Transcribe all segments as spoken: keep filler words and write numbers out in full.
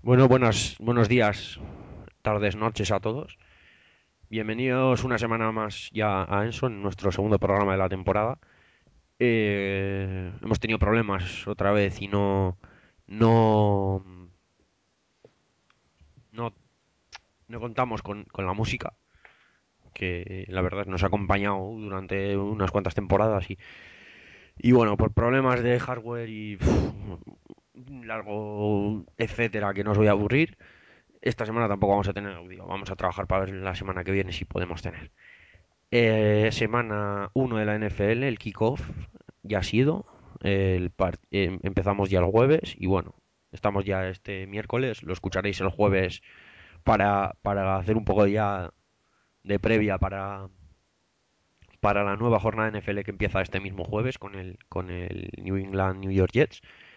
Bueno, buenas, buenos días, tardes, noches a todos. Bienvenidos una semana más ya a Enso, en nuestro segundo programa de la temporada. Eh, hemos tenido problemas otra vez y no, no, no, no contamos con, con la música, que la verdad nos ha acompañado durante unas cuantas temporadas y, y bueno, por problemas de hardware y pff, un largo etcétera que no os voy a aburrir. Esta semana tampoco vamos a tener audio, vamos a trabajar para ver la semana que viene si podemos tener. Eh, semana uno de la N F L, el kickoff ya ha sido. El par- em- empezamos ya el jueves y bueno, estamos ya este miércoles. Lo escucharéis el jueves para, para hacer un poco ya de previa para, para la nueva jornada de N F L que empieza este mismo jueves con el, con el New England New York Jets.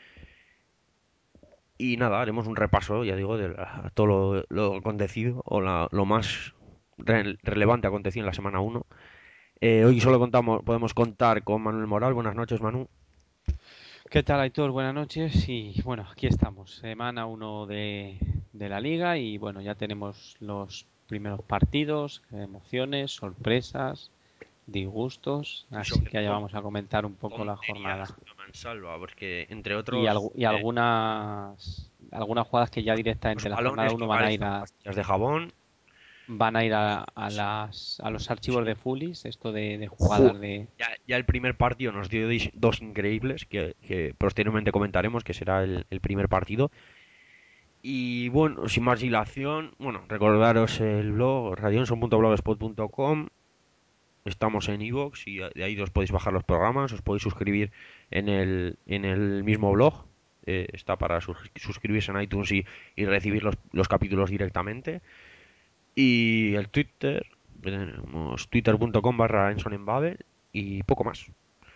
Y nada, haremos un repaso, ya digo, de la- todo lo, lo acontecido o la- lo más re- relevante acontecido en la semana uno. Eh, hoy solo contamos, podemos contar con Manuel Moral. Buenas noches, Manu. ¿Qué tal, Aitor? Buenas noches. Y bueno, aquí estamos, semana uno de, de la liga y bueno, ya tenemos los primeros partidos, emociones, sorpresas, disgustos, Y así sobre que ya todo vamos a comentar un poco la tonterías jornada. a mansalva, porque entre Y, otros, algu- y eh, algunas, algunas jugadas que ya los directamente en la jornada balones que uno van a ir parecen a, pastillas de jabón. van a ir a, a las, a los archivos Sí. de Fullis, esto de, de Fu- jugadas de... Ya, ya el primer partido nos dio dis- dos increíbles que, que posteriormente comentaremos, que será el, el primer partido. Y bueno, sin más dilación, bueno, recordaros el blog radionson punto blogspot punto com. Estamos en iVoox y de ahí os podéis bajar los programas, os podéis suscribir en el, en el mismo blog. Eh, está para sus- suscribirse en iTunes y, y recibir los, los capítulos directamente. Y el Twitter, tenemos twitter punto com barra Enson en Babel y poco más.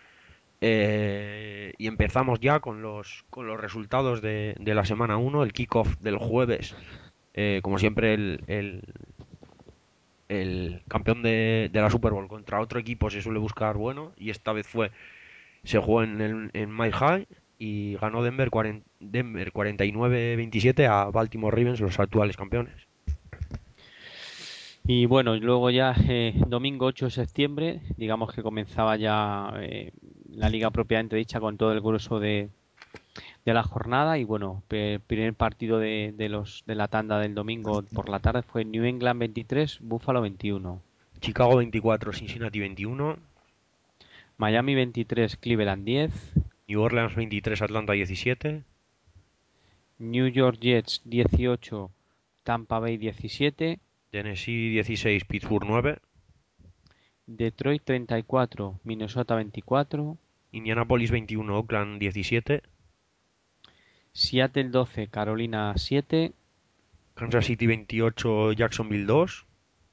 Eh, y empezamos ya con los, con los resultados de, de la semana uno, el kickoff del jueves. Eh, como siempre, el, el, el campeón de, de la Super Bowl contra otro equipo se suele buscar bueno, y esta vez fue, se jugó en, el, en Mile High y ganó Denver, cuarenta Denver cuarenta y nueve veintisiete a Baltimore Ravens, los actuales campeones. Y bueno, y luego ya eh, domingo ocho de septiembre, digamos que comenzaba ya eh, la liga propiamente dicha con todo el grueso de, de la jornada y bueno, el primer partido de, de los de la tanda del domingo por la tarde fue New England veintitrés, Buffalo veintiuno, Chicago veinticuatro, Cincinnati veintiuno, Miami veintitrés, Cleveland diez, New Orleans veintitrés, Atlanta diecisiete, New York Jets dieciocho, Tampa Bay diecisiete, Tennessee dieciséis, Pittsburgh nueve, Detroit treinta y cuatro, Minnesota veinticuatro, Indianapolis veintiuno, Oakland diecisiete, Seattle doce, Carolina siete, Kansas City veintiocho, Jacksonville dos,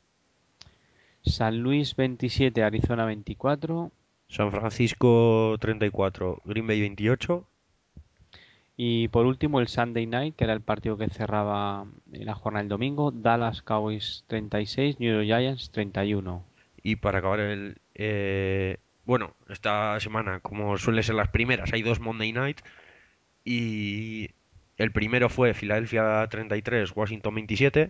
San Luis veintisiete, Arizona veinticuatro. San Francisco treinta y cuatro, Green Bay veintiocho. Y por último el Sunday Night, que era el partido que cerraba la jornada del domingo, Dallas Cowboys treinta y seis, New York Giants treinta y uno. Y para acabar el... eh, bueno, esta semana, como suele ser las primeras, hay dos Monday Night. Y el primero fue Filadelfia treinta y tres, Washington veintisiete.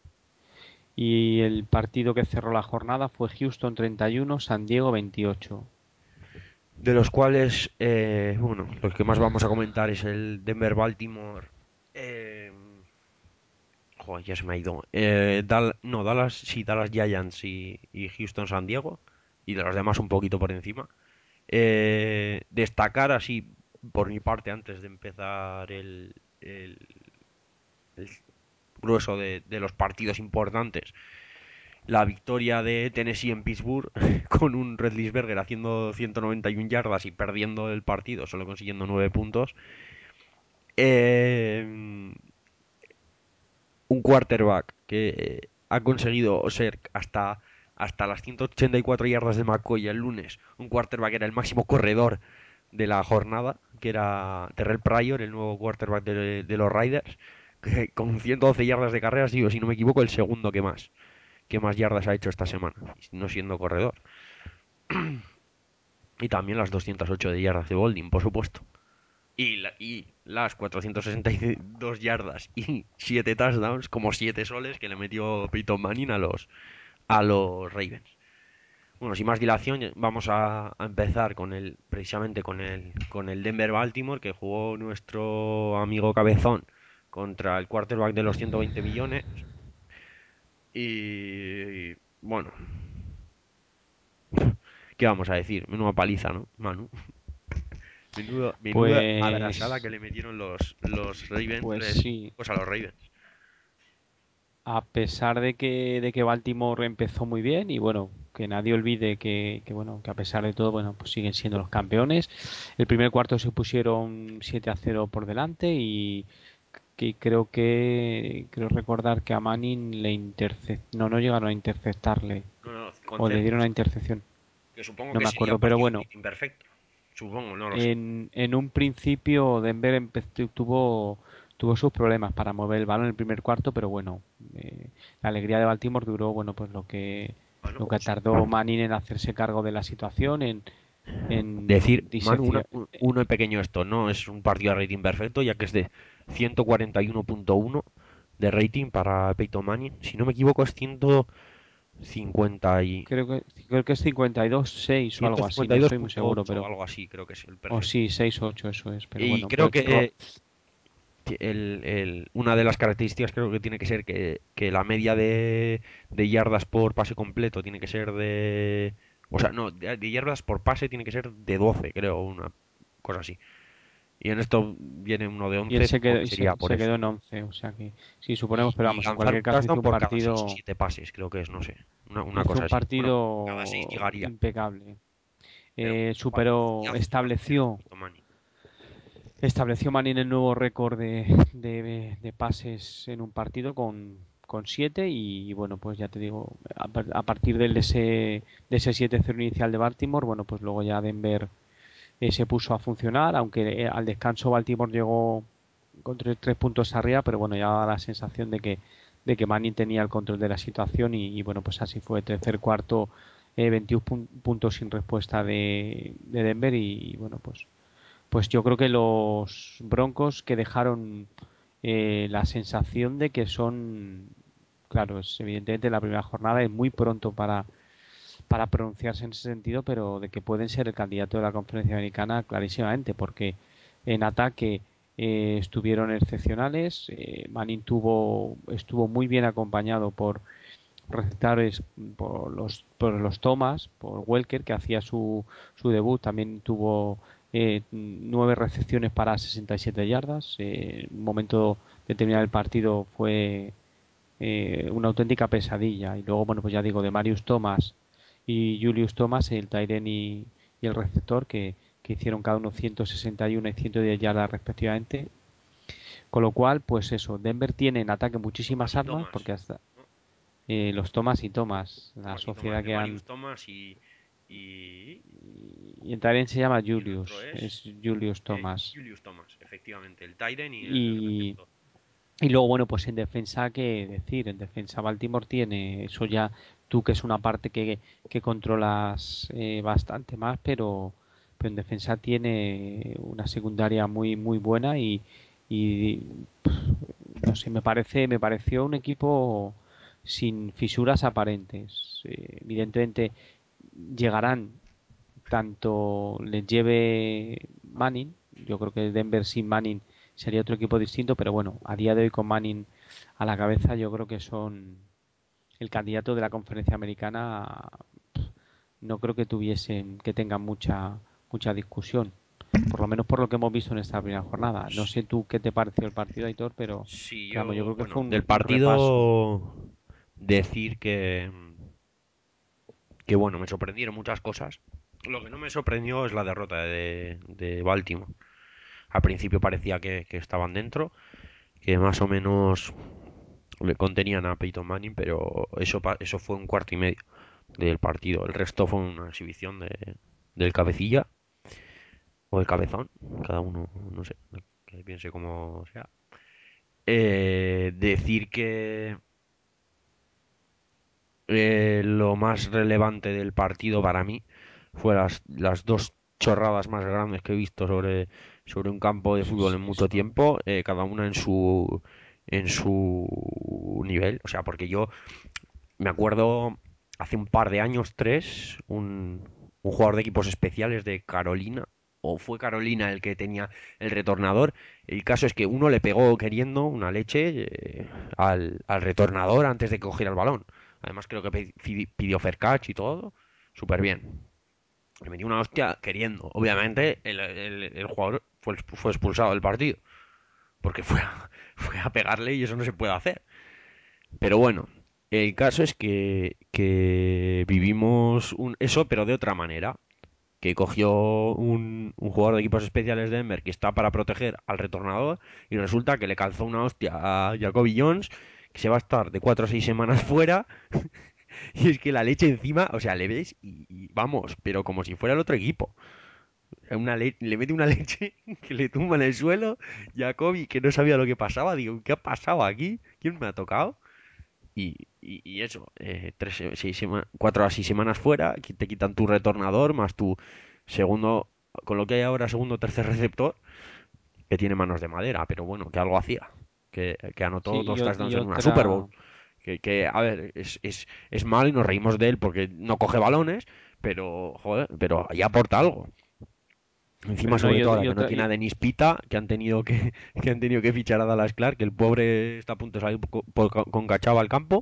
Y el partido que cerró la jornada fue Houston treinta y uno, San Diego veintiocho. De los cuales, eh, bueno, los que más vamos a comentar es el Denver-Baltimore. Eh, joder, ya se me ha ido. Eh, Dal- no, Dallas, sí, Dallas Giants y, y Houston-San Diego. Y de los demás un poquito por encima. Eh, destacar así, por mi parte, antes de empezar el, el- el grueso de, de los partidos importantes, la victoria de Tennessee en Pittsburgh con un Redlisberger haciendo ciento noventa y uno yardas y perdiendo el partido, solo consiguiendo nueve puntos. Eh, un quarterback que eh, ha conseguido ser hasta, hasta las ciento ochenta y cuatro yardas de McCoy el lunes. Un quarterback que era el máximo corredor de la jornada, que era Terrell Pryor, el nuevo quarterback de, de los Raiders, que con ciento doce yardas de carrera ha sido, si no me equivoco, el segundo que más, que más yardas ha hecho esta semana, no siendo corredor. Y también las doscientas ocho de yardas de Bolding, por supuesto. Y, la- y las cuatrocientas sesenta y dos yardas y siete touchdowns, como siete soles que le metió Peyton Manning a los, a los Ravens. Bueno, sin más dilación, vamos a, a empezar con el, precisamente con el, con el Denver Baltimore, que jugó nuestro amigo Cabezón contra el quarterback de los ciento veinte millones. Y bueno, ¿qué vamos a decir? Menuda paliza, ¿no, Manu? Menudo, menuda abrasada Pues, que le metieron los, los Ravens, pues les, sí. pues a los Ravens. A pesar de que, de que Baltimore empezó muy bien y bueno, que nadie olvide que, que, bueno, que a pesar de todo, bueno, pues siguen siendo los campeones. El primer cuarto se pusieron siete a cero por delante y que creo que creo recordar que a Manning le interce- no no llegaron a interceptarle No, no, con o le cero dieron una touchdowns. intercepción, Que supongo no que me sería acuerdo, pero partido bueno, rating perfecto. Supongo, no lo sé. en, en un principio Denver empe- tuvo tuvo sus problemas para mover el balón en el primer cuarto, pero bueno, eh, la alegría de Baltimore duró, bueno, pues lo que Bueno, lo que sí. tardó Manning en hacerse cargo de la situación, en, Decir, en Manu, una, diseccionar. un, uno pequeño esto, no es un partido de rating perfecto, ya que es de ciento cuarenta y uno punto uno de rating para Peyton Manning. Si no me equivoco, es ciento cincuenta y, Creo que creo que es cincuenta y dos seis o algo así, no soy muy seguro, ciento cincuenta y dos punto ocho o pero algo así, creo que es el o perfecto. sí, seis ocho eso es, pero Y bueno, creo pues ro- que que el- el- una de las características creo que tiene que ser que, que la media de, de yardas por pase completo tiene que ser de... O sea, no, de, de yardas por pase tiene que ser de doce, creo, una cosa así. Y en esto viene uno de y él once, se supongo quedó que y sería se, por se eso. quedó en once, o sea que sí suponemos, Y, pero y vamos, en lanzar cualquier un caso hizo touchdown un por cada seis o partido siete pases, creo que es, no sé, una, una hizo cosa un así. Bueno, cada seis partido llegaría. impecable. Pero Eh, un superó, partidazo el de estableció, Peyton Manning. estableció Manning el nuevo récord de, de- de pases en un partido con, con siete y, bueno, pues ya te digo, a, par- a partir del ese, de ese siete cero inicial de Baltimore, bueno, pues luego ya Denver eh, se puso a funcionar, aunque eh, al descanso Baltimore llegó con tres, tres puntos arriba, pero bueno, ya daba la sensación de que, de que Manning tenía el control de la situación y, y bueno, pues así fue, tercer cuarto, eh, veintiún pun- puntos sin respuesta de, de Denver y, y bueno, pues pues yo creo que los Broncos que dejaron eh, la sensación de que son, claro, es evidentemente la primera jornada es muy pronto para, para pronunciarse en ese sentido, pero de que pueden ser el candidato de la conferencia americana clarísimamente, porque en ataque eh, estuvieron excepcionales, eh, Manning tuvo, estuvo muy bien acompañado por receptores, por los, por los Thomas, por Welker, que hacía su, su debut, también tuvo eh, nueve recepciones para sesenta y siete yardas. Eh, en un momento determinado del partido fue eh, una auténtica pesadilla. Y luego, bueno, pues ya digo, de Marius Thomas y Julius Thomas, el Tyren y, y el receptor, que, que hicieron cada uno ciento sesenta y uno y ciento diez yardas respectivamente. Con lo cual, pues eso, Denver tiene en ataque Thomas muchísimas y armas, Thomas, porque hasta ¿no? eh, los Thomas y Thomas, la Thomas y Thomas, sociedad de que Marius han... Thomas y, y, Y el Tyrant se llama y el otro Julius, es es Julius eh, Thomas. Julius Thomas, efectivamente, el Tyren y el Y, receptor. y luego, bueno, pues en defensa, ¿qué decir? En defensa Baltimore tiene, eso ya tú que es una parte que, que controlas eh, bastante más, pero, pero en defensa tiene una secundaria muy muy buena y, y no sé, me parece, me pareció un equipo sin fisuras aparentes. Eh, evidentemente llegarán tanto les lleve Manning, yo creo que Denver sin Manning sería otro equipo distinto, pero bueno, a día de hoy con Manning a la cabeza yo creo que son el candidato de la conferencia americana, no creo que tuviesen, que tengan mucha, mucha discusión, por lo menos por lo que hemos visto en esta primera jornada. No sé Sí, tú qué te pareció el partido, Aitor, pero, sí, pero vamos, yo yo, creo que bueno, fue del un, un repaso. partido decir que, que, bueno, me sorprendieron muchas cosas. Lo que no me sorprendió es la derrota de, de Baltimore. Al principio parecía que, que estaban dentro, que más o menos le contenían a Peyton Manning, pero eso, pa- eso fue un cuarto y medio del partido. El resto fue una exhibición de, del cabecilla o del cabezón, cada uno, no sé, que piense como sea. Eh, decir que eh, lo más relevante del partido para mí fue las, las dos chorradas más grandes que he visto sobre, sobre un campo de Eso fútbol es, en mucho eso. tiempo, eh, cada una en su en su nivel. O sea, porque yo me acuerdo hace un par de años, tres, un, un jugador de equipos especiales de Carolina, o fue Carolina el que tenía el retornador. El caso es que uno le pegó queriendo una leche eh, al, al retornador antes de que cogiera el balón. Además creo que pe- pidió fair catch y todo. Súper bien. Le metió una hostia queriendo. Obviamente el, el- el jugador fue, fue expulsado del partido. Porque fue a, fue a pegarle y eso no se puede hacer. Pero bueno, el caso es que, que vivimos un, eso, pero de otra manera. Que cogió un, un jugador de equipos especiales de Denver que está para proteger al retornador y resulta que le calzó una hostia a Jacoby Jones que se va a estar de cuatro a seis semanas fuera. Y es que la leche encima, o sea, le ves y, y vamos, pero como si fuera el otro equipo. Una le, le mete una leche que le tumba en el suelo. Jacoby, que no sabía lo que pasaba, digo, ¿qué ha pasado aquí? ¿Quién me ha tocado? Y, y, y eso, eh, tres, seis sema- cuatro a seis semanas fuera, que te quitan tu retornador más tu segundo, con lo que hay ahora, segundo o tercer receptor, que tiene manos de madera, pero bueno, que algo hacía, que, que Sí, anotó y, dos o- y touchdowns en una Super Bowl. otra. Que, que a ver, es, es, es mal y nos reímos de él porque no coge balones, pero, joder, pero ya aporta algo. Encima, Pero no, sobre y, todo o- ahora y que no otra. tiene a Y, Denis Pita, que han tenido que, que han tenido que fichar a Dallas Clark, que el pobre está a punto de salir co- por- con cachava al campo.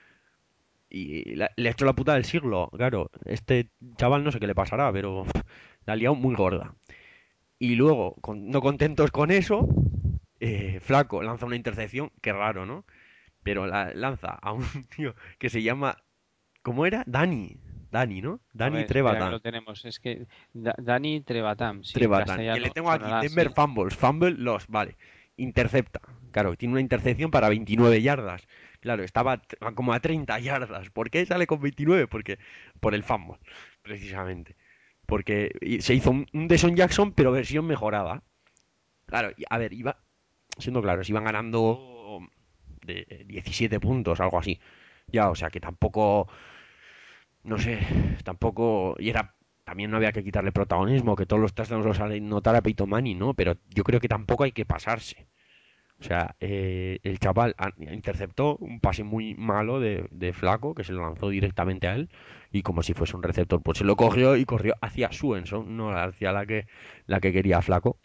Y la- le ha hecho la puta del siglo, claro. Este chaval no sé qué le pasará, pero la ha liado muy gorda. Y luego, con- no contentos con eso, eh, Flaco lanza una intercepción, qué raro, ¿no? Pero la lanza a un tío que se llama, ¿cómo era? Dani, Dani, ¿no? a Dani ver, espera que lo Trevathan. tenemos. Es que Da- Dani Trevatán, sí, en Trevathan, que le castellano tengo aquí, sonará Denver así. Fumbles, Fumble Loss, vale. Intercepta. Claro, tiene una intercepción para veintinueve yardas. Claro, estaba a- como a treinta yardas. ¿Por qué sale con veintinueve? Porque por el fumble, precisamente. Porque se hizo un, un Deshaun Jackson, pero versión mejorada. Claro, y- a ver, iba, siendo claros, iban ganando de diecisiete puntos, algo así. Ya, o sea que tampoco, no sé, tampoco, y era, también no había que quitarle protagonismo, que todos los touchdowns los anotara Peyton Manning, ¿no? Pero yo creo que tampoco hay que pasarse. O sea, eh, el chaval a- interceptó un pase muy malo de, de Flaco, que se lo lanzó directamente a él, y como si fuese un receptor, pues se lo cogió y corrió hacia su Enson, no hacia la que, la que quería Flaco.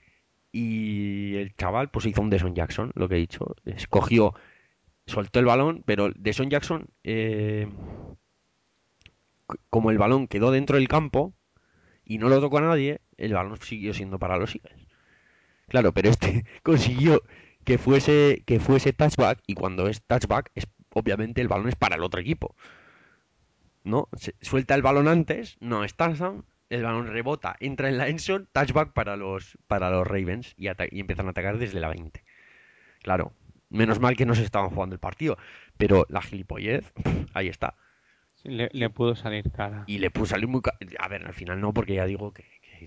Y el chaval pues hizo un Deshaun Jackson, lo que he dicho. Escogió, soltó el balón, pero Deshaun Jackson, eh, c- como el balón quedó dentro del campo y no lo tocó a nadie, el balón siguió siendo para los Eagles. Claro, pero este consiguió que fuese, que fuese touchback y cuando es touchback, es, obviamente el balón es para el otro equipo. ¿No? Se suelta el balón antes, no es touchdown, el balón rebota, entra en la endzone, touchback para los, para los Ravens y, y empiezan a atacar desde la veinte. Claro, menos mal que no se estaban jugando el partido, pero la gilipollez, ahí está. Sí, le, Y, le pudo salir cara. y le puso salir muy... A ver, al final no, porque ya digo que, que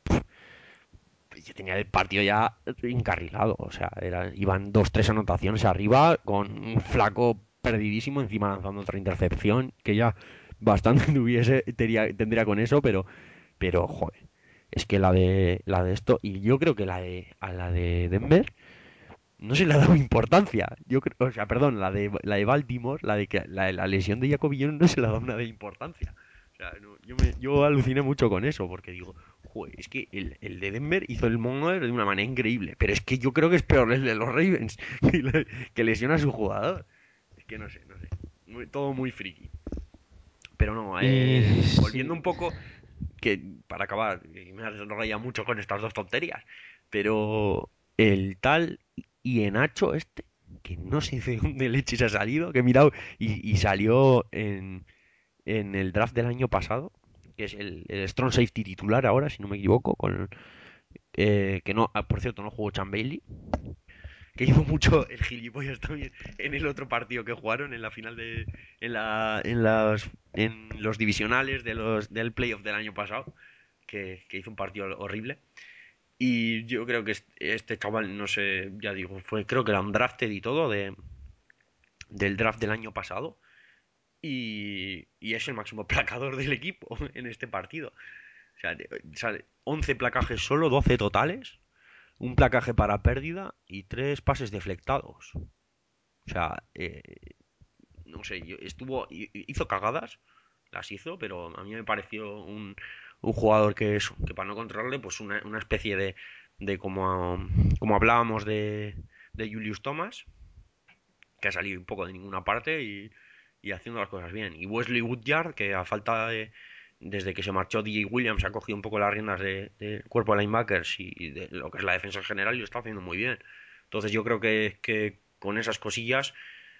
yo tenía el partido ya encarrilado. O sea, era, iban dos, tres anotaciones arriba con un Flaco perdidísimo encima lanzando otra intercepción que ya bastante tuviese, tendría, tendría con eso, pero, pero joder, es que la de la de esto y yo creo que la de a la de Denver no se le ha dado importancia. Yo creo, o sea, perdón, la de la de Baltimore, la de que la, de la lesión de Jacobillón no se le ha dado nada de importancia. O sea, no, yo, me, yo aluciné mucho con eso, porque digo, joder, es que el, el de Denver hizo el monger de una manera increíble, pero es que yo creo que es peor el de los Ravens, que, le- que lesiona a su jugador. Es que no sé, no sé. Muy- todo muy friki. Pero no, Y eh, volviendo sí, un poco, que para acabar, y me has reído mucho con estas dos tonterías, pero el tal Ienacho este, que no sé de dónde leche se ha salido, que he mirado y, y salió en, en el draft del año pasado, que es el, el Strong Safety titular ahora, si no me equivoco, con eh, que no, ah, por cierto, no jugó Chan Bailey, que hizo mucho el gilipollas también en el otro partido que jugaron en la final de en la en las en los divisionales de los del playoff del año pasado, que, que hizo un partido horrible. Y yo creo que este, este chaval, no sé, ya digo, fue, creo que era un drafted y todo de, del draft del año pasado. Y, y es el máximo placador del equipo en este partido. O sea, sale once placajes solo, doce totales, un placaje para pérdida y tres pases deflectados. O sea, eh, no sé, yo, estuvo, hizo cagadas, las hizo, pero a mí me pareció un, un jugador que eso, que para no controlarle, pues una, una especie de, de como, como hablábamos de, de Julius Thomas, que ha salido un poco de ninguna parte y, y haciendo las cosas bien. Y Wesley Woodyard, que a falta de, desde que se marchó D J Williams, ha cogido un poco las riendas del de, de cuerpo de linebackers y de lo que es la defensa en general y lo está haciendo muy bien. Entonces yo creo que, que con esas cosillas,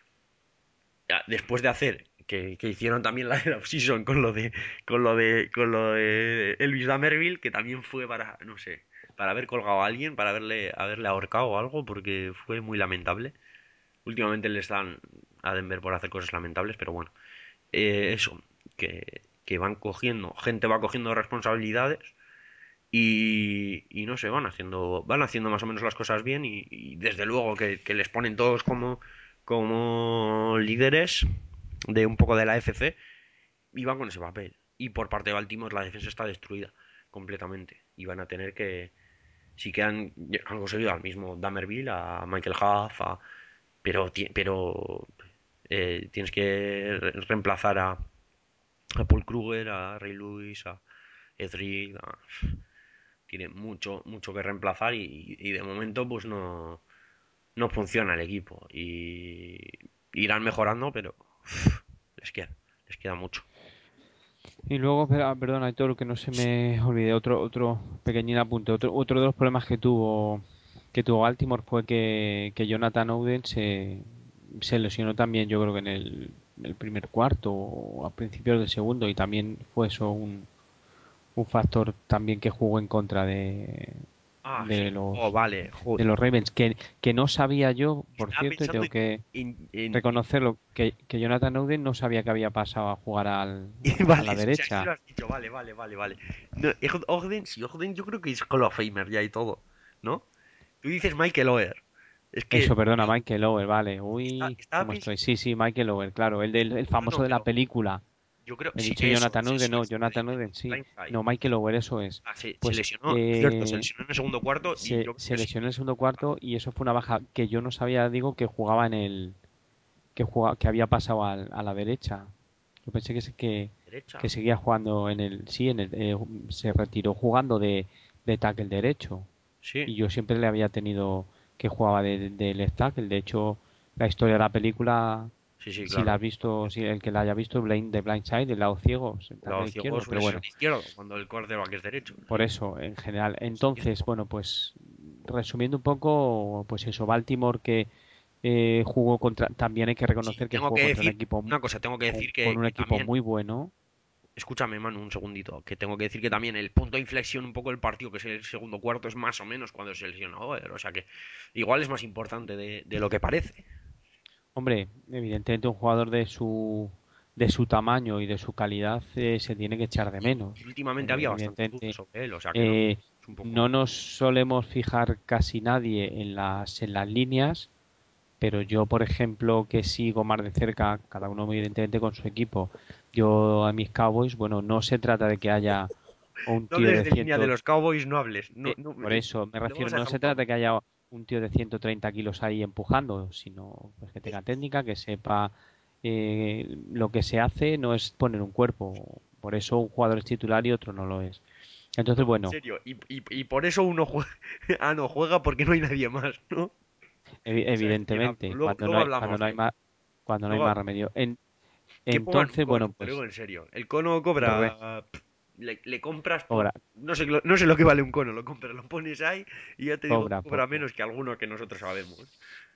después de hacer que, que hicieron también la de season con lo de con lo de con lo de Elvis Damerville, que también fue para, no sé, para haber colgado a alguien, para haberle haberle ahorcado o algo, porque fue muy lamentable. Últimamente le están a Denver por hacer cosas lamentables, pero bueno, eh, eso, que, que van cogiendo, gente va cogiendo responsabilidades y, y no sé, van haciendo, van haciendo más o menos las cosas bien y, y desde luego que, que les ponen todos como, como líderes de un poco de la F C y van con ese papel. Y por parte de Baltimore la defensa está destruida completamente y van a tener que, si quedan, han conseguido al mismo Damerville, a Michael Huff, a, pero, pero eh, tienes que reemplazar a, a Paul Kruger, a Ray Lewis, a Ed a, tiene mucho, mucho que reemplazar y, y de momento pues no, no funciona el equipo. Y irán mejorando, pero uf, les queda, les queda mucho. Y luego, per- ah, perdona, Aitor, que no se me olvide, otro, otro pequeñín apunte. Otro, otro de los problemas que tuvo, que tuvo Baltimore fue que, que Jonathan Oden se, se lesionó también, yo creo que en el, el primer cuarto o a principios del segundo, y también fue eso un, un factor también que jugó en contra de, Ah, de sí. Oh, los vale. de Joder. los Ravens, que, que no sabía yo, por Estaba cierto, y pensando tengo en, que en- en- en- reconocerlo, que, que Jonathan Oden no sabía que había pasado a jugar al, a la Vale, o sea, eso derecha. lo has dicho. Vale, vale, vale, vale. No, Eg- Ogden, sí, Ogden yo creo que es Hall of Famer ya y todo, ¿no? Tú dices Michael Oher. Es que Eso, perdona, yo Michael Ower, vale. está- Uy, estaba ¿cómo estoy? pensando. Sí, sí, Michael Ower, claro, el del el No, no, famoso de la pero película. yo creo. He Sí, dicho eso Jonathan es, Oden, eso no, es. El Jonathan de Oden, sí. Blindside. No, Michael Ower, eso es. Ah, se, se Pues lesionó, cierto, se eh, lesionó en el segundo cuarto y se, yo creo se que sí. lesionó en el segundo cuarto y eso fue una baja que yo no sabía, digo, que jugaba en el, que jugaba, que había pasado al- a la derecha. Yo pensé que, se- que, Derecha. que seguía jugando en el, sí, en el, eh, se retiró jugando de, de tackle derecho. Sí, Y yo siempre le había tenido que jugaba de, de left tackle. De hecho, la historia de la película, sí, sí, si la claro. has visto, si el que la haya visto, Blind, de Blindside, el lado ciego, El tackle lado ciego izquierdo. suele Pero ser bueno, el izquierdo, cuando el quarterback es derecho. por Sí. eso, en general. Sí, es Entonces, bueno, pues resumiendo un poco, pues eso, Baltimore que eh, jugó contra, también hay que sí, reconocer que tengo jugó que contra un decir, equipo una cosa, tengo que con, decir con que, un que equipo también, muy bueno. escúchame, Manu, un segundito, que tengo que decir que también el punto de inflexión un poco del partido, que es el segundo cuarto, es más o menos cuando se lesiona Over, o sea que igual es más importante de, de lo que parece. Hombre, evidentemente un jugador de su de su tamaño y de su calidad eh, se tiene que echar de Y, menos. y últimamente Eh, había bastantes dudas evidentemente, sobre él, o sea que no, eh, es un no poco... nos solemos fijar casi nadie en las en las líneas, pero yo, por ejemplo, que sigo más de cerca, cada uno evidentemente con su equipo, yo a mis Cowboys, bueno, no se trata de que haya un No tío hables de de línea de ciento, los Cowboys, no hables, no, eh, no, por le, eso me le refiero, vamos a no dejar se un trata favor. de que haya un tío de ciento treinta kilos ahí empujando, sino pues, que tenga técnica, que sepa eh, lo que se hace, no es poner un cuerpo. Por eso un jugador es titular y otro no lo es. Entonces, No, en bueno, serio, y, y, y por eso uno juega, ah, no, juega porque no hay nadie más, ¿no? evi- ¿Sabes de quién hablo? evidentemente, Luego, cuando no luego hay, cuando hablamos no de hay él, más, cuando no hay luego más hablamos. remedio. En- Que pongan un entonces, cono, bueno, te lo digo pues en serio. El cono re- cobra. pff, Le, le compras por. cobra, No sé, lo- no sé lo que vale un cono, lo compras, lo pones ahí y ya te digo que cobra cobra poco. menos que alguno que nosotros sabemos.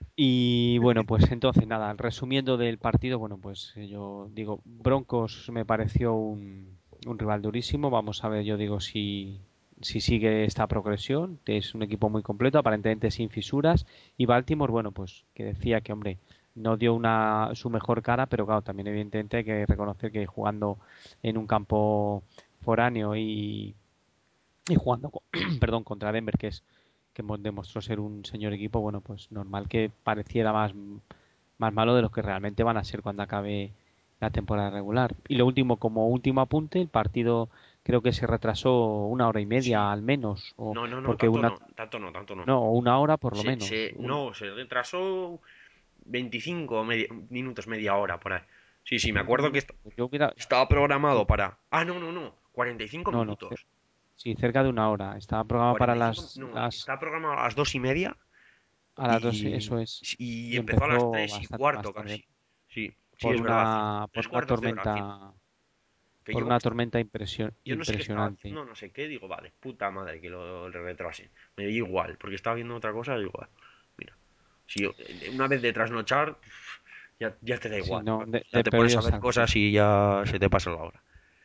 Y bueno, pues entonces nada, resumiendo del partido, bueno, pues eh, yo digo, Broncos me pareció un, un rival durísimo. Vamos a ver, yo digo, si, si sigue esta progresión. Es un equipo muy completo, aparentemente sin fisuras. Y Baltimore, bueno, pues que decía que, hombre, no dio una su mejor cara, pero claro, también evidentemente hay que reconocer que jugando en un campo foráneo y, y jugando, con- perdón, contra Denver, que es que mo- demostró ser un señor equipo, bueno, pues normal que pareciera más, más malo de lo que realmente van a ser cuando acabe la temporada regular. Y lo último, como último apunte, el partido creo que se retrasó una hora y media Sí. al menos, o No, no, no, porque tanto una, no, tanto no, tanto no. no, o una hora por lo Se, menos. se, Un- no, se retrasó veinticinco media- minutos, media hora por ahí. Sí, sí, me cinco acuerdo que minutos. est- Yo hubiera, estaba programado sí, para... Ah, no, no, no, cuarenta y cinco no, no, ce- minutos. sí, cerca de una hora. Estaba programado para cuarenta y cinco, las, no, las, estaba programado a las dos y media a las doce, y, eso es, y y empezó a las empezó tres y bastante más cuarto tarde casi. Sí, sí, por es verdad, cierto. una, por Tres una cuartos de hora, cierto. tormenta, Que por yo como una estaba... tormenta impresio- Yo no sé qué estaba impresionante. haciendo, no sé qué, digo, vale, puta madre que lo retrasen. Me dio igual, porque estaba viendo otra cosa, digo, "Ah, mira, si yo- una vez de trasnochar, ya, ya te da Sí, igual. no, de, Ya de te pones perdido a ver salvo. cosas y ya se te pasa la hora.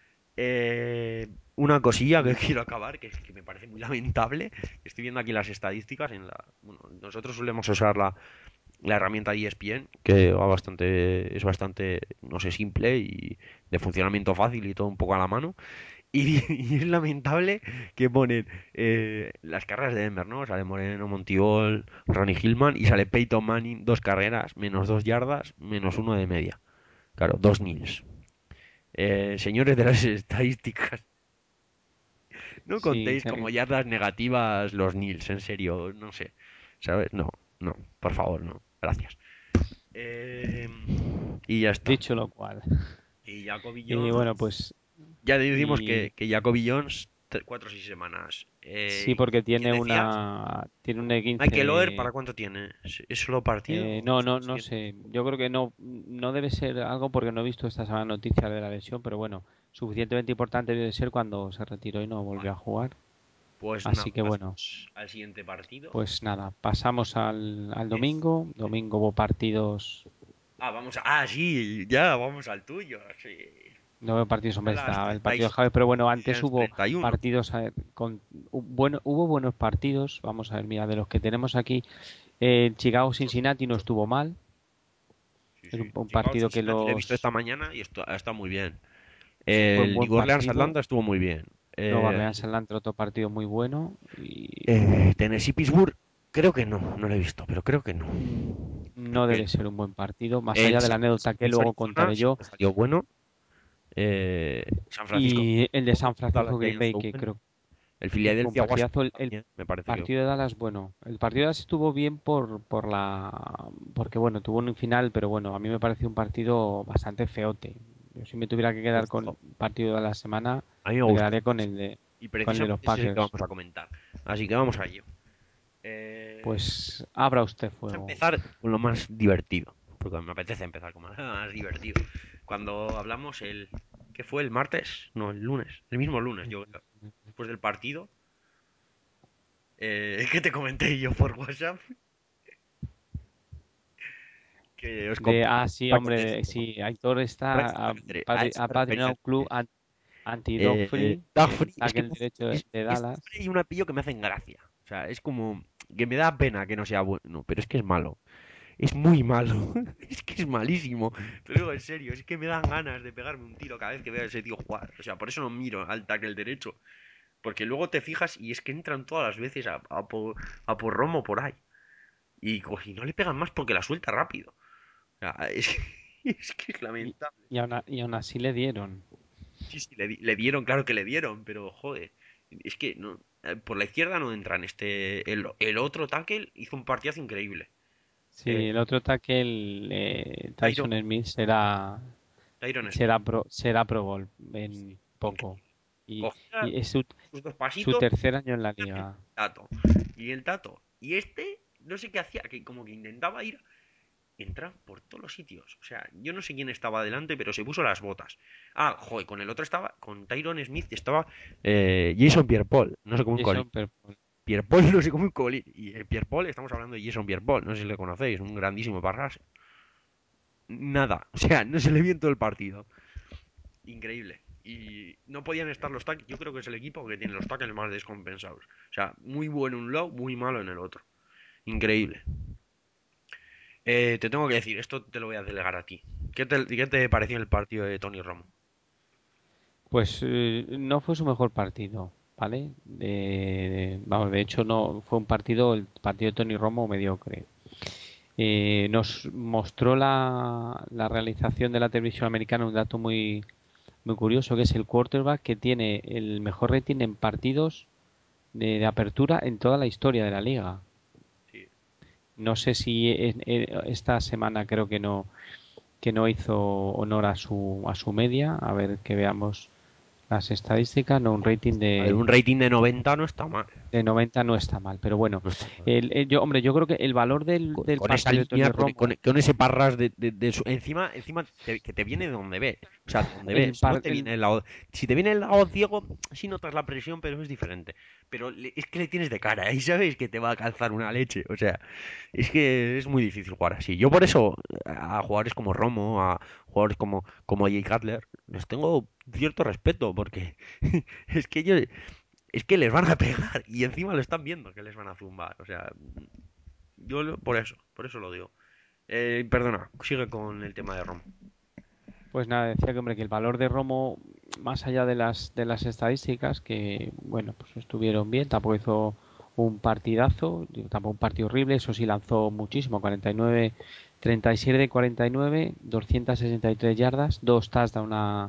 Eh, una cosilla que Y quiero acabar, que, es que me parece muy lamentable. Estoy viendo aquí las estadísticas. En la, bueno, nosotros solemos usar la, la herramienta E S P N, que va bastante, es bastante, no sé, simple y de funcionamiento fácil y todo un poco a la mano. Y, y es lamentable que ponen eh, las carreras de Denver, ¿no? Sale Moreno, Montiol, Ronnie Hillman y sale Peyton Manning, dos carreras, menos dos yardas, menos uno de media. Claro, dos nils. Eh, señores de las estadísticas, no sí, contéis como te- yardas negativas los nils, en serio, no sé. ¿Sabes? No, no, por favor, no. Gracias. Eh, y ya está. dicho lo cual. Y Jacoby Y bueno, Jones, pues, ya decimos y que, que Jacoby Jones, tre- cuatro o seis semanas. sí, Eh, porque ¿quién tiene decías? una, tiene un E quince Michael Oher, de, ¿para cuánto tiene? ¿Es es solo partido eh, o no, es no, el no siguiente? sé. Yo creo que no, no debe ser algo porque no he visto esta semana noticias de la lesión, pero bueno, suficientemente importante debe ser cuando se retiró y no volvió Vale. a jugar. Pues nada, Así que bueno, pasamos al siguiente partido. pues nada, pasamos al, al Es... domingo. Domingo hubo partidos, Ah, vamos a... Ah, sí, ya, vamos al tuyo. Sí. no hubo partidos, hombre, Dallas está el partido de treinta y siete, Javi, pero bueno, antes Giants hubo treinta y uno. partidos, a ver, con, hu- bueno, hubo buenos partidos. Vamos a ver, mira, de los que tenemos aquí, eh, Chicago Muchos, Cincinnati no muchos. estuvo mal. Sí, Es un, sí. un Chicago partido que Cincinnati lo he visto esta los mañana y esto, está muy bien. fue un El buen New Orleans partido. Atlanta estuvo muy bien. Nueva Eh, Orleans Atlanta, otro partido muy bueno. Y eh, Tennessee Pittsburgh, creo que no, no lo he visto, pero creo que no. mm, Creo no que debe no. ser un buen partido, más El allá de la San anécdota que Francisco luego Arizona contaré sí yo. que salió bueno. Eh, San Francisco Y el de bueno. San Dallas Francisco Green Giants Bay, fue que bueno. creo El que fue un Philadelphia partidazo. Washington El, el también, me parece que partido de Dallas, bueno, el partido de Dallas estuvo bien por, por la, porque bueno, tuvo un final, pero bueno, a mí me pareció un partido bastante feote. Yo si me tuviera que me quedar con gustó. el partido de la semana, A mí me me gustó quedaría con mucho. el de, Y con el de los precisamente ese es el que Packers. vamos a comentar. Así que vamos a ello. Eh, Pues abra usted Vamos a fuego. empezar con lo más divertido. Porque me apetece empezar con lo más divertido. Cuando hablamos el... ¿Qué fue? ¿El martes? No, el lunes. El mismo lunes, yo creo. Después del partido. Eh, ¿qué te comenté yo por WhatsApp? Que os De, compré ah, sí, un paquete hombre, de de- cinco. sí, Aitor está ¿Sabes a, a padri- eso a me refería? padrinado un club an- anti-dog Eh, free, Doug el Free, es que tackle Doug derecho Free de, es, de es Doug Dallas. Free y un apellido que me hacen gracia. O sea, es como que me da pena que no sea bueno, pero es que es malo. Es muy malo. Es que es malísimo. Te lo digo en serio, es que me dan ganas de pegarme un tiro cada vez que veo a ese tío jugar. O sea, por eso no miro al tackle derecho. Porque luego te fijas y es que entran todas las veces a, a por, a por Romo por ahí. Y, co- y no le pegan más porque la suelta rápido. O sea, es, es que es Y, lamentable. y, aún, a- y aún así le dieron. Sí, sí, le, di- le dieron, claro que le dieron, pero joder. Es que no, eh, por la izquierda no entran. Este, el, el otro tackle hizo un partidazo increíble. Sí, el Eh, otro tackle, eh, Tyron, Tyson Smith, será, Tyron Smith. será pro, será Pro Bowl en poco. Increíble. Y, Cogía y es su, sus dos su pasitos, tercer año en la liga. tato. Y el tato. Y este, no sé qué hacía, que como que intentaba ir, entrar por todos los sitios. O sea, yo no sé quién estaba adelante, pero se puso las botas. Ah, joder, con el otro estaba, con Tyron Smith estaba eh, Jason Pierre-Paul, no sé cómo un colín. Jason Pierre-Paul. Pierre-Paul no sé cómo un colín. Y el Pierre-Paul, estamos hablando de Jason Pierre-Paul, no sé si le conocéis, un grandísimo parras. Nada, o sea, no se le vio en todo el partido. Increíble. Y no podían estar los tackles. Yo creo que es el equipo que tiene los tackles más descompensados. O sea, muy bueno en un lado, muy malo en el otro. Increíble. Eh, te tengo que decir, esto te lo voy a delegar a ti. ¿Qué te, qué te pareció el partido de Tony Romo? Pues eh, no fue su mejor partido, ¿vale? De- vamos, de hecho no fue un partido, el partido de Tony Romo mediocre. Eh, nos mostró la, la realización de la televisión americana un dato muy, muy curioso, que es el quarterback que tiene el mejor rating en partidos de, de apertura en toda la historia de la liga. Sí. No sé si en- en- esta semana creo que no que no hizo honor a su a su media. A ver que veamos las estadísticas. No, un rating A ver, de un rating de noventa no está mal. de noventa no está mal, pero bueno, No está mal. el, el- yo, hombre, yo creo que el valor del, con, del con esa partido de línea, Tony con, Romo, con- con ese parras de, de- de su- encima, encima te- que te viene de donde ve, o sea, de donde el, ves, no par- te el viene el lado, si te viene el lado ciego, sí notas la presión, pero es diferente, pero le- es que le tienes de cara y sabes que te va a calzar una leche, o sea, es que es muy difícil jugar así. Yo por eso a jugadores como Romo, a jugadores como, como Jay Cutler, les tengo cierto respeto, porque es que ellos, es que les van a pegar y encima lo están viendo que les van a zumbar, o sea, yo lo- por eso, por eso lo digo. Eh, perdona, sigue con el tema de Rom. pues nada, decía que hombre, que el valor de Romo, más allá de las de las estadísticas, que bueno, pues estuvieron bien, tampoco hizo un partidazo, digo, tampoco un partido horrible, eso sí lanzó muchísimo, cuarenta y nueve, treinta y siete de cuarenta y nueve, doscientas sesenta y tres yardas, dos touchdowns a,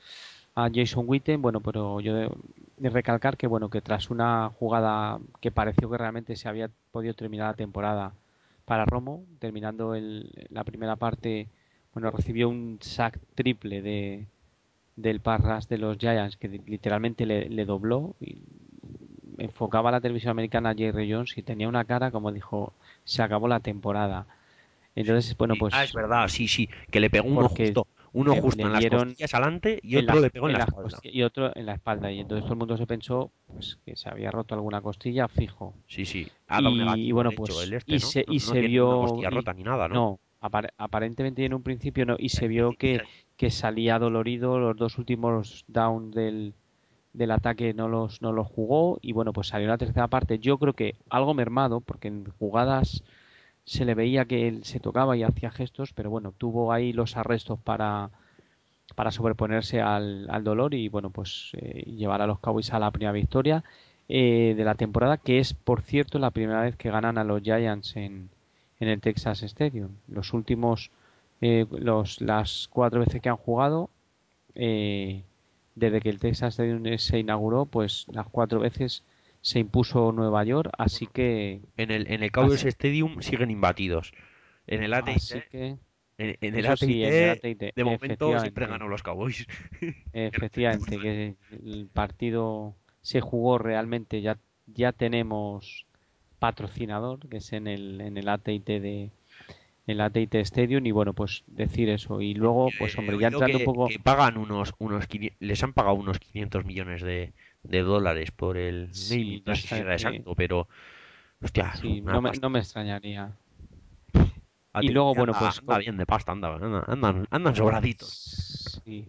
a Jason Witten, bueno, pero yo de, de recalcar que bueno, que tras una jugada que pareció que realmente se había podido terminar la temporada para Romo, terminando el, la primera parte, bueno, recibió un sack triple de del Parras de los Giants que literalmente le, le dobló y enfocaba la televisión americana a Jerry Jones y tenía una cara como dijo, se acabó la temporada. Entonces, bueno, Sí. Ah, es pues verdad, sí, sí, que le pegó uno porque justo, uno le, justo le en las dieron costillas adelante y en otro las, le pegó en en la las espalda. costi- y otro en la espalda y entonces todo el mundo se pensó pues que se había roto alguna costilla fijo Sí, sí, ha dado y, y negativo, bueno de hecho, el pues este, y ¿no? se No, y no se tiene ninguna vio costilla y rota ni nada, ¿no? no apar- aparentemente en un principio no y se En vio principio, que sí. que salía dolorido los dos últimos down del del ataque no los no los jugó y bueno pues salió en la tercera parte yo creo que algo mermado porque en jugadas se le veía que él se tocaba y hacía gestos pero bueno tuvo ahí los arrestos para para sobreponerse al, al dolor y bueno pues eh, llevar a los Cowboys a la primera victoria eh, de la temporada que es por cierto la primera vez que ganan a los Giants en, en el Texas Stadium los últimos eh, los, las cuatro veces que han jugado eh, desde que el Texas Stadium se inauguró pues las cuatro veces se impuso Nueva York así Bueno, que en el, en el Cowboys así, Stadium siguen imbatidos. En el así A T y T, que en, en el eso sí en el A T y T, A T T de momento siempre efectivamente ganan los Cowboys. Que no sé qué efectivamente pasa. que el partido se jugó realmente ya ya tenemos patrocinador que es en el en el A T T de el A T T Stadium y bueno pues decir eso y luego pues He hombre ya oído entrando un que, poco que pagan unos, unos quini- les han pagado unos quinientos millones de, de dólares por el naming. sí No ya sé si sabes será que exacto, pero, hostia, es sí una no me, no pasta. me extrañaría y A T y T luego bueno anda, pues anda co- bien de pasta, anda, anda- andan, andan sobraditos. sí.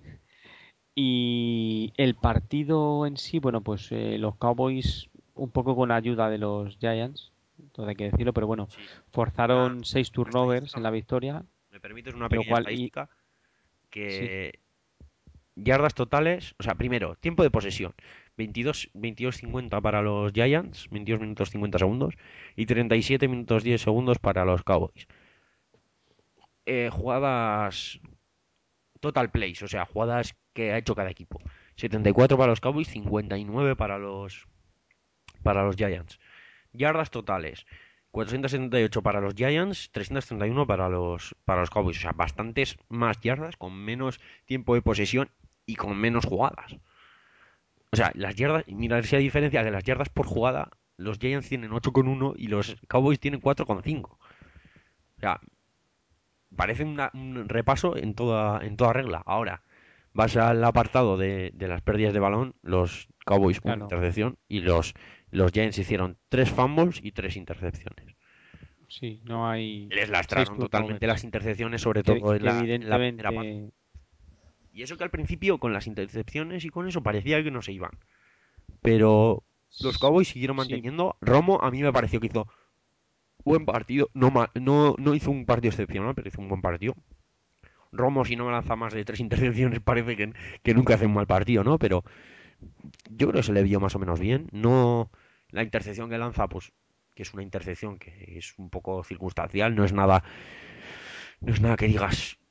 Y el partido en sí, bueno, pues eh, los Cowboys, un poco con la ayuda de los Giants, todo hay que decirlo, pero bueno, Sí. Una, forzaron seis una turnovers en estadística, la victoria, me permites una lo pequeña cual, y estadística, sí, que yardas totales, o sea, primero, tiempo de posesión, veintidós, veintidós cincuenta para los Giants, veintidós minutos cincuenta segundos, y treinta y siete minutos diez segundos para los Cowboys. Eh, jugadas total plays, o sea, jugadas que ha hecho cada equipo. setenta y cuatro para los Cowboys, cincuenta y nueve para los, para los Giants. Yardas totales, cuatrocientos setenta y ocho para los Giants, trescientos treinta y uno para los, para los Cowboys. O sea, bastantes más yardas con menos tiempo de posesión y con menos jugadas. O sea, las yardas, mira si hay diferencia que las yardas por jugada, los Giants tienen ocho coma uno y los Cowboys tienen cuatro coma cinco. O sea, parece una- un repaso en toda, en toda regla. Ahora, vas al apartado de, de las pérdidas de balón, los Cowboys una claro, intercepción y los, los Giants hicieron tres fumbles y tres intercepciones. sí, no hay Les seis lastraron totalmente las turnovers, intercepciones, sobre que, todo en que la, en la primera parte. evidentemente, Y eso que al principio con las intercepciones y con eso parecía que no se iban. Pero los Cowboys siguieron sí, manteniendo. Romo a mí me pareció que hizo buen partido. No, no, no hizo un partido excepcional, pero hizo un buen partido. Romo, si no me lanza más de tres intercepciones, parece que, que nunca hace un mal partido, ¿no? Pero yo creo que se le vio más o menos bien. No, la intercepción que lanza, pues, que es una intercepción que es un poco circunstancial, no es nada, no es nada que digas.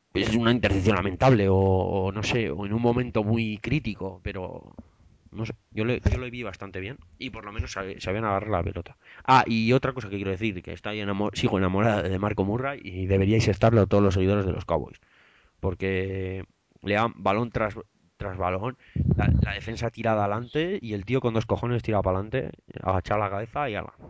es una intercepción lamentable o, o no sé, o en un momento muy crítico, pero no sé, yo le, yo le vi bastante bien y por lo menos sabe- sabían agarrar la pelota. Ah, y otra cosa que quiero decir, que estoy enamo- sigo enamorada de Marco Murray y deberíais estarlo todos los seguidores de los Cowboys, porque le dan balón tras, tras balón, la, la defensa tirada adelante y el tío con dos cojones tira para adelante, agacha la cabeza y ala.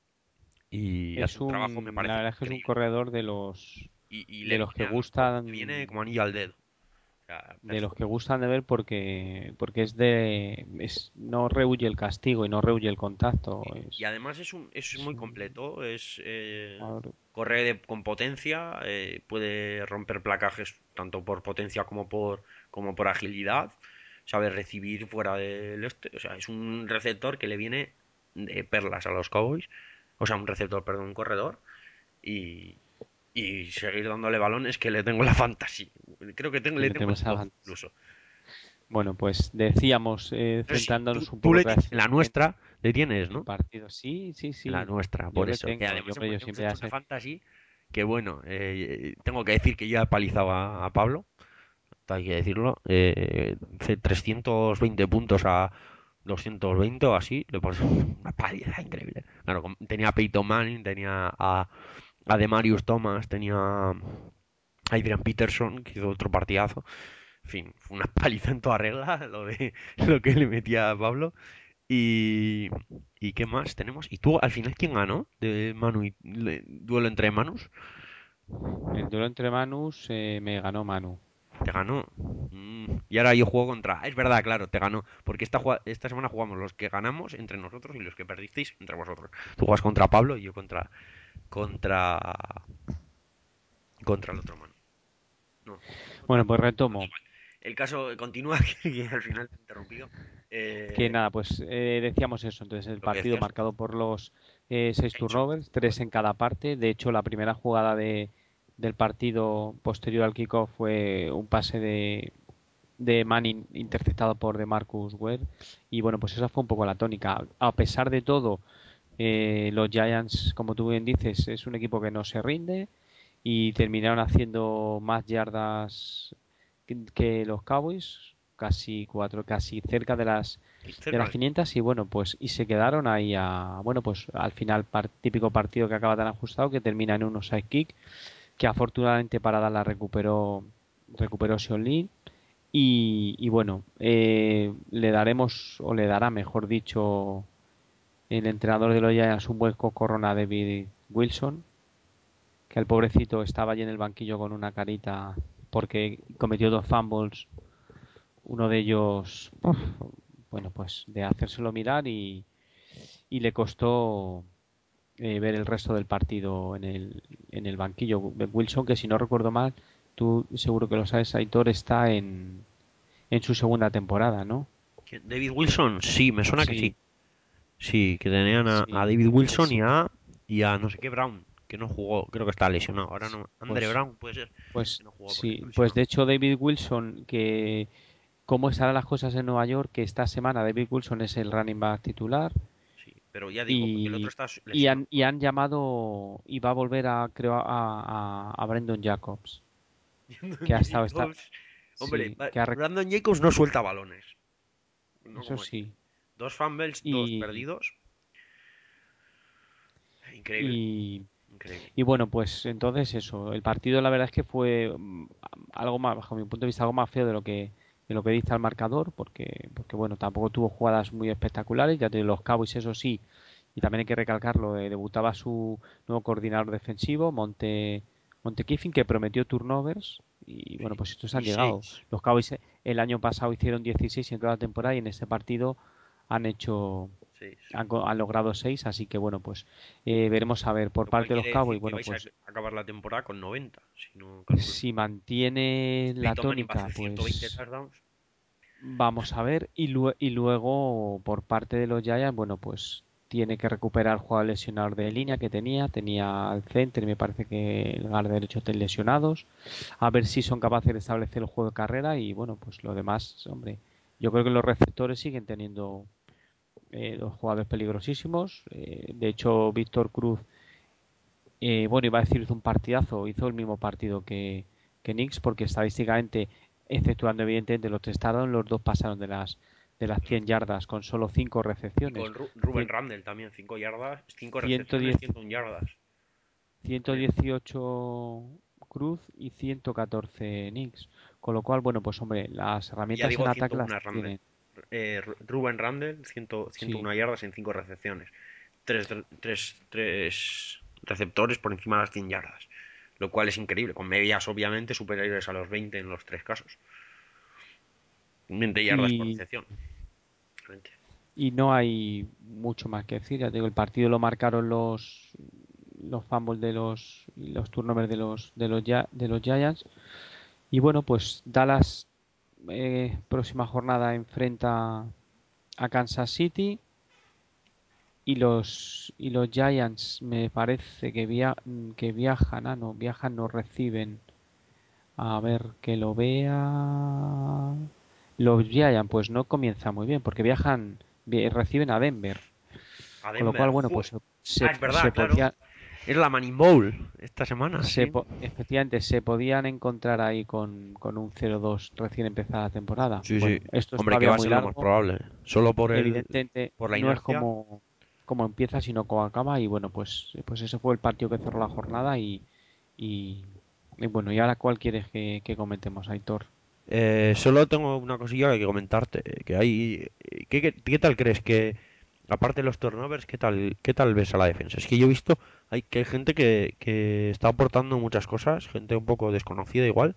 Y hace Es un trabajo, me un, la parece, verdad es que es un increíble. corredor de los Y, y de le los que viene, al- le viene gustan como anillo al dedo. O sea, de los que perfecto. gustan de ver porque porque es de es, no rehúye el castigo y no rehúye el contacto. Y, y Es, además es, un, es es muy un completo, es eh, jugador. corre de- con potencia, eh, puede romper placajes tanto por potencia como por, como por agilidad, sabe recibir fuera del este, o sea, es un receptor que le viene de perlas a los Cowboys, o sea, un receptor, perdón, un corredor, y, y seguir dándole balones que le tengo la fantasy. Creo que tengo, Que le le tengo tenemos en a- doce incluso. Bueno, pues decíamos, eh, No sé si tú, centrándonos un tú poco le otra tienes, vez en la en nuestra le tienes, el ¿no? partido. Sí, sí, En la sí. nuestra, Yo por le eso. Que tengo. Yo, además hombre, hemos, yo hemos siempre ya hecho una sé. fantasy que, bueno, eh, tengo que decir que yo he palizado a, a Pablo, hay que decirlo. Eh, hace trescientos veinte puntos a doscientos veinte o así, le puse una paliza increíble. Claro, com- tenía a Peyton Manning, tenía a, a Demarius Thomas, tenía a Adrian Peterson, que hizo otro partidazo. En fin, fue una paliza en toda regla lo de lo que le metía a Pablo. Y, ¿y qué más tenemos? ¿Y tú al final quién ganó? De Manu y le- duelo entre Manus. El duelo entre Manus eh, me ganó Manu. Te ganó. Mm, y ahora yo juego contra. Es verdad, claro, te ganó. Porque esta, jua- esta semana jugamos los que ganamos entre nosotros y los que perdisteis entre vosotros. Tú juegas contra Pablo y yo contra. Contra. Contra el otro Manu. No, contra Bueno, mí. pues Bueno, retomo. igual. El caso continúa que, que al final te he interrumpido. Que Eh, nada, pues eh, decíamos eso. Entonces, el lo que partido decías. marcado por los eh, seis He hecho. turnovers, tres en cada parte. De hecho, la primera jugada de, del partido posterior al kickoff fue un pase de, de Manning interceptado por DeMarcus Ware. Y bueno, pues esa fue un poco la tónica. A pesar de todo, eh, los Giants, como tú bien dices, es un equipo que no se rinde y terminaron haciendo más yardas que, que los Cowboys, casi cuatro, casi cerca de las de Cerca las de quinientas y bueno, pues y se quedaron ahí a bueno, pues al final par- típico partido que acaba tan ajustado que termina en un onside kick que afortunadamente para Dallas recuperó recuperó Sean Lee y, y bueno, eh, le daremos o le dará, mejor dicho, el entrenador de los Giants un buen cocorrón a David Wilson, que el pobrecito estaba allí en el banquillo con una carita porque cometió dos fumbles, uno de ellos, uf, bueno, pues de hacérselo mirar y, y le costó eh, ver el resto del partido en el, en el banquillo. Wilson, que si no recuerdo mal, tú seguro que lo sabes, Aitor, está en, en su segunda temporada, ¿no? ¿Quién? David Wilson, sí, me suena que sí. Sí, Sí, que tenían a, a sí, David Wilson pues, y a, y a no sé qué Brown, que no jugó, creo que está lesionado. Ahora no. Andre pues, Brown puede ser que pues no jugó porque está sí, pues lesionado. de hecho David Wilson, que cómo estarán las cosas en Nueva York, que esta semana David Wilson es el running back titular Sí, pero ya digo, porque el otro y, está y, lesionado. han, y han llamado y va a volver a, creo, a, a, a Brandon Jacobs, que ha estado esta, Jacobs. Hombre, sí, que ha, rec- Brandon Jacobs no suelta balones. No eso como este. sí, Dos fumbles, dos y, perdidos. Increíble, y, increíble. y bueno, pues entonces eso, el partido la verdad es que fue mm, algo más, bajo mi punto de vista, algo más feo de lo que de lo que dicta el marcador, porque, porque bueno, tampoco tuvo jugadas muy espectaculares, ya te digo, los Cowboys, eso sí, y también hay que recalcarlo, eh, debutaba su nuevo coordinador defensivo, Monte, Monte Kiffin, que prometió turnovers, y bueno, Sí. pues estos Y han llegado. seis. Los Cowboys eh, el año pasado hicieron dieciséis en toda la temporada y en este partido han hecho Seis. han, co- han logrado seis, así que bueno, pues eh, veremos a ver por Lo cual parte de los quiere Cowboys, decir que bueno, vais a pues acabar la temporada con noventa, si no calculo. si mantiene la Peyton Manning va a tónica, hacer ciento veinte pues touchdowns. vamos a ver. Y, lue- y luego, por parte de los Giants, bueno, pues tiene que recuperar el jugador lesionador de línea que tenía. Tenía al center y me parece que el guard derecho estén lesionados. A ver si son capaces de establecer el juego de carrera. Y bueno, pues lo demás, hombre, yo creo que los receptores siguen teniendo eh, dos jugadores peligrosísimos. Eh, de hecho, Víctor Cruz, eh, bueno, iba a decir hizo un partidazo, hizo el mismo partido que, que Knicks, porque estadísticamente, exceptuando evidentemente los tres touchdowns, los dos pasaron de las de las cien yardas con solo cinco Y recepciones. con Ru- Ruben Cien- Randle también, cinco yardas, cinco ciento recepciones, diez ciento uno yardas. ciento También. dieciocho Cruz y ciento catorce Knicks. Con lo cual, bueno, pues hombre, las Y ya herramientas en digo ataque ciento las uno Randle. tienen. Eh, Ru- Ruben Randle, cien, ciento Sí. uno yardas en cinco recepciones. Tres, tres, tres receptores por encima de las cien yardas. Lo cual es increíble, con medias obviamente superiores a los veinte en los tres casos. veinte yardas por Y, recepción. y no hay mucho más que decir. Ya te digo, el partido lo marcaron los los fumbles de los los turnovers de los de los Gi- de los Giants. Y bueno, pues Dallas, eh, próxima jornada, enfrenta a Kansas City, y los y los Giants me parece que, via- que viajan, ah, no, viajan, no reciben. A ver, que lo vea. Los Giants, pues no comienza muy bien, porque viajan, vi- reciben a Denver. A Con lo Denver. cual, bueno, Jue- pues se, Ah, es verdad, se claro. podía, Es la Manning Bowl esta semana, se, sí. po- efectivamente, se podían encontrar ahí con, con un cero dos recién empezada la temporada. Sí, sí. Bueno, esto es Hombre, que todavía va a muy ser lo más largo. probable. Solo por el, Evidentemente, por la no es inercia. como, como empieza, sino como acaba. Y bueno, pues, pues ese fue el partido que cerró la jornada. Y, y, y bueno, ¿y ahora cuál quieres que, que comentemos, Aitor? Eh, solo tengo una cosilla que comentarte. Que hay. ¿Qué, qué, qué tal crees que, aparte de los turnovers, qué tal, qué tal ves a la defensa? Es que yo he visto hay, que hay gente que, que está aportando muchas cosas, gente un poco desconocida igual.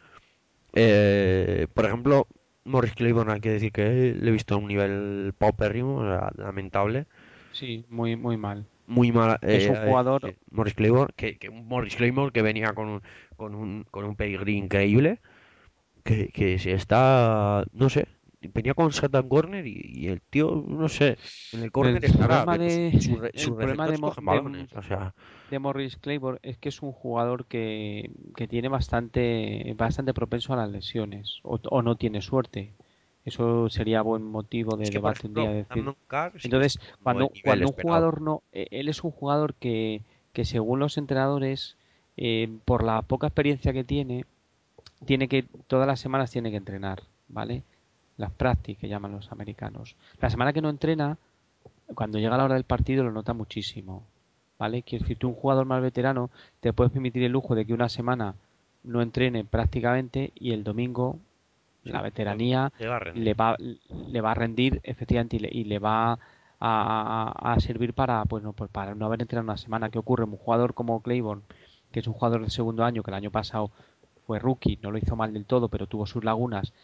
Eh, por ejemplo, Morris Claiborne, hay que decir que le he visto a un nivel paupérrimo, la- lamentable. Sí, muy, muy mal. Muy mal. Es un Eh, jugador, eh, Morris Claiborne, que, que un Morris Claiborne que venía con un, con un, con un pedigree increíble, que, que se está, no sé, venía con Satan Corner y, y el tío, no sé, en el el corner estará, problema pero su- sus de re- el sus problema de, receptores Mo- cogen de, balones, o sea, de Morris Claiborne es que es un jugador que, que tiene bastante, bastante propenso a las lesiones, o, o no tiene suerte. Eso sería buen motivo es de que por debate un día, ejemplo, decir. Brandon Carr sí que Entonces, está dando el cuando, nivel cuando un esperado. jugador no, eh, él es un jugador que, que según los entrenadores, eh, por la poca experiencia que tiene, tiene que, todas las semanas tiene que entrenar, ¿vale? Las prácticas que llaman los americanos. La semana que no entrena, cuando llega la hora del partido lo nota muchísimo, ¿vale? Quiero decir, tú, un jugador más veterano, te puedes permitir el lujo de que una semana no entrene prácticamente y el domingo Sí, la te, veteranía te va a rendir. le va, le va a rendir efectivamente y le, y le va a, a- a servir para, pues no, pues para no haber entrenado una semana. ¿Qué ocurre? Un jugador como Claiborne, que es un jugador de segundo año, que el año pasado fue rookie, no lo hizo mal del todo, pero tuvo sus lagunas.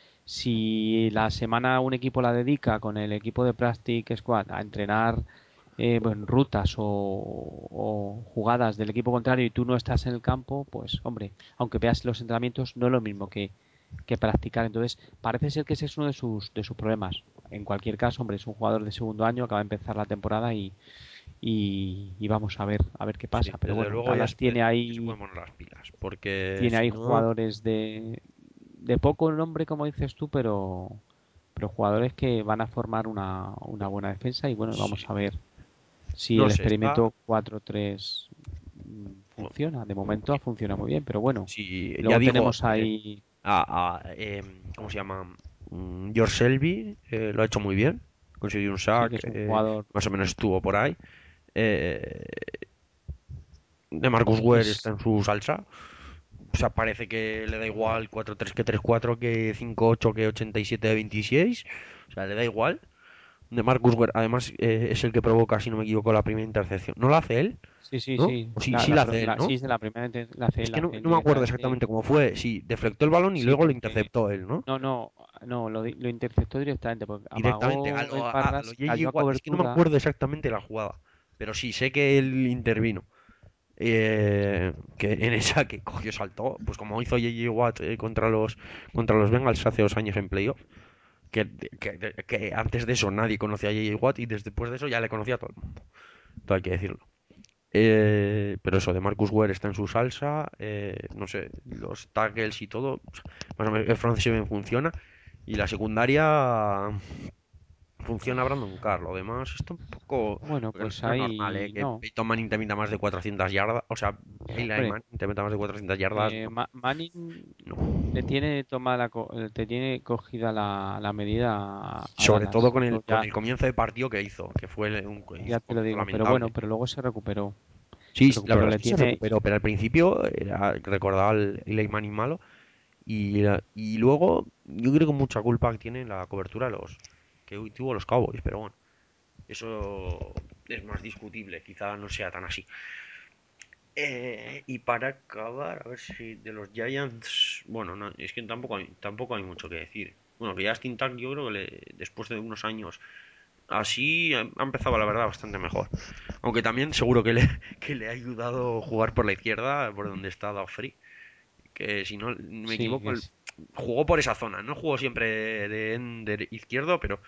Si la semana un equipo la dedica con el equipo de Practice Squad a entrenar, eh, bueno, rutas o, o jugadas del equipo contrario, y tú no estás en el campo, pues hombre, aunque veas los entrenamientos, no es lo mismo que, que practicar. Entonces, parece ser que ese es uno de sus, de sus problemas. En cualquier caso, hombre, es un jugador de segundo año, acaba de empezar la temporada y, y, y vamos a ver, a ver qué Sí, pasa. Pero desde bueno, luego ya Dallas se, puede- tiene ya se ahí, pueden poner las pilas, porque tiene si ahí no, jugadores de, de poco nombre, como dices tú, pero, pero jugadores que van a formar una, una buena defensa. Y bueno, vamos sí, a ver si no el sé, está, experimento cuatro tres mm, jo, funciona. De momento que- funciona muy bien, pero bueno, si ya luego digo, tenemos eh, ahí, a, a, em, ¿cómo se llama? Mm, George Selby eh, lo ha hecho muy bien, consiguió un sí que sack, es un eh, jugador, más o menos estuvo por ahí. Eh, de Marcus Ware está es, en su salsa. O sea, parece que le da igual cuatro tres que tres cuatro que cinco ocho que ochenta y siete de veintiséis. O sea, le da igual. De Marcus Ware, además, eh, es el que provoca, si no me equivoco, la primera intercepción. ¿No la hace él? sí, sí, ¿No? sí, O sí, la, sí la, la pro- hace él, la- ¿no? sí, es de la primera, inte- la hace Es él, que la no, hace él no me acuerdo directamente. exactamente cómo fue. Si deflectó el balón y Sí, luego lo porque interceptó él, ¿no? no, no, no, lo, di- lo interceptó directamente, porque Directamente a amagó lo, a, a lo espaldas, J J cayó a Watt. Es que no me cobertura. acuerdo exactamente la jugada. Pero sí, sé que él intervino. Eh, que en esa que cogió saltó, pues como hizo J J Watt eh, contra los contra los Bengals hace dos años en playoff, que, que, que antes de eso nadie conocía a J J Watt y después de eso ya le conocía a todo el mundo. Todo hay que decirlo. Eh, pero eso, de Marcus Ware está en su salsa, eh, no sé, los tackles y todo, más o menos el front seven funciona y la secundaria funciona Brandon Carr. Lo demás está un poco. Bueno, Porque no, pues no es normal, ¿eh? ahí Que no. Peyton Manning te meta más de cuatrocientas yardas. O sea, Eli Hombre, Manning te meta más de cuatrocientas yardas. eh, No, Ma- Manning te no. tiene tomada la co- eh, te tiene cogida la, la medida a, a Sobre Dallas. todo con el, Eso con ya, el comienzo de partido que hizo, que fue un ya te lo comienzo digo. Pero bueno, lamentable. pero luego se recuperó. Sí, Se la recuperó. verdad es Le que se tiene, recuperó, pero al principio era, recordaba al Eli Manning malo. Y, la- y luego, yo creo que mucha culpa tiene la cobertura de los que tuvo los Cowboys, pero bueno, eso es más discutible, quizá no sea tan así. Eh, y para acabar, a ver si de los Giants, bueno, no, es que tampoco hay, tampoco hay mucho que decir. Bueno, que Justin Tuck yo creo que le- después de unos años así ha ha empezado la verdad bastante mejor. Aunque también seguro que le, que le ha ayudado jugar por la izquierda, por donde está Doug Free. Que si no me sí, equivoco, que el- es, jugó por esa zona. No jugó siempre de ender izquierdo, pero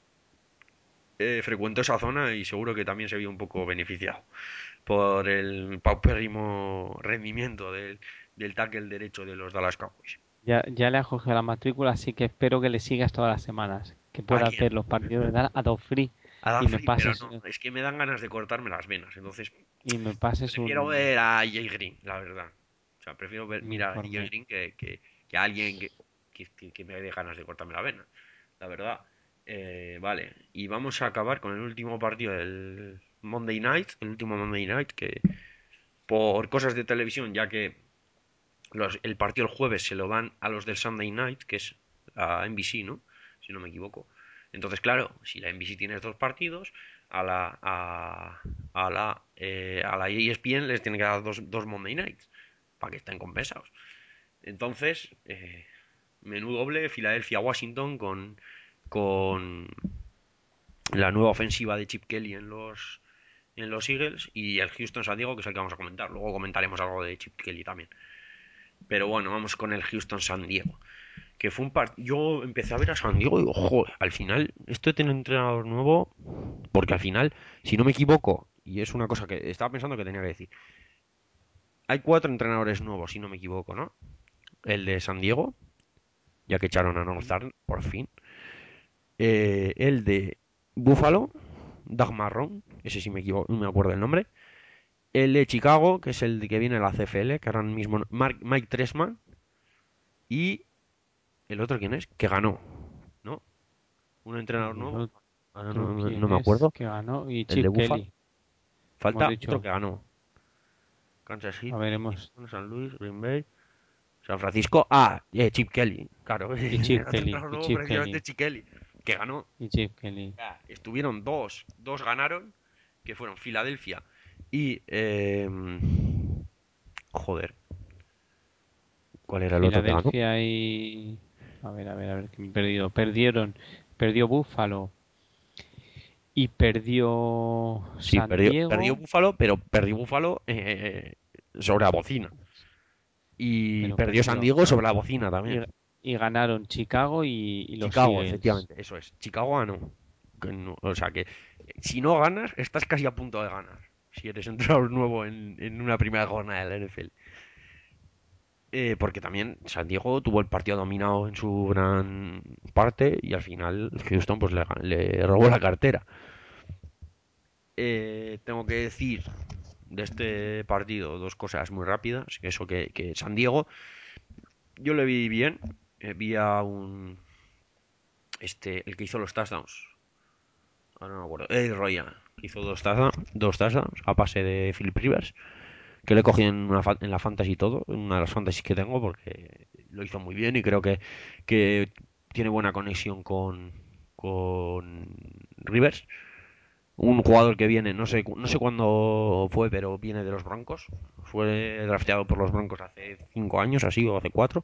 eh, frecuentó esa zona y seguro que también se vio un poco beneficiado por el paupérrimo rendimiento del, del tackle derecho de los Dallas Cowboys. ya, ya le ha cogido la matrícula, así que espero que le sigas todas las semanas. Que ¿A pueda quién? hacer los partidos de Dallas a Doug Free A Dan y me Free, pero pases no, es que me dan ganas de cortarme las venas. Entonces, y me pases prefiero un, ver a Jay Green, la verdad. O sea, prefiero ver, un mirar a Jay informe. Green que, que, que a alguien que, que, que me dé ganas de cortarme la vena. La verdad. Eh, vale, y vamos a acabar con el último partido del Monday Night, el último Monday Night, que por cosas de televisión, ya que los- el partido el jueves se lo dan a los del Sunday Night, que es a N B C, ¿no? Si no me equivoco. Entonces, claro, si la N B C tiene dos partidos, a la, a, a la, eh, a la E S P N les tiene que dar dos, dos Monday Nights para que estén compensados. Entonces, eh, menú doble, Filadelfia-Washington con, con la nueva ofensiva de Chip Kelly en los, en los Eagles y el Houston-San Diego, que es el que vamos a comentar. Luego comentaremos algo de Chip Kelly también. Pero bueno, vamos con el Houston-San Diego. Que fue un partido. Yo empecé a ver a San Diego y digo, joder, al final, esto de tener un entrenador nuevo, porque al final, si no me equivoco, y es una cosa que estaba pensando que tenía que decir, hay cuatro entrenadores nuevos, si no me equivoco, ¿no? El de San Diego, ya que echaron a Northern, por fin. Eh, el de Buffalo, Doug Marrón, ese sí me equivoco, no me acuerdo el nombre. El de Chicago, que es el de que viene de la C F L, que ahora mismo Mark- Mike Trestman. Y el otro, ¿quién es? Que ganó, ¿no? Un entrenador Y el nuevo. Ahora otro, no, no ¿quién me es? acuerdo. Que ganó. Y El de Chip Buffalo. Kelly, hemos Falta otro dicho. que ganó. Kansas A City, veremos. San Luis, Green Bay, San Francisco. Ah, eh, Chip Kelly. Claro, Y el Chip Kelly, entrenador y nuevo Chip precisamente Kelly, es Chip Kelly. Que ganó. y Chip Kelly. Ah, estuvieron dos. Dos ganaron. Que fueron Filadelfia y... eh, joder. ¿Cuál era el otro que ganó? Filadelfia y... A ver, a ver, a ver, que me he perdido. Perdieron. Perdió Buffalo y perdió Sí, San perdió, perdió Diego, Búfalo, pero perdió Búfalo eh, sobre la bocina. Y pero perdió San perdió. Diego sobre la bocina Y, también. y ganaron Chicago y, y los Chicago, Eagles. efectivamente, eso es. Chicago ganó. Que no- o sea que eh, si no ganas, estás casi a punto de ganar. Si eres entrenador nuevo en, en una primera jornada de la N F L. Eh, porque también San Diego tuvo el partido dominado en su gran parte y al final Houston pues le, le robó la cartera. Eh, tengo que decir de este partido dos cosas muy rápidas. Que eso que, que San Diego, yo le vi bien. Eh, vi a un... Este, el que hizo los touchdowns. Ahora no me acuerdo. Eddie Roya, que hizo dos, taza, dos touchdowns a pase de Philip Rivers. Que le cogí en, una, en la fantasy y todo. En una de las fantasies que tengo porque lo hizo muy bien y creo que, que tiene buena conexión con, con Rivers. Un jugador que viene, no sé, no sé cuándo fue, pero viene de los Broncos. Fue drafteado por los Broncos hace cinco años, así, o hace cuatro.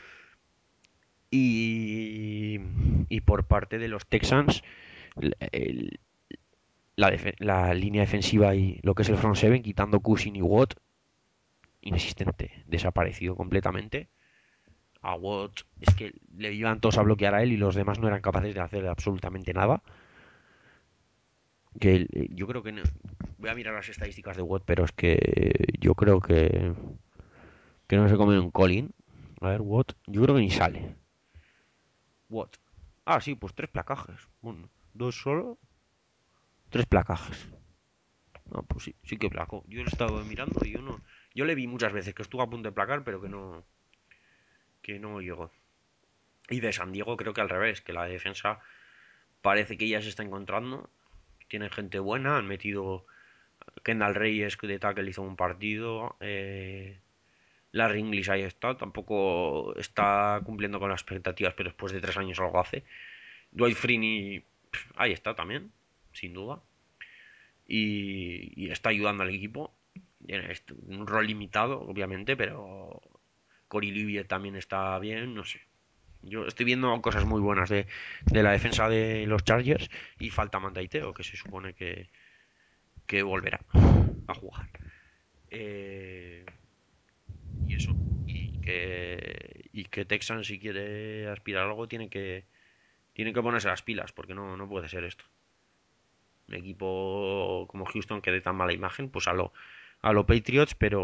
Y, y por parte de los Texans, el- la, defe- la línea defensiva y lo que es el front seven, quitando Cushing y Watt, inexistente, desaparecido completamente. A Watt es que le iban todos a bloquear a él y los demás no eran capaces de hacer absolutamente nada. Que él- eh, yo creo que no- voy a mirar las estadísticas de Watt, pero es que yo creo que que no se come un Colin. A ver, Watt, yo creo que ni sale. Watt. Ah, sí, pues tres placajes. Bueno. ¿Dos solo? Tres placajes. No, pues sí, sí que placó. Yo lo he estado mirando y yo no. Yo le vi muchas veces que estuvo a punto de placar, pero que no, que no llegó. Y de San Diego creo que al revés, que la defensa parece que ya se está encontrando. Tienen gente buena, han metido Kendall Reyes de tackle hizo un partido. Eh, Larry English ahí está, tampoco está cumpliendo con las expectativas, pero después de tres años algo hace. Dwight Freeney ahí está también, sin duda. Y, y está ayudando al equipo. Tiene un rol limitado, obviamente, pero Cory Livier también está bien, no sé. Yo estoy viendo cosas muy buenas de, de la defensa de los Chargers y falta Mandaiteo, que se supone que, que volverá a jugar. Eh, y eso. Y que, y que Texan, si quiere aspirar a algo, tiene que, tiene que ponerse las pilas, porque no, no puede ser esto. Un equipo como Houston que dé tan mala imagen, pues a lo, a lo Patriots, pero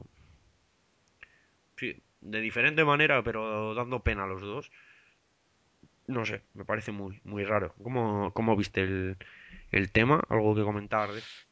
sí, de diferente manera, pero dando pena a los dos. No sé, me parece muy, muy raro. ¿Cómo, cómo viste el, el tema? ¿Algo que comentar de esto?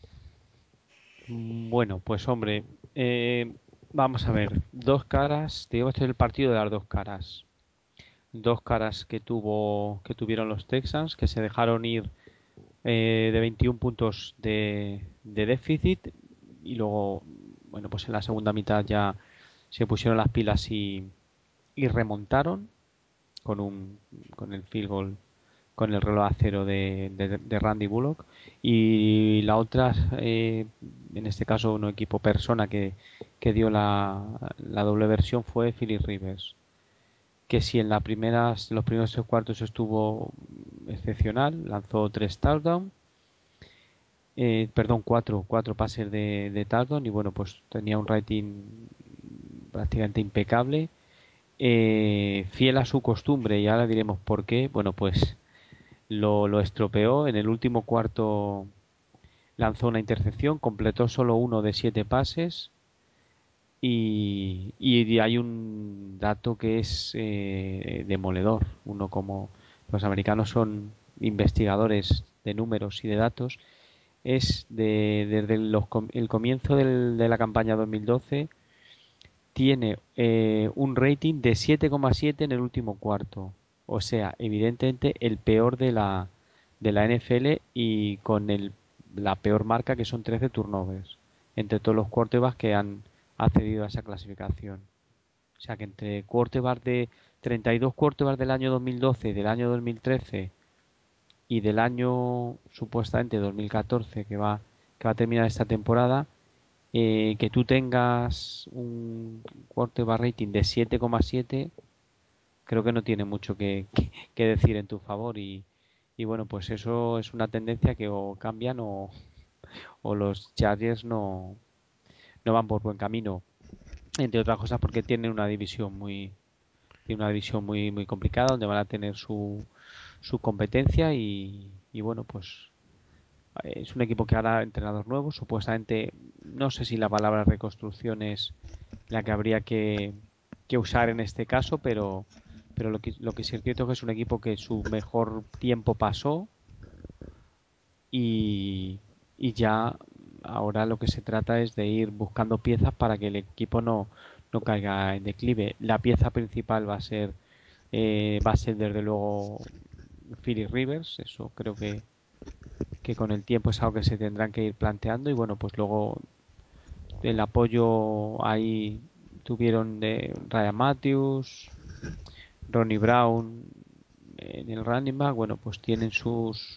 Mm, Bueno, pues hombre, eh, vamos a ver, dos caras, digamos que es el partido de las dos caras. Dos caras que tuvo, que tuvieron los Texans, que se dejaron ir eh, de veintiún puntos de, de déficit y luego, bueno, pues en la segunda mitad ya se pusieron las pilas y, y remontaron con un con el field goal con el reloj a cero de, de, de Randy Bullock y la otra eh, en este caso un equipo persona que, que dio la, la doble versión fue Philip Rivers que si en la primeras, los primeros tres cuartos estuvo excepcional, lanzó tres touchdowns, eh, perdón, cuatro, cuatro pases de, de touchdown y bueno, pues tenía un rating prácticamente impecable, eh, fiel a su costumbre y ahora diremos por qué, bueno, pues lo, lo estropeó en el último cuarto, lanzó una intercepción, completó solo uno de siete pases y, y hay un dato que es eh, demoledor. Uno como los americanos son investigadores de números y de datos, es de, desde los com- el comienzo del- de la campaña dos mil doce tiene eh, un rating de siete coma siete en el último cuarto. O sea, evidentemente el peor de la, de la N F L y con el, la peor marca que son trece turnovers entre todos los quarterbacks que han accedido a esa clasificación. O sea que entre quarterbacks de treinta y dos quarterbacks del año dos mil doce, del año dos mil trece y del año supuestamente dos mil catorce que va, que va a terminar esta temporada, eh, que tú tengas un quarterback rating de siete coma siete, creo que no tiene mucho que, que- que decir en tu favor y, y bueno, pues eso es una tendencia que o cambian o, o los Chargers no, no van por buen camino, entre otras cosas porque tienen una división muy tiene una división muy muy complicada donde van a tener su, su competencia y, y bueno, pues es un equipo que hará entrenador nuevo, supuestamente no sé si la palabra reconstrucción es la que habría que, que usar en este caso, pero, pero lo que, lo que sí es cierto es que es un equipo que su mejor tiempo pasó y, y ya ahora lo que se trata es de ir buscando piezas para que el equipo no, no caiga en declive. La pieza principal va a ser, eh, va a ser desde luego Philip Rivers, eso creo que, que con el tiempo es algo que se tendrán que ir planteando y bueno, pues luego el apoyo ahí tuvieron de Ryan Matthews, Ronnie Brown en el running back, bueno, pues tienen sus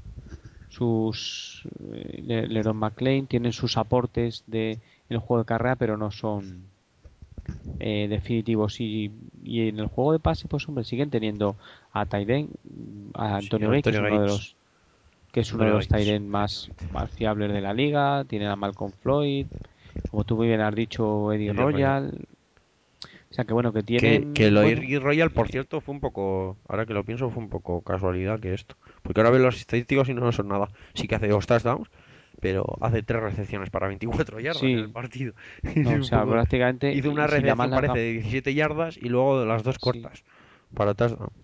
sus eh, Le- Leron McLean tienen sus aportes de en el juego de carrera, pero no son eh, definitivos y, y en el juego de pase, pues hombre, siguen teniendo a Tyden, a Sí, Antonio Gay, que es Antonio uno de Gates. los que es uno de Antonio los Gates, Tyden más, efectivamente. más fiables de la liga, tienen a Malcolm Floyd, como tú muy bien has dicho, Eddie Eddie Royal. Royal, o sea que bueno, que Que, que tienen, lo de bueno, Ricky Royal, por eh, cierto, fue un poco. Ahora que lo pienso, fue un poco casualidad que esto. Porque ahora veo los estadísticos y no son nada. Sí que hace dos touchdowns, pero hace tres recepciones para veinticuatro yardas en el sí, partido. Es no, o un sea, poco. prácticamente, Hizo una y si la recepción, mala parece, cam- de diecisiete yardas y luego las dos sí, cortas para touchdown.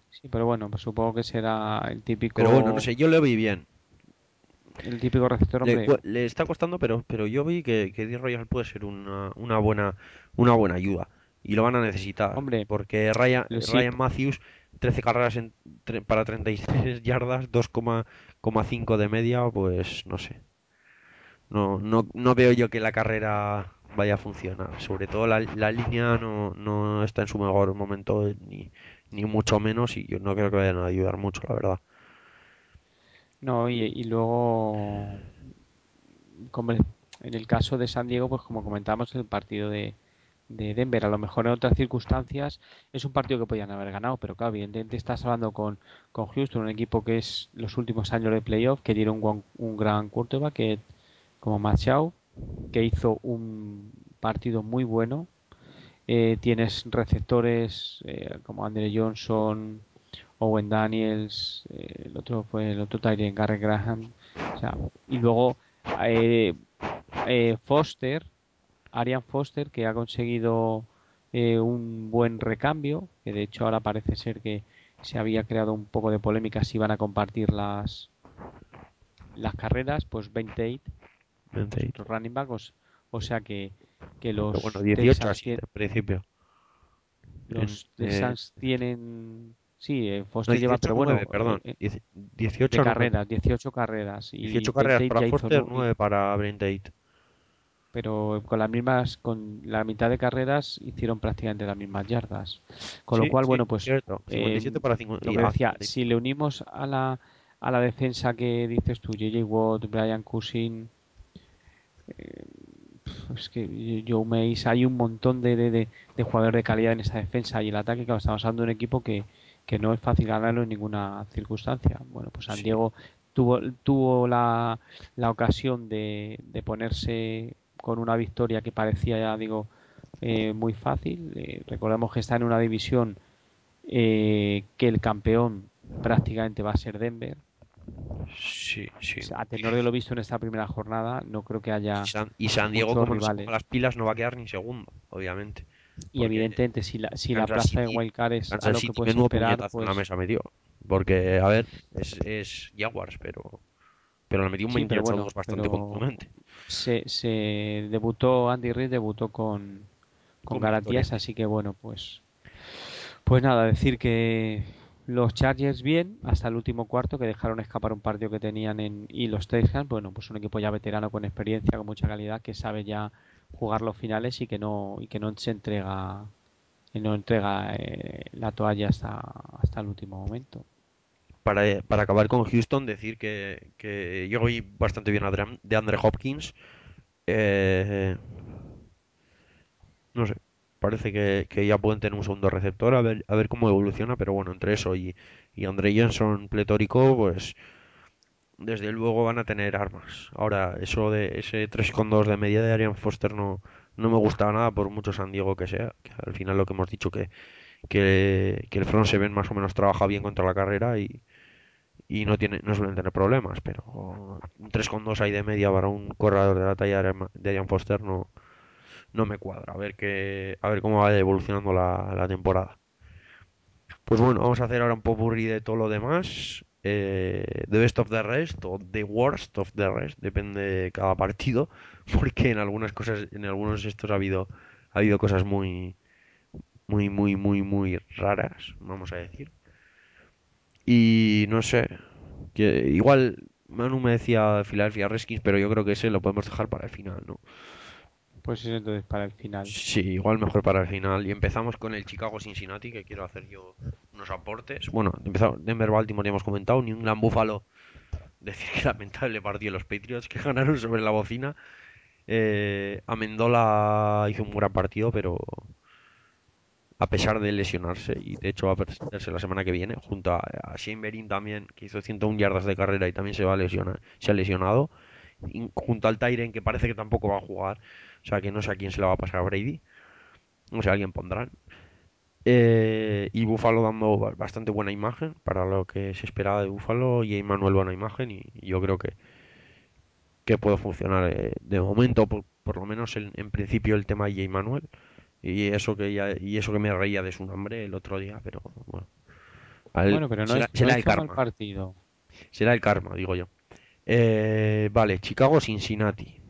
Sí, pero bueno, pues supongo que será el Pero bueno, no típico, sé, yo le vi bien. el típico receptor, Le, hombre. cue- le está costando, pero, pero yo vi que, que D-Royal puede ser una, una buena, una buena ayuda. Y lo van a necesitar. Hombre, Porque Ryan, lo sí, Ryan Matthews, trece carreras en, tre- para treinta y tres yardas, dos coma cinco de media, pues no sé. No, no, no veo yo que la carrera vaya a funcionar. Sobre todo la, la línea no, no está en su mejor momento, eh, ni, ni mucho menos, y yo no creo que vayan a ayudar mucho, la verdad. no, y, y luego, como en el caso de San Diego, pues como comentábamos, el partido de, de Denver, a lo mejor en otras circunstancias es un partido que podían haber ganado, pero claro, evidentemente estás hablando con, con Houston, un equipo que es los últimos años de playoff, que tiene un, guan- un gran quarterback que, como Machado, que hizo un partido muy bueno. Eh, tienes receptores eh, como Andre Johnson, Owen Daniels, eh, el otro fue el otro Tyrant Garrett Graham, o sea, y luego eh, eh, Foster, Arian Foster, que ha conseguido eh, un buen recambio, que de hecho ahora parece ser que se había creado un poco de polémica si van a compartir las, las carreras, pues veintiocho, es veinte. otro running back, os- o sea que, que Pero bueno, los dieciocho Texans, así, tie- en principio. En, los eh, Texans tienen, sí, eh, no, Foster lleva, dieciocho pero nueve bueno, perdón. eh, eh, Diez- de dieciocho nueve. carreras, dieciocho carreras y dieciocho carreras veintiocho para ya hizo, Foster, nu- y- nueve para veintiocho. pero con las mismas, con la mitad de carreras hicieron prácticamente las mismas yardas. Con lo Sí, cual, sí, bueno, pues cierto. cincuenta y eh, siete para cincuenta lo y que a decía, cincuenta y si nueve. le unimos a la, a la defensa que dices tú, J J Watt, Brian Cousin, es que Joe Mays, hay un montón de, de, de, de jugadores de calidad en esa defensa y el ataque, que estamos hablando de un equipo que, que no es fácil ganarlo en ninguna circunstancia. Bueno, pues San Sí. Diego tuvo, tuvo la, la ocasión de, de ponerse con una victoria que parecía, ya digo, eh, muy fácil. Eh, recordemos que está en una división eh, que el campeón prácticamente va a ser Denver. Sí, sí. A tenor de lo visto en esta primera jornada, no creo que Y haya San, y San Diego, muchos como no se ponga rivales. las pilas, no va a quedar ni segundo, obviamente. Y Porque evidentemente, si la, si la Kansas plaza de City, Wildcard es a Kansas lo que City puedes menudo esperar, puñetazo en la pues mesa metió. Porque, a ver, es, es Jaguars, pero, pero le metió un sí, pero veintiocho a bueno, dos bastante pero contundente. se, se debutó, Andy Reid debutó con, con Con victoria. garantías, así que bueno, pues, pues nada, decir que los Chargers bien hasta el último cuarto, que dejaron escapar un partido que tenían en, y los Texans, bueno, pues un equipo ya veterano con experiencia, con mucha calidad, que sabe ya jugar los finales y que no, y que no se entrega, y no entrega eh, la toalla hasta, hasta el último momento. Para, para acabar con Houston, decir que, que yo vi bastante bien a Dram- de Andre Hopkins. Eh, no sé, parece que, que ya pueden tener un segundo receptor, a ver, a ver cómo evoluciona, pero bueno, entre eso y, y Andre Johnson pletórico, pues desde luego van a tener armas. Ahora, eso de ese tres coma dos de media de Arian Foster no, no me gusta nada por mucho San Diego que sea, que al final lo que hemos dicho que, que, que el front seven más o menos trabaja bien contra la carrera y, y no tiene, no suelen tener problemas, pero un tres coma dos ahí de media para un corredor de la talla de Arian de Arian Foster no, no me cuadra. A ver qué, a ver cómo va evolucionando la, la temporada. Pues bueno, vamos a hacer ahora un popurrí de todo lo demás. Eh, the best of the rest o the worst of the rest, depende de cada partido, porque en algunas cosas, en algunos de estos ha habido, ha habido cosas muy, muy, muy, muy, muy raras, vamos a decir. Y no sé, que igual Manu me decía Philadelphia Redskins, pero yo creo que ese lo podemos dejar para el final, ¿no? Pues eso entonces para el final. Sí, igual mejor para el final. Y empezamos con el Chicago Cincinnati, que quiero hacer yo unos aportes. Bueno, empezamos Denver Baltimore ya hemos comentado, New England Buffalo, decir que lamentable partido los Patriots que ganaron sobre la bocina. Eh, Amendola hizo un gran partido, pero a pesar de lesionarse, y de hecho va a perderse la semana que viene, junto a, a Shane Vereen también, que hizo ciento uno yardas de carrera y también se va a lesionar, se ha lesionado, y junto al Tyren, que parece que tampoco va a jugar, o sea que no sé a quién se la va a pasar a Brady, no sé, a alguien pondrán. Eh, y Buffalo dando ba- bastante buena imagen para lo que se esperaba de Buffalo y Emmanuel buena imagen y, y yo creo que, que puede funcionar eh, de momento, por, por lo menos en, en principio el tema de Emmanuel y eso que ya, y eso que me reía de su nombre el otro día, pero bueno, Al- Bueno, pero no, será, es, no será el hizo mal karma. partido. Será el karma, digo yo. Eh, vale, Chicago, Cincinnati.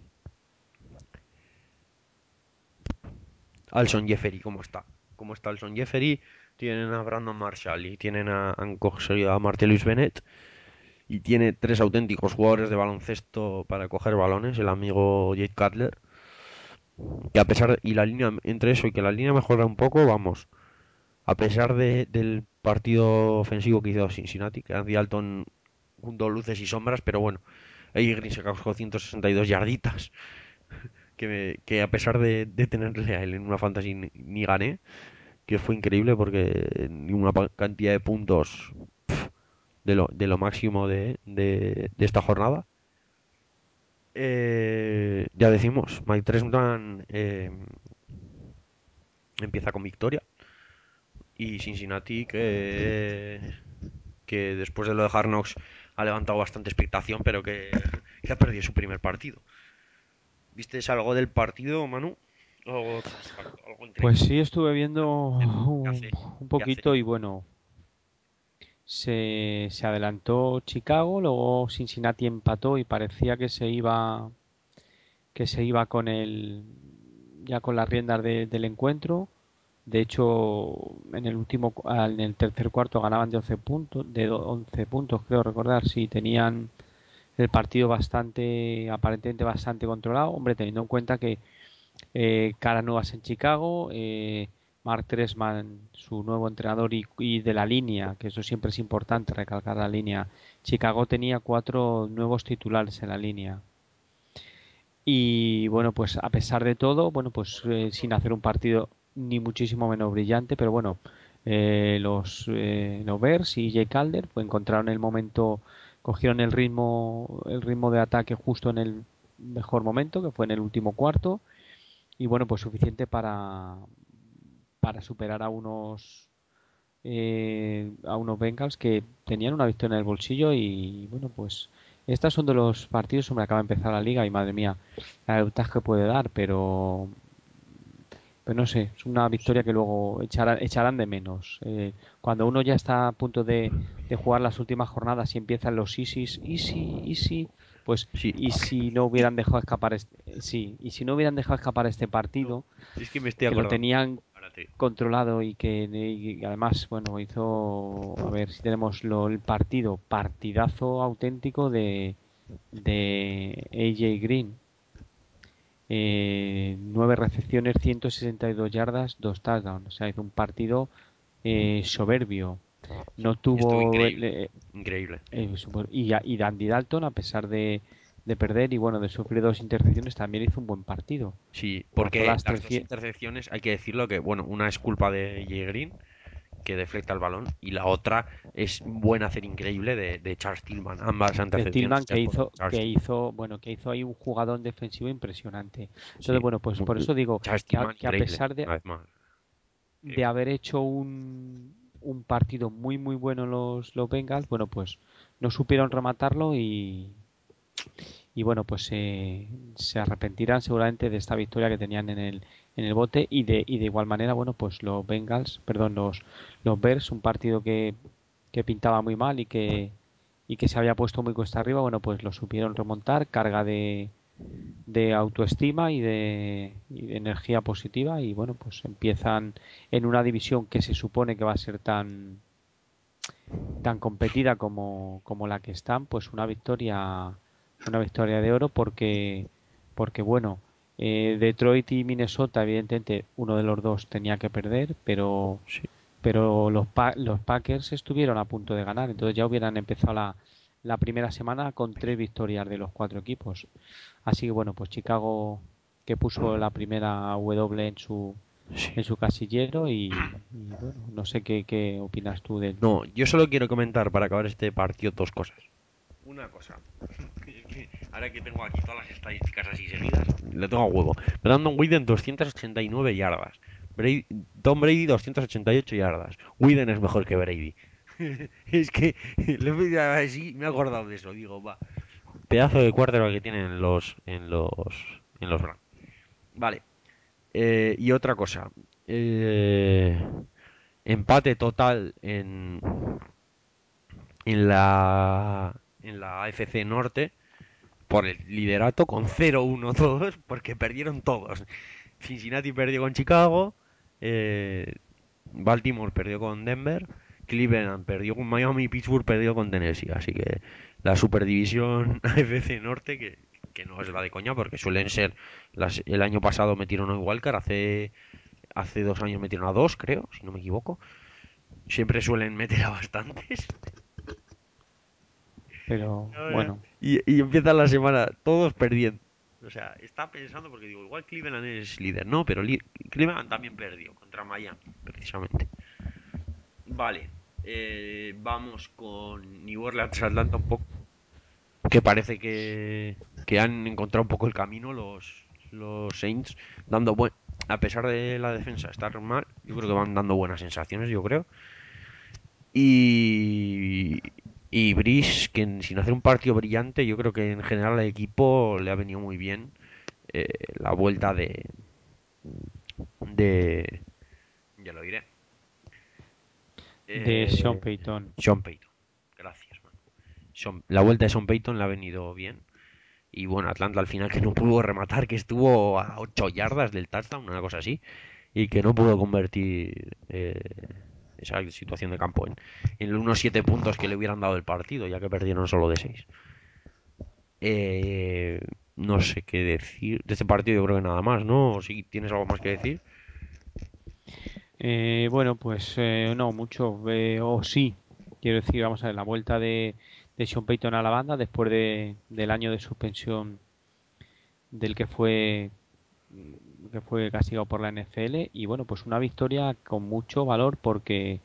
Alson Jeffery, ¿cómo está? ¿Cómo está Alson Jeffery? Tienen a Brandon Marshall y tienen a, han conseguido a Martellus Bennett y tiene tres auténticos jugadores de baloncesto para coger balones, el amigo Jake Cutler, que a pesar y la línea entre eso y que la línea mejora un poco, vamos, a pesar de- del partido ofensivo que hizo Cincinnati, que Andy Dalton junto luces y sombras, pero bueno, A J Green se cascó ciento sesenta y dos yarditas, que, me- que a pesar de, de tenerle a él en una fantasy ni, ni gané, que fue increíble porque ni una pa- cantidad de puntos de lo, de lo máximo de, de, de esta jornada. Eh, ya decimos, Mike Trestman eh, empieza con victoria y Cincinnati que, que después de lo de Hard Knocks ha levantado bastante expectación, pero que, que ha perdido su primer partido. ¿Viste algo del partido, Manu? Algo, algo Pues increíble. sí, estuve viendo ¿Qué un, hace? un ¿Qué hace? poquito y bueno, se, se adelantó Chicago, luego Cincinnati empató y parecía que se iba que se iba con el ya con las riendas de- del encuentro. De hecho, en el último cu- ah, en el tercer cuarto ganaban de once puntos, de do- once puntos, creo recordar, sí, tenían el partido bastante aparentemente bastante controlado, hombre, teniendo en cuenta que eh, caras nuevas en Chicago, eh, Mark Trestman, su nuevo entrenador y, y de la línea, que eso siempre es importante recalcar la línea. Chicago tenía cuatro nuevos titulares en la línea. Y bueno, pues a pesar de todo, bueno, pues eh, sin hacer un partido ni muchísimo menos brillante, pero bueno, eh, los, eh, los Bears y Jay Calder pues encontraron el momento, cogieron el ritmo, el ritmo de ataque justo en el mejor momento, que fue en el último cuarto, y bueno, pues suficiente para, para superar a unos eh, a unos Bengals que tenían una victoria en el bolsillo y bueno, pues estos son de los partidos donde acaba de empezar la liga y madre mía, la ventaja que puede dar, pero pero no sé, es una victoria que luego echarán, echarán de menos. Eh, cuando uno ya está a punto de, de jugar las últimas jornadas y empiezan los easys, easy, easy, pues Sí. y si no Y, hubieran dejado escapar este, sí, y si no hubieran dejado escapar este no, partido, es que me estoy que lo acordando. tenían Espérate. controlado y que y además, bueno, hizo, a ver si tenemos lo, el partido, partidazo auténtico de, de A J Green. Eh, nueve recepciones, ciento sesenta y dos yardas, dos touchdowns. O sea, hizo un partido eh, soberbio. No Y estuvo tuvo increíble. eh, Increíble. eh, y, y Andy Dalton, a pesar de, de perder y bueno, de sufrir dos intercepciones, también hizo un buen partido. Sí, Forzó porque las las dos trescientas. intercepciones, hay que decirlo que, bueno, una es culpa de Jay Green, que deflecta el balón, y la otra es un buen hacer increíble de, de Charles Tillman. Ambas De intercepciones Tillman hechas que por hizo Charles que Tillman. hizo bueno que hizo ahí un jugador defensivo impresionante. Entonces Sí, bueno, pues mu- por eso digo Charles que a, Tillman que a increíble, pesar de, una vez más. Eh, de haber hecho un, un partido muy muy bueno los los Bengals, bueno pues no supieron rematarlo y y bueno pues eh, se arrepentirán seguramente de esta victoria que tenían en el en el bote y de y de igual manera bueno pues los Bengals, perdón, los los Bears, un partido que que pintaba muy mal y que y que se había puesto muy cuesta arriba, bueno, pues lo supieron remontar, carga de, de autoestima y de, y de energía positiva y bueno, pues empiezan en una división que se supone que va a ser tan tan competida como, como la que están, pues una victoria una victoria de oro porque porque bueno, eh, Detroit y Minnesota evidentemente uno de los dos tenía que perder, pero sí. pero los, pa los Packers estuvieron a punto de ganar, entonces ya hubieran empezado la, la primera semana con tres victorias de los cuatro equipos. Así que bueno, pues Chicago que puso la primera W en su Sí. en su casillero y, y bueno, no sé qué, qué opinas tú del... No, yo solo quiero comentar para acabar este partido dos cosas. Una cosa, ahora que tengo aquí todas las estadísticas así seguidas, le tengo a huevo. Brandon Whedon doscientas ochenta y nueve yardas. Brady, Tom Brady doscientas ochenta y ocho yardas. Whedon es mejor que Brady. Es que lo he así, me he acordado de eso. Digo, va. Pedazo de quarterback que tienen en los en los en los Browns. Vale. Eh, y otra cosa. Eh, empate total en, en la en la A F C Norte por el liderato con cero uno todos porque perdieron todos. Cincinnati perdió con Chicago, eh, Baltimore perdió con Denver, Cleveland perdió con Miami y Pittsburgh perdió con Tennessee. Así que la superdivisión A F C Norte, que, que no es la de coña, porque suelen ser. Las, el año pasado metieron a un Wildcard, hace, hace dos años metieron a dos, creo, si no me equivoco. Siempre suelen meter a bastantes. Pero bueno, Y, y empieza la semana todos perdiendo. O sea, está pensando porque digo, igual Cleveland es líder. No, pero li- Cleveland también perdió contra Miami, precisamente. Vale, eh, vamos con New Orleans Atlanta un poco. Que parece que, que han encontrado un poco el camino los, los Saints, dando buen, a pesar de la defensa estar mal, yo creo que van dando buenas sensaciones, yo creo. Y, y Brice, que sin hacer un partido brillante, yo creo que en general al equipo le ha venido muy bien eh, la vuelta de, de... Ya lo diré. de Sean Eh, Payton. Sean Payton. Gracias, man. Sean- la vuelta de Sean Payton le ha venido bien. Y bueno, Atlanta al final que no pudo rematar, que estuvo a ocho yardas del touchdown, una cosa así. Y que no pudo convertir eh, esa situación de campo en, en unos siete puntos que le hubieran dado el partido, ya que perdieron solo de seis. Eh, no sé qué decir. De este partido yo creo que nada más, ¿no? ¿O si tienes algo más que decir? Eh, bueno, pues eh, no mucho, eh, o sí, quiero decir, vamos a ver, la vuelta de, de Sean Payton a la banda después de, del año de suspensión del que fue que fue castigado por la N F L y bueno, pues una victoria con mucho valor porque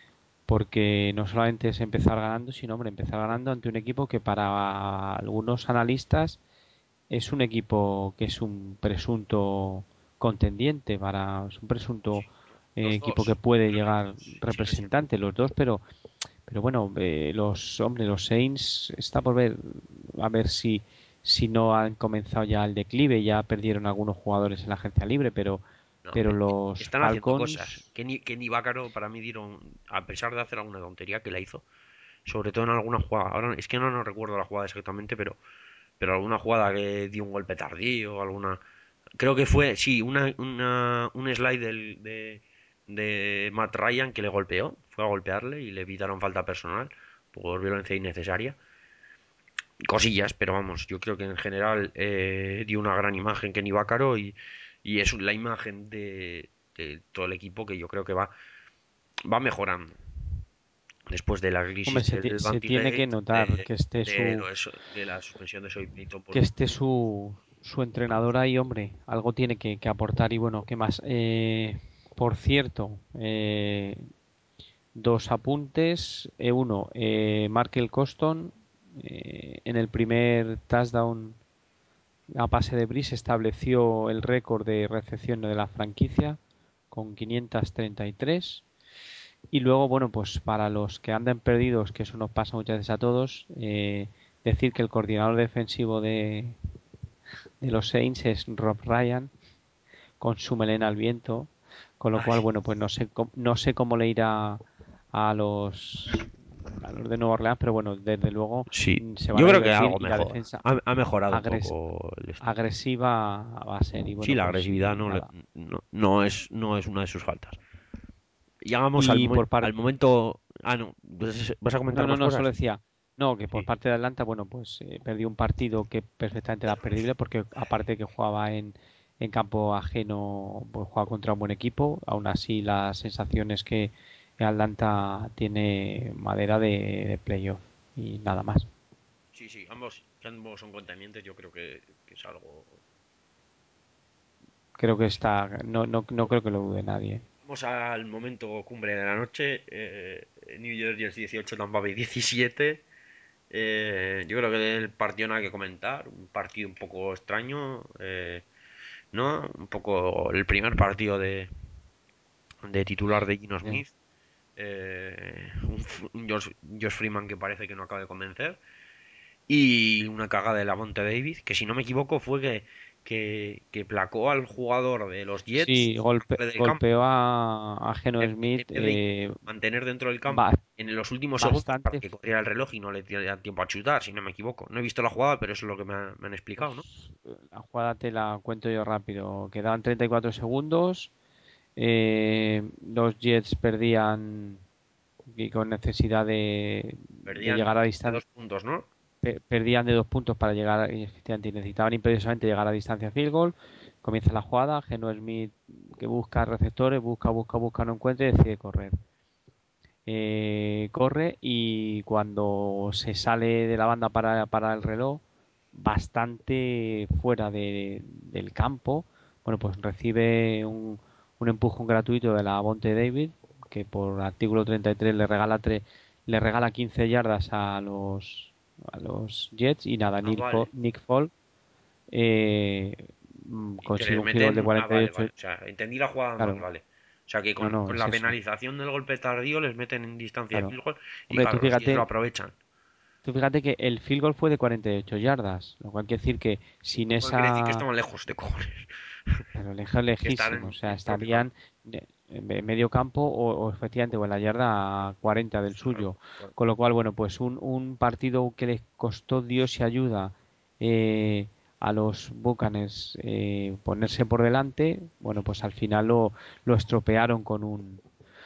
porque no solamente es empezar ganando, sino hombre, empezar ganando ante un equipo que para algunos analistas es un equipo que es un presunto contendiente para es un presunto eh, Los equipo que dos, puede creo que llegar sigue siendo. representante los dos, pero pero bueno, eh, los hombre, los Saints está por ver a ver si si no han comenzado ya el declive, ya perdieron algunos jugadores en la agencia libre, pero No, pero eh, eh, los están haciendo cosas. Falcons Kenny, Kenny Vaccaro para mí dieron, a pesar de hacer alguna tontería que la hizo, sobre todo en alguna jugada. Ahora es que no, no recuerdo la jugada exactamente, pero, pero alguna jugada que dio un golpe tardío, alguna. Creo que fue, sí, una, una, un slide del- de, de Matt Ryan que le golpeó, fue a golpearle y le evitaron falta personal por violencia innecesaria. Cosillas, pero vamos, yo creo que en general eh, dio una gran imagen Kenny Vaccaro y, y es la imagen de, de todo el equipo que yo creo que va, va mejorando después de la hombre, crisis se, ti- del se tiene Bantygate, que notar de, que esté de, su lo eso- de la suspensión de Soy Payton por que un esté su su entrenador ahí, hombre, algo tiene que, que aportar y bueno, ¿qué más? Eh, por cierto, eh, dos apuntes. Eh, uno, eh, Markel Coston eh, en el primer touchdown a pase de Brice estableció el récord de recepción de la franquicia con quinientos treinta y tres. Y luego, bueno, pues para los que andan perdidos, que eso nos pasa muchas veces a todos, eh, decir que el coordinador defensivo de, de los Saints es Rob Ryan, con su melena al viento, con lo cual, Ay, bueno, pues no sé, cómo- no sé cómo le irá a los, a los de Nueva Orleans, pero bueno, desde luego sí, mm, se van yo a creo que divertir algo y la mejor. defensa Ha, ha mejorado un agres- poco el esto. agresiva va a ser. Y Sí, bueno, la pues agresividad y no, le- nada. no, no es, no es una de sus faltas. Llegamos al, Y mo- por al parte, momento. Ah, no, ¿vas vas a no, comentar no, más no, solo cosas? decía, no, que por Sí. parte de Atlanta, bueno, pues eh, perdió un partido que perfectamente era perdible porque aparte que jugaba en, en campo ajeno, pues jugaba contra un buen equipo. Aún así, la sensación es que Atlanta tiene madera de, de playoff y nada más. Sí, sí, ambos, que ambos son contendientes, yo creo que, que es algo. Creo que está, no, no, no creo que lo dude nadie. Vamos al momento cumbre de la noche. eh, New York dieciocho, Tampa Bay diecisiete. Eh, yo creo que el partido no hay que comentar. Un partido un poco extraño. eh, ¿No? Un poco el primer partido de, de titular de Gino Ya. Smith. eh, un, un Josh, Josh Freeman que parece que no acaba de convencer. Y una cagada de Lavonte Davis, que si no me equivoco fue que que, que placó al jugador de los Jets Sí, golpe, fuera del campo. golpeó a, a Geno En, Smith en vez de eh, mantener dentro del campo ba- en los últimos segundos para bastante. que corriera el reloj y no le diera tiempo a chutar, si no me equivoco. No he visto la jugada, pero eso es lo que me, ha- me han Pues explicado, ¿no? eh, la jugada te la cuento yo rápido. Quedaban treinta y cuatro segundos. eh, los Jets perdían y con necesidad de, de Perdían llegar a de distancia. dos puntos, ¿no? Perdían de dos puntos para llegar, y efectivamente, y necesitaban imperiosamente llegar a distancia field goal. Comienza la jugada, Geno Smith que busca receptores, busca, busca, busca, no encuentra y decide correr. Eh, corre y cuando se sale de la banda para, para el reloj, bastante fuera de- del campo, bueno, pues recibe un, un empujón gratuito de la Bonte David, que por artículo treinta y tres le regala tre- le regala quince yardas a los a los Jets y nada, Ah, Nick, Fo- vale. Nick Folk eh, mm, Y que consigue les un field goal de meten. Ah, vale, cuarenta y ocho. vale. O sea, entendí la jugada mal, Claro, vale. O sea, que no, con, no, con es la eso, penalización del golpe tardío les meten en distancia de claro. field goal y Hombre, tú claro, los Jets lo fíjate, aprovechan. Tú fíjate que el field goal fue de cuarenta y ocho yardas, lo cual quiere decir que sin Lo cual quiere decir que esa, estaban lejos de cojones. pero lejos, Que están lejísimos, en o sea, el propio campo. estarían de- en medio campo o, o efectivamente o en la yarda cuarenta del Claro, suyo. claro. Con lo cual, bueno, pues un, un partido que les costó Dios y ayuda eh, a los Buccaneers eh, ponerse por delante, bueno, pues al final lo, lo estropearon con un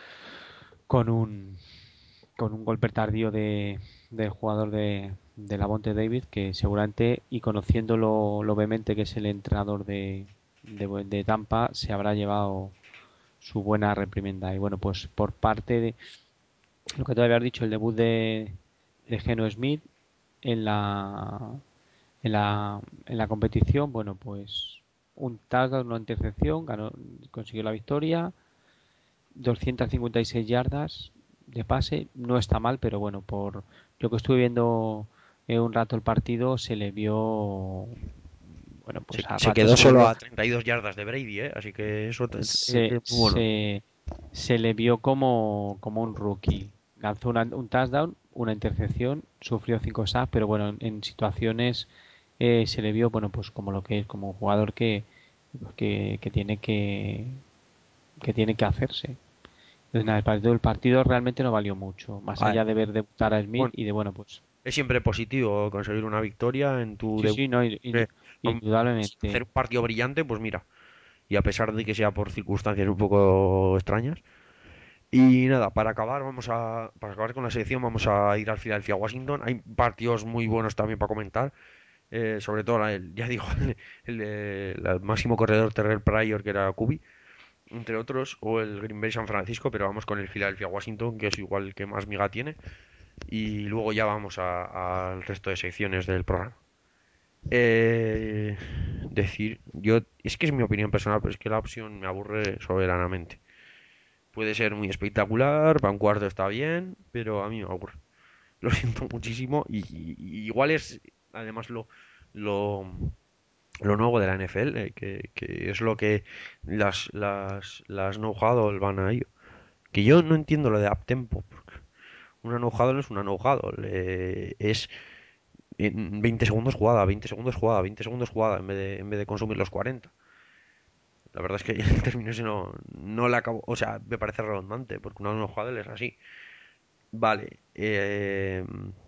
con un con un golpe tardío de, del jugador de, de Lavonte David, que seguramente, y conociendo lo, lo vehemente que es el entrenador de, de, de Tampa, se habrá llevado su buena reprimenda. Y bueno, pues por parte de lo que te había dicho, el debut de, de Geno Smith en la, en la, en la competición, bueno, pues un touchdown, una intercepción, ganó, consiguió la victoria, doscientas cincuenta y seis yardas de pase, no está mal, pero bueno, por lo que estuve viendo eh, un rato el partido, se le vio, bueno, Se, pues a se ratos quedó se le solo vio, a treinta y dos yardas de Brady, ¿eh? Así que eso es, es- se, es muy bueno. se, se le vio como, como un rookie. Lanzó una- un touchdown, una intercepción, sufrió cinco sacks, pero bueno, en, en situaciones eh, se le vio, bueno, pues como lo que es, como un jugador que, que, que tiene que, que tiene que hacerse. Entonces, nada, el partido, el partido realmente no valió mucho, más Ah, allá de ver debutar a Smith bueno, y de, bueno, pues es siempre positivo conseguir una victoria en tu sí, debut. sí, no, in- in- Eh, aun sin hacer indudablemente. un partido brillante, pues mira. Y a pesar de que sea por circunstancias un poco extrañas. Y nada, para acabar, vamos a, para acabar con la selección, vamos a ir al Philadelphia Washington. Hay partidos muy buenos también para comentar. Eh, sobre todo, la- el, ya digo, el, el, de- el máximo corredor Terrell Pryor, que era Kubi, entre otros, o el Green Bay San Francisco, pero vamos con el Philadelphia Washington, que es igual el que más miga tiene. Y luego ya vamos a- al resto de secciones del programa. Eh, decir, yo, es que es mi opinión personal, pero es que la opción me aburre soberanamente. Puede ser muy espectacular, para un cuarto está bien, pero a mí me aburre. Lo siento muchísimo y, y- y igual es además lo, lo, lo nuevo de la N F L, eh, que, que es lo que las, las, las no-huddle van a ir. Que yo no entiendo lo de uptempo. Porque una no-huddle es una no-huddle. eh, es en veinte segundos jugada, veinte segundos jugada, veinte segundos jugada, en vez de, en vez de consumir los cuarenta. La verdad es que el término ese no, no le acabo. O sea, me parece redundante, porque una no-huddle es así. Vale. eh,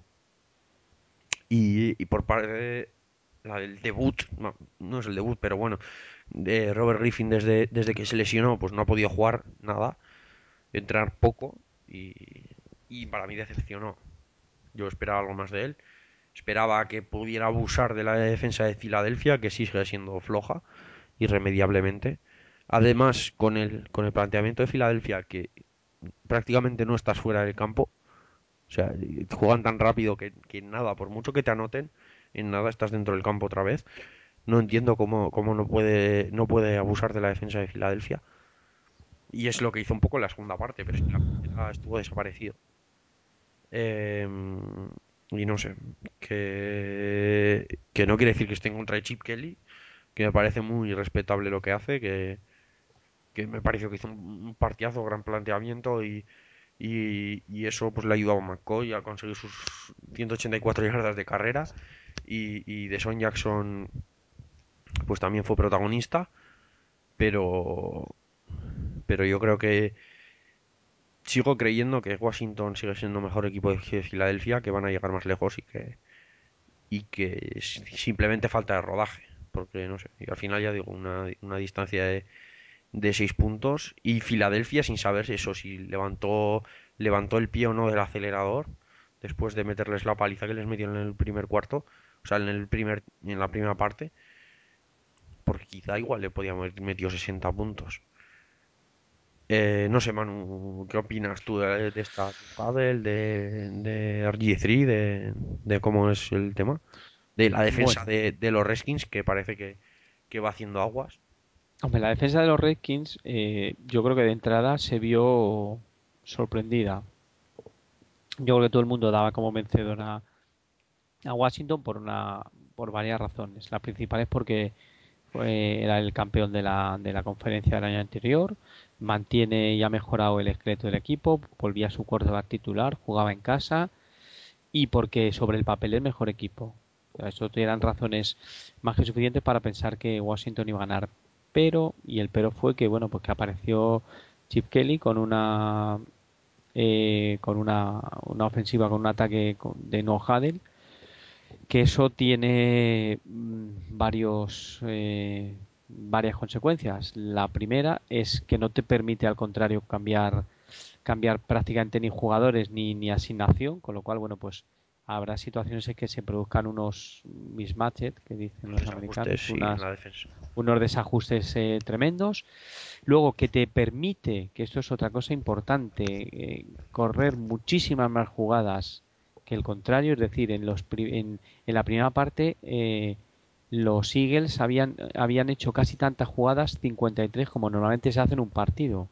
y, y por parte de la del debut, no, no es el debut, pero bueno, de Robert Griffin desde, desde que se lesionó, pues no ha podido jugar nada, entrar poco y, y para mí decepcionó. Yo esperaba algo más de él. Esperaba que pudiera abusar de la defensa de Filadelfia, que sigue siendo floja, irremediablemente. Además, con el, con el planteamiento de Filadelfia, que prácticamente no estás fuera del campo, o sea, juegan tan rápido que, que nada, por mucho que te anoten, en nada estás dentro del campo otra vez. No entiendo cómo, cómo no puede, no puede abusar de la defensa de Filadelfia. Y es lo que hizo un poco en la segunda parte, pero es que la primera estuvo desaparecido. Eh, y no sé, que, que no quiere decir que esté en contra de Chip Kelly, que me parece muy respetable lo que hace, que, que me pareció que hizo un, un partidazo, gran planteamiento y, y, y eso pues le ha ayudado a McCoy a conseguir sus ciento ochenta y cuatro yardas de carrera y, y de Son Jackson pues también fue protagonista, pero, pero yo creo que sigo creyendo que Washington sigue siendo mejor equipo que Filadelfia, que van a llegar más lejos y que, y que s- simplemente falta de rodaje. Porque no sé, y al final ya digo, una, una distancia de, de seis puntos y Filadelfia sin saber eso, si levantó, levantó el pie o no del acelerador después de meterles la paliza que les metieron en el primer cuarto, o sea, en el primer, en la primera parte, porque quizá igual le podíamos haber metido sesenta puntos. Eh, no sé, Manu, ¿qué opinas tú de, de esta Paddle, de, de R G tres, de, de cómo es el tema? De la defensa Bueno, de, de los Redskins, que parece que, que va haciendo aguas. hombre, la defensa de los Redskins, eh, yo creo que de entrada se vio sorprendida. Yo creo que todo el mundo daba como vencedora a Washington por una, por varias razones. La principal es porque fue, era el campeón de la, de la conferencia del año anterior, mantiene y ha mejorado el esqueleto del equipo, volvía a su quarterback titular, jugaba en casa y porque sobre el papel es mejor equipo. O sea, eso eran razones más que suficientes para pensar que Washington iba a ganar. Pero, y el pero fue que, bueno, pues que apareció Chip Kelly con una eh, con una, una ofensiva, con un ataque de no huddle, que eso tiene mm, varios eh, varias consecuencias. La primera es que no te permite, al contrario, cambiar cambiar prácticamente ni jugadores ni, ni asignación, con lo cual, bueno, pues habrá situaciones en que se produzcan unos mismatches, que dicen Los los desajustes, americanos, sí, en unas, la defensa. unos desajustes eh, tremendos. Luego, que te permite, que esto es otra cosa importante, eh, correr muchísimas más jugadas que el contrario, es decir, en, los, en, en la primera parte eh, los Eagles habían, habían hecho casi tantas jugadas, cincuenta y tres, como normalmente se hace en un partido.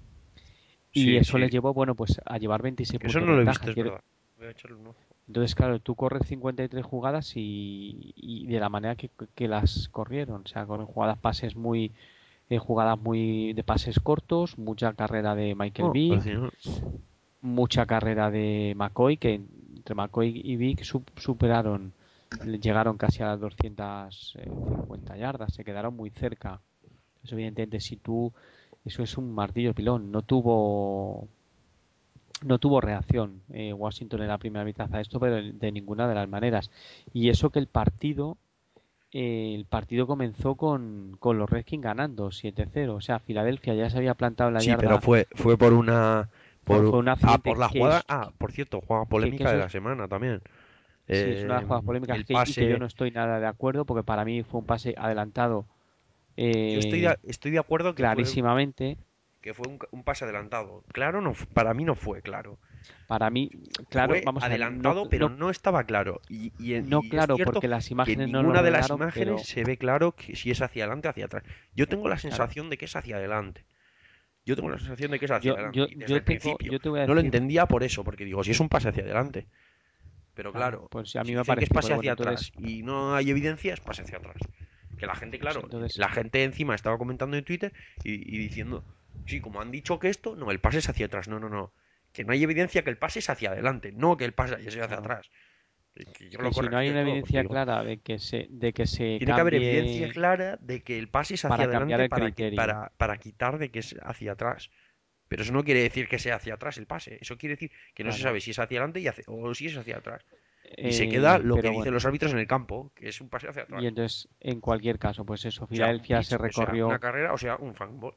Y Sí, eso sí. les llevó, bueno, pues a llevar veintiséis Eso puntos no de lo he ventaja. visto, es Quiere- verdad. Voy a echarle un ojo. Entonces, claro, tú corres cincuenta y tres jugadas y, y de la manera que, que las corrieron. O sea, corren jugadas pases muy, eh, jugadas muy de pases cortos, mucha carrera de Michael Oh, pues sí, Vick, ¿no? mucha carrera de McCoy, que entre McCoy y Vick su- superaron, llegaron casi a las doscientas cincuenta yardas, se quedaron muy cerca. Entonces, evidentemente, si tú, eso es un martillo pilón, no tuvo no tuvo reacción eh, Washington en la primera mitad a esto, pero de ninguna de las maneras. Y eso que el partido, eh, el partido comenzó con, con los Redskins ganando siete cero. O sea, Filadelfia ya se había plantado en la Sí, pero yarda. fue, fue por una... Bueno, Por, fue un ah, accidente por la que jugada... es Ah, por cierto, jugada que, que polémica de eso la es, semana también. sí, es una de Eh, las jugadas polémicas el que, y que yo pase... no estoy nada de acuerdo porque para mí fue un pase adelantado Yo estoy de, eh, estoy de acuerdo que fue, clarísimamente. que fue un, un pase adelantado. Claro, no, fu- para mí no fue claro. Para mí, claro, Fue vamos a ver, no, adelantado, pero no, no estaba claro. Y, y, no y es claro cierto porque las que en imágenes no lo ninguna de las revelaron, imágenes pero se ve claro que si es hacia adelante o hacia atrás. Yo tengo la claro, sensación de que es hacia adelante. Yo tengo la sensación de que es hacia yo, adelante. yo, Y desde yo el tengo, principio yo te voy a no lo decir. entendía por eso, porque digo, si es un pase hacia adelante. Pero Claro, claro, pues a mí si me dicen que es pareció, pase pero bueno, hacia atrás entonces, y no hay evidencia, es pase hacia atrás. Que la gente, pues claro, entonces, la gente encima estaba comentando en Twitter y, y diciendo, sí, como han dicho que esto, no, el pase es hacia atrás. No, no, no. Que no hay evidencia que el pase es hacia adelante, no que el pase haya sido hacia claro, atrás. Que es yo lo que si no hay corregí y una todo, porque evidencia digo, clara de que se, de que se tiene que haber evidencia cambie clara de que el pase es hacia para cambiar adelante el para, que, criterio, para, para quitar de que es hacia atrás. Pero eso no quiere decir que sea hacia atrás el pase. Eso quiere decir que no se claro, sabe si es hacia adelante y hace- o si es hacia atrás. Y se queda eh, lo que pero dicen bueno, los árbitros en el campo, que es un pase hacia y atrás. entonces, en cualquier caso, pues eso, O sea, un Filadelfia pitch, se o sea, una recorrió carrera, o sea, un fumble.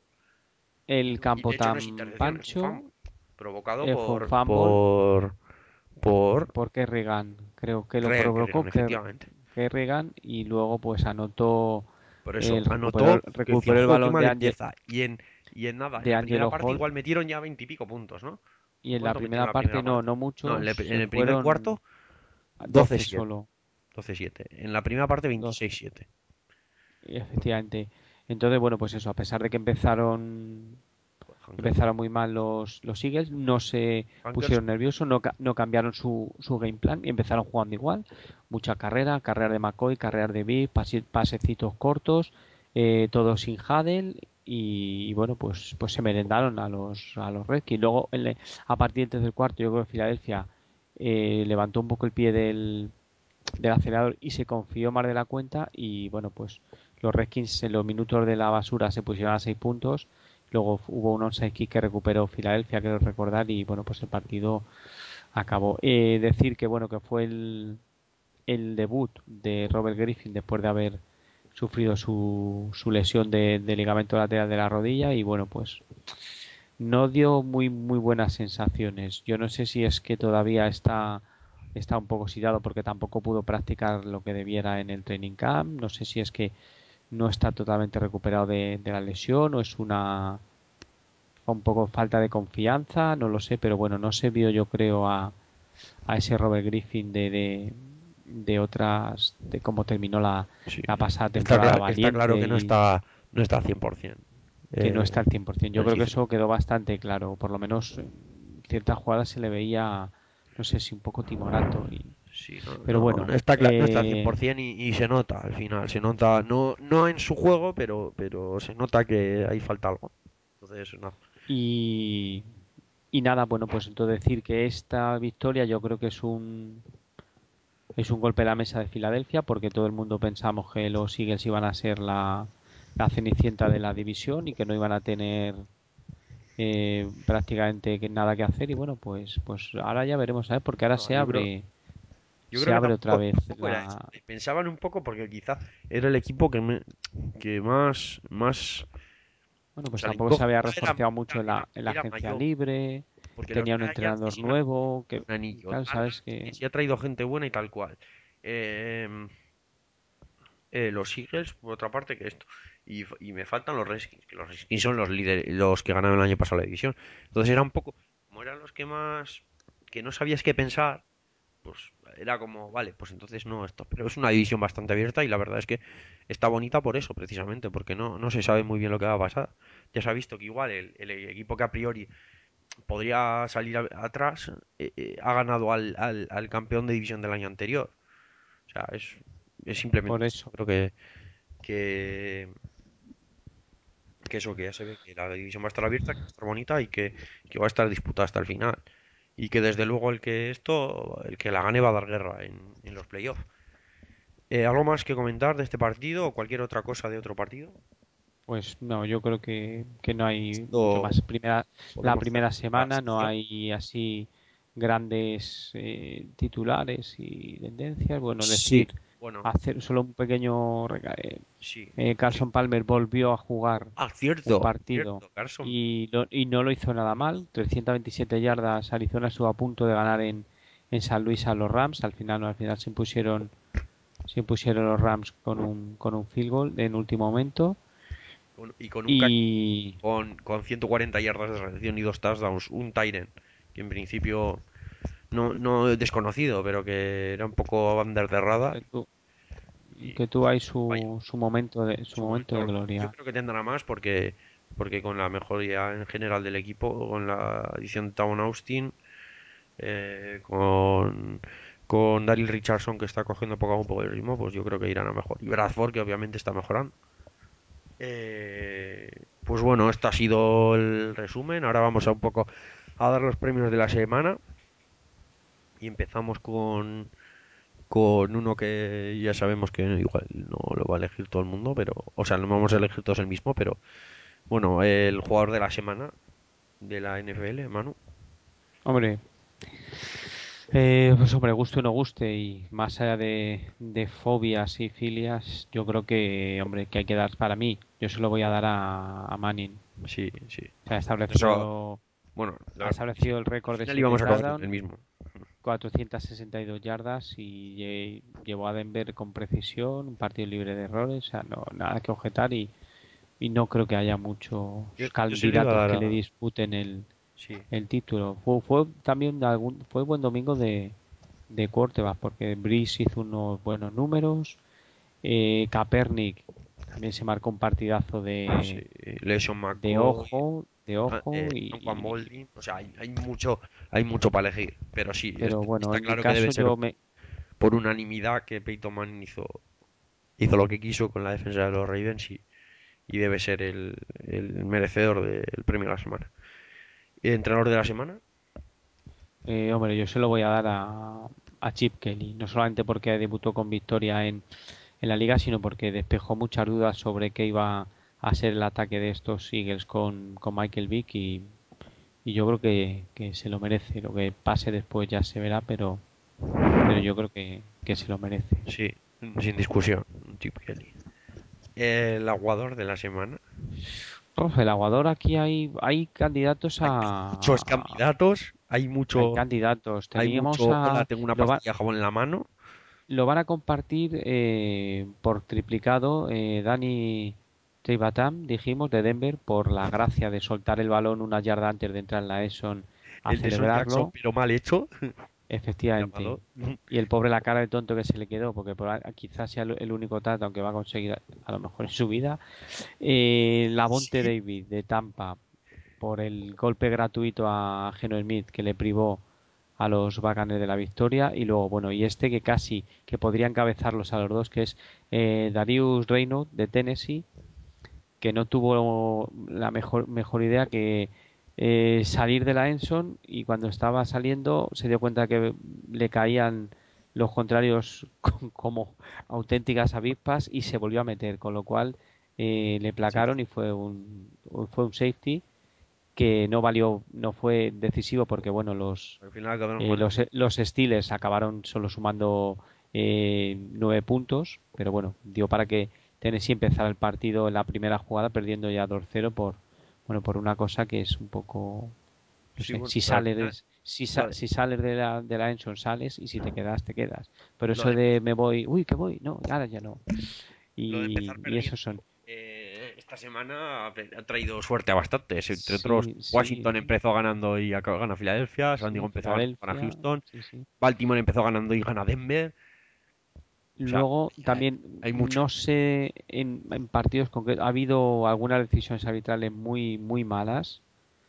el Y campo de hecho no es tan intercepción, es un pancho, fumble provocado eh, fue un por fumble, por por por Kerrigan, creo que lo Real provocó Kerrigan, Ker- efectivamente. Kerrigan y luego pues anotó, Por eso el recuperó, anotó que decía, recuperó el jo, qué balón mal de, Ange- empieza. Y en y en nada, en de la primera Angelo parte Hall. igual metieron ya veintipico puntos, ¿no? Y en la ¿Cuánto metieron primera en la parte primera no, parte? no No, en el, muchos, en se el primer fueron cuarto doce doce siete. solo, doce siete. En la primera parte doce veintiséis siete. efectivamente. Entonces, bueno, pues eso, a pesar de que empezaron Hanker, empezaron muy mal los, los Eagles, no se Hankers, pusieron nerviosos, no, ca- no cambiaron su, su game plan y empezaron jugando igual. Mucha carrera, carrera de McCoy, carrera de Big, pase- pasecitos cortos, eh, todo sin Hadel y, y bueno, pues, pues se merendaron a los, a los Redskins. Luego, en le- a partir del tercer cuarto, yo creo que Filadelfia eh, levantó un poco el pie del, del acelerador y se confió más de la cuenta y bueno, pues los Redskins en los minutos de la basura se pusieron a seis puntos. Luego hubo un onside kick que recuperó Filadelfia, creo recordar, y bueno, pues el partido acabó. Eh, decir que bueno, que fue el, el debut de Robert Griffin después de haber sufrido su, su lesión de, de ligamento lateral de la rodilla y bueno, pues no dio muy muy buenas sensaciones. Yo no sé si es que todavía está está un poco oxidado porque tampoco pudo practicar lo que debiera en el training camp. No sé si es que no está totalmente recuperado de, de la lesión o es una un poco falta de confianza, no lo sé, pero bueno, no se vio yo creo a, a ese Robert Griffin de, de, de otras, de cómo terminó la, Sí. la pasada Está temporada claro, está claro valiente que no y está, no está cien por ciento. que no Eh, está al cien por ciento. Yo el creo que Heath. eso quedó bastante claro, por lo menos en ciertas jugadas se le veía, no sé si un poco timorato. Y... Sí, no, Pero no, bueno, no está, cla- no está al eh, cien por ciento y, y se nota al final. Se nota, no, no en su juego, pero, pero se nota que ahí falta algo. Entonces, nada. y, y nada, bueno, pues entonces decir que esta victoria yo creo que es un, es un golpe a la mesa de Filadelfia porque todo el mundo pensamos que los Eagles iban a ser la, la cenicienta de la división y que no iban a tener eh, prácticamente que nada que hacer y bueno pues pues ahora ya veremos, ¿sabes? Porque ahora No, se yo creo, abre yo se creo que abre otra tampoco, vez tampoco era eso. la Pensaban un poco porque quizá era el equipo que, me- que más, más, bueno o pues sea, el tampoco equipo se había final era, reforzado mucho era, en era, la, en la era agencia mayor. libre, Porque lo tenía un otro era ya entrenador es una nuevo que un anillo. claro, Ahora sabes que sí ha traído gente buena y tal cual. Eh, eh, los Eagles, por otra parte, que esto. Y, y me faltan los Redskins, que los Redskins son los líderes, los que ganaron el año pasado la división. Entonces era un poco, como eran los que más, que no sabías qué pensar, pues era como, vale, pues entonces no esto. Pero es una división bastante abierta y la verdad es que está bonita por eso, precisamente, porque no, no se sabe muy bien lo que va a pasar. Ya se ha visto que igual el, el equipo que a priori podría salir a- atrás, eh, eh, ha ganado al, al, al campeón de división del año anterior. O sea, es, es simplemente por eso. eso Creo que, que, que eso, que ya se ve que la división va a estar abierta, que va a estar bonita y que, que va a estar disputada hasta el final. Y que desde luego el que esto, el que la gane va a dar guerra en, en los playoffs. Eh, ¿algo más que comentar de este partido o cualquier otra cosa de otro partido? pues no, yo creo que, que no hay mucho Esto más. Primera, la podemos primera cerrar la semana no sección. hay así grandes eh, titulares y tendencias. Bueno, Sí, decir, bueno, hacer solo un pequeño... reca- eh, sí. eh, Carson Palmer volvió a jugar Ah, un cierto, partido cierto, Carson. y, lo- y no lo hizo nada mal. trescientas veintisiete yardas, Arizona estuvo a punto de ganar en, en San Luis a los Rams. Al final, no, al final se impusieron, se impusieron los Rams con un, con un field goal en último momento. Con- y con un Y con, con ciento cuarenta yardas de recepción y dos touchdowns, un Tyrant, que en principio no, no desconocido, pero que era un poco banda de radar. que, tu- Y que tuvo ahí vaya, su, su momento de su su momento momento de de gloria. Yo gloria. creo que tendrá más porque, porque con la mejoría en general del equipo, con la edición de Tavon Austin, eh, con, con Daryl Richardson que está cogiendo poco a poco el ritmo, pues yo creo que irán a mejor. Y Bradford que obviamente está mejorando. Eh, pues bueno, este ha sido el resumen. Ahora vamos a un poco a dar los premios de la semana. Y empezamos con, con uno que ya sabemos que igual no lo va a elegir todo el mundo, pero, o sea, no vamos a elegir todos el mismo, pero bueno, el jugador de la semana de la N F L, Manu. Hombre, eh, pues hombre, guste o no guste, y más allá de, de fobias y filias, yo creo que, hombre, que hay que dar para mí. Yo se lo voy a dar a, a Manning. Sí, sí. O sea, ha Eso, establecido, bueno, la ha verdad es que sí. establecido el Al récord de final siete íbamos a coger el touchdowns, mismo. cuatrocientas sesenta y dos yardas y lle- llevó a Denver con precisión, un partido libre de errores, o sea, no, nada que objetar y, y no creo que haya muchos Yo, yo se lo iba a candidatos dar que le a... disputen el, Sí. el título. Fue, fue también algún, fue buen domingo de, de quarterback porque Breeze hizo unos buenos números, eh, Kaepernick también se marcó un partidazo Sí. de, Lesion de McCoy, ojo, de ah, ojo eh, y, Anquan y- Boldin. O sea, hay, hay mucho, hay mucho para elegir. Pero sí, pero está, bueno, está en mi claro que debe caso ser yo me por unanimidad que Peyton Manning hizo, hizo lo que quiso con la defensa de los Ravens y, y debe ser el, el merecedor del premio de la semana. ¿Y entrenador de la semana? Eh, hombre, yo se lo voy a dar a, a Chip Kelly, no solamente porque debutó con victoria en, en la liga, sino porque despejó muchas dudas sobre qué iba a ser el ataque de estos Eagles con, con Michael Vick y, y yo creo que, que se lo merece. Lo que pase después ya se verá, pero, pero yo creo que, que se lo merece. Sí, sin discusión. Chip Kelly. El aguador de la semana. Uf, el aguador aquí hay, hay candidatos Hay muchos a... candidatos, hay Hay mucho, candidatos. hay Teníamos mucho. Hola, a... tengo una Lo, va- pastilla de jabón en la mano. lo van a compartir eh, por triplicado eh, Dani Trevathan, dijimos, de Denver, por la gracia de soltar el balón una yarda antes de entrar en la Edson a El de Son Jackson, celebrarlo. pero mal hecho. Efectivamente. Llamado. Y el pobre la cara de tonto que se le quedó, porque por a- quizás sea el el único tato, aunque va a conseguir a, a lo mejor en su vida. Eh, Lavonte Sí, David de Tampa por el golpe gratuito a Geno Smith que le privó a los Buccaneers de la victoria. Y luego, bueno, y este que casi que podría encabezarlos a los dos, que es eh, Darius Reynolds de Tennessee, que no tuvo la mejor, mejor idea que eh, salir de la Enson y cuando estaba saliendo se dio cuenta que le caían los contrarios como auténticas avispas y se volvió a meter, con lo cual eh, le sí. placaron y fue un, fue un safety que no valió, no fue decisivo porque bueno, los Al final acabaron eh, con los, el. los Steelers acabaron solo sumando eh, nueve puntos, pero bueno, dio para que Tennessee empezara el partido en la primera jugada perdiendo ya dos cero por, bueno, por una cosa que es un poco, no Sí, sé, bueno, si pero al final, sales, si, lo sa- de, si sales de la, de la Enson sales y si te quedas, te quedas. Pero lo eso de de empezar, me voy, uy, que voy, no, ahora ya no. lo de Y, empezar y esos perdiendo son. eh, esta semana ha, ha traído suerte a bastantes. Entre otros, Sí, Washington sí, empezó ganando y acaba- gana Filadelfia. San Diego sí, empezó ganando para Filadelfia, Houston. sí, sí. Baltimore empezó ganando y gana Denver. O sea, Luego hay, también hay mucho. no sé en, en partidos concretos ha habido algunas decisiones arbitrales muy muy malas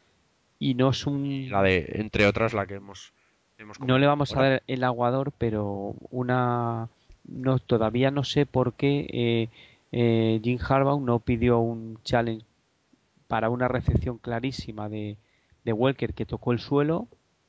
y no es Y la un de, entre otras, la que hemos, hemos no le comentado vamos a ahora. dar el aguador pero una no todavía no sé por qué eh, eh, Jim Harbaugh no pidió un challenge para una recepción clarísima de, de Welker que tocó el suelo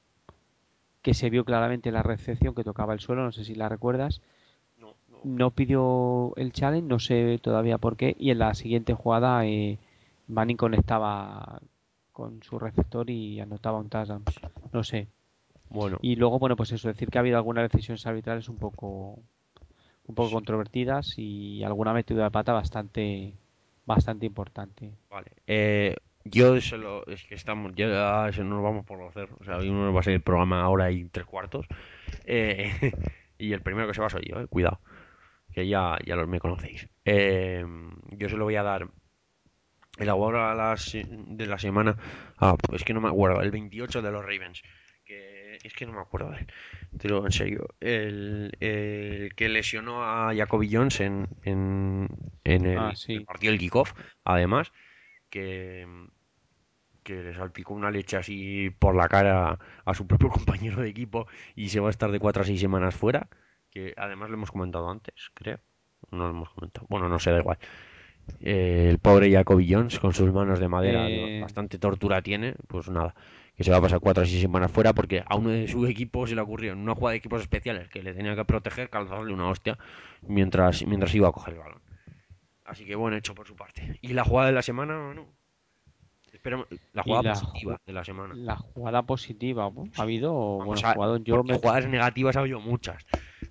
que se vio claramente la recepción que tocaba el suelo no sé si la recuerdas No, no. no pidió el challenge, no sé todavía por qué, y en la siguiente jugada eh, Manning conectaba con su receptor y anotaba un touchdown, no sé. Bueno, Y luego, bueno, pues eso, decir que ha habido algunas decisiones arbitrales un poco, un poco sí, controvertidas y alguna metida de pata bastante, bastante importante. vale. Eh, yo se lo, es que estamos, ya se nos vamos por lo hacer. O sea, hoy uno va a ser el programa ahora y tres cuartos. Eh, y el primero que se va soy yo, eh, cuidado. Que ya, ya lo- me conocéis. Eh, yo se lo voy a dar el ahora a las- de la semana. Ah, es que no me acuerdo. El veintiocho de los Ravens. Que es que no me acuerdo de él. Te lo en serio. El, el que lesionó a Jacoby Jones en, en, en Ah, el, el sí. partido del kickoff. Además, que, que le salpicó una leche así por la cara a su propio compañero de equipo y se va a estar de cuatro a seis semanas fuera. Que además lo hemos comentado antes, creo. No lo hemos comentado. Bueno, no sé, da igual. Eh, el pobre Jacoby Jones con sus manos de madera, que Eh, bastante tortura tiene, pues nada, que se va a pasar cuatro o seis semanas fuera porque a uno de su equipo se le ocurrió en una jugada de equipos especiales que le tenía que proteger, calzarle una hostia mientras, mientras iba a coger el balón. Así que bueno, hecho por su parte. Y la jugada de la semana, no. Esperemos, la y jugada la, positiva ju- de la semana. la jugada positiva, ¿no? Ha Sí. habido Vamos buenos a. jugadores. Yo Porque me, jugadas negativas ha habido muchas.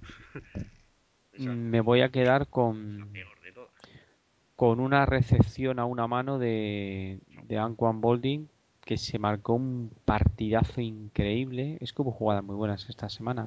Esa me voy a quedar la con peor de todas. con una recepción a una mano de, de Anquan Bolding que se marcó un partidazo increíble. Es que hubo jugadas muy buenas esta semana.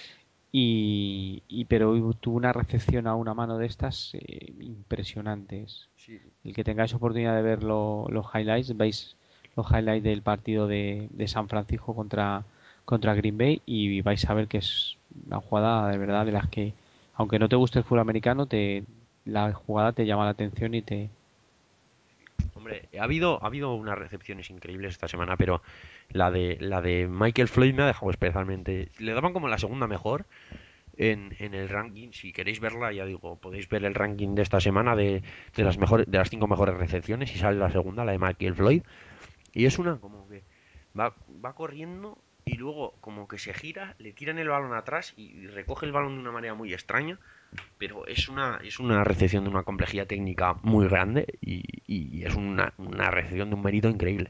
Y, y pero tuvo una recepción a una mano de estas eh, impresionantes. Sí. El que tengáis oportunidad de ver lo- los highlights, veis los highlights del partido de, de San Francisco contra, contra Green Bay y vais a ver que es una jugada de verdad de las que, aunque no te guste el fútbol americano, te, la jugada te llama la atención y te... Hombre, ha habido, ha habido unas recepciones increíbles esta semana, pero la de, la de Michael Floyd me ha dejado especialmente. Le daban como la segunda mejor en, en el ranking. Si queréis verla, ya digo, podéis ver el ranking de esta semana de, de las mejores, de las cinco mejores recepciones y sale la segunda, la de Michael Floyd. Y es una como que va, va corriendo. y luego como que se gira, le tiran el balón atrás y recoge el balón de una manera muy extraña, pero es una, es una recepción de una complejidad técnica muy grande y, y es una, una recepción de un mérito increíble.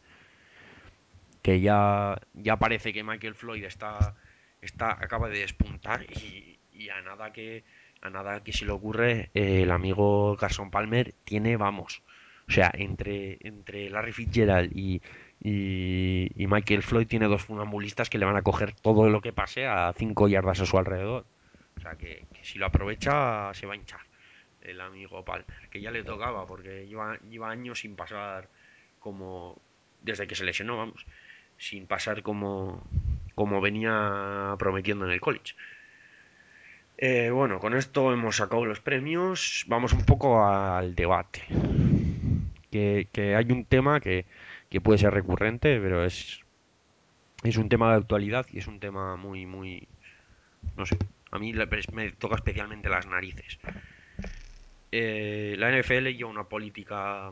Que ya, ya parece que Michael Floyd está, está acaba de despuntar y, y a nada que a nada que se le ocurre, eh, el amigo Carson Palmer tiene, vamos, o sea, entre, entre Larry Fitzgerald y, y, y Michael Floyd tiene dos funambulistas que le van a coger todo lo que pase a cinco yardas a su alrededor. O sea, que, que si lo aprovecha se va a hinchar el amigo Palmer, que ya le tocaba porque lleva, lleva años sin pasar como desde que se lesionó, vamos, sin pasar como, como venía prometiendo en el college. Eh, bueno, con esto hemos sacado los premios. Vamos un poco al debate. Que, que hay un tema que, que puede ser recurrente, pero es, es un tema de actualidad y es un tema muy, muy, no sé, a mí me toca especialmente las narices. Eh, la N F L lleva una política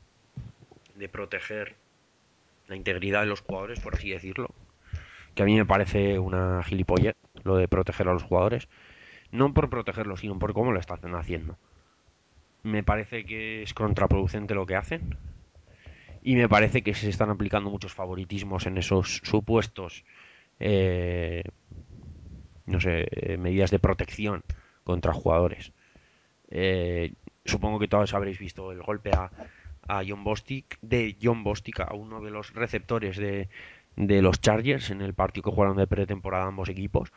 de proteger la integridad de los jugadores, por así decirlo, que a mí me parece una gilipollez lo de proteger a los jugadores. No por protegerlos, sino por cómo lo están haciendo. Me parece que es contraproducente lo que hacen y me parece que se están aplicando muchos favoritismos en esos supuestos, eh, no sé, eh, medidas de protección contra jugadores. Eh, Supongo que todos habréis visto el golpe a, a John Bostic, de John Bostic, a uno de los receptores de, de los Chargers en el partido que jugaron de pretemporada ambos equipos.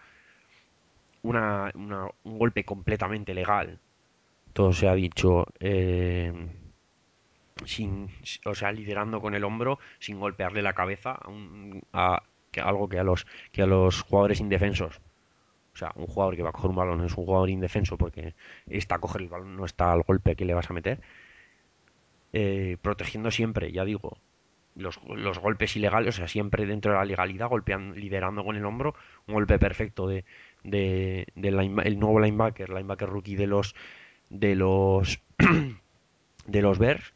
Una, una, un golpe completamente legal, todo se ha dicho, eh, sin, o sea, liderando con el hombro, sin golpearle la cabeza a, un, a que algo que a los que a los jugadores indefensos. O sea, un jugador que va a coger un balón es un jugador indefenso porque está a coger el balón, no está al golpe que le vas a meter. Eh, protegiendo siempre, ya digo, los, los, golpes ilegales, o sea, siempre dentro de la legalidad, golpeando, liderando con el hombro, un golpe perfecto de, de, de line, el nuevo linebacker, linebacker rookie de los de los de los Bears,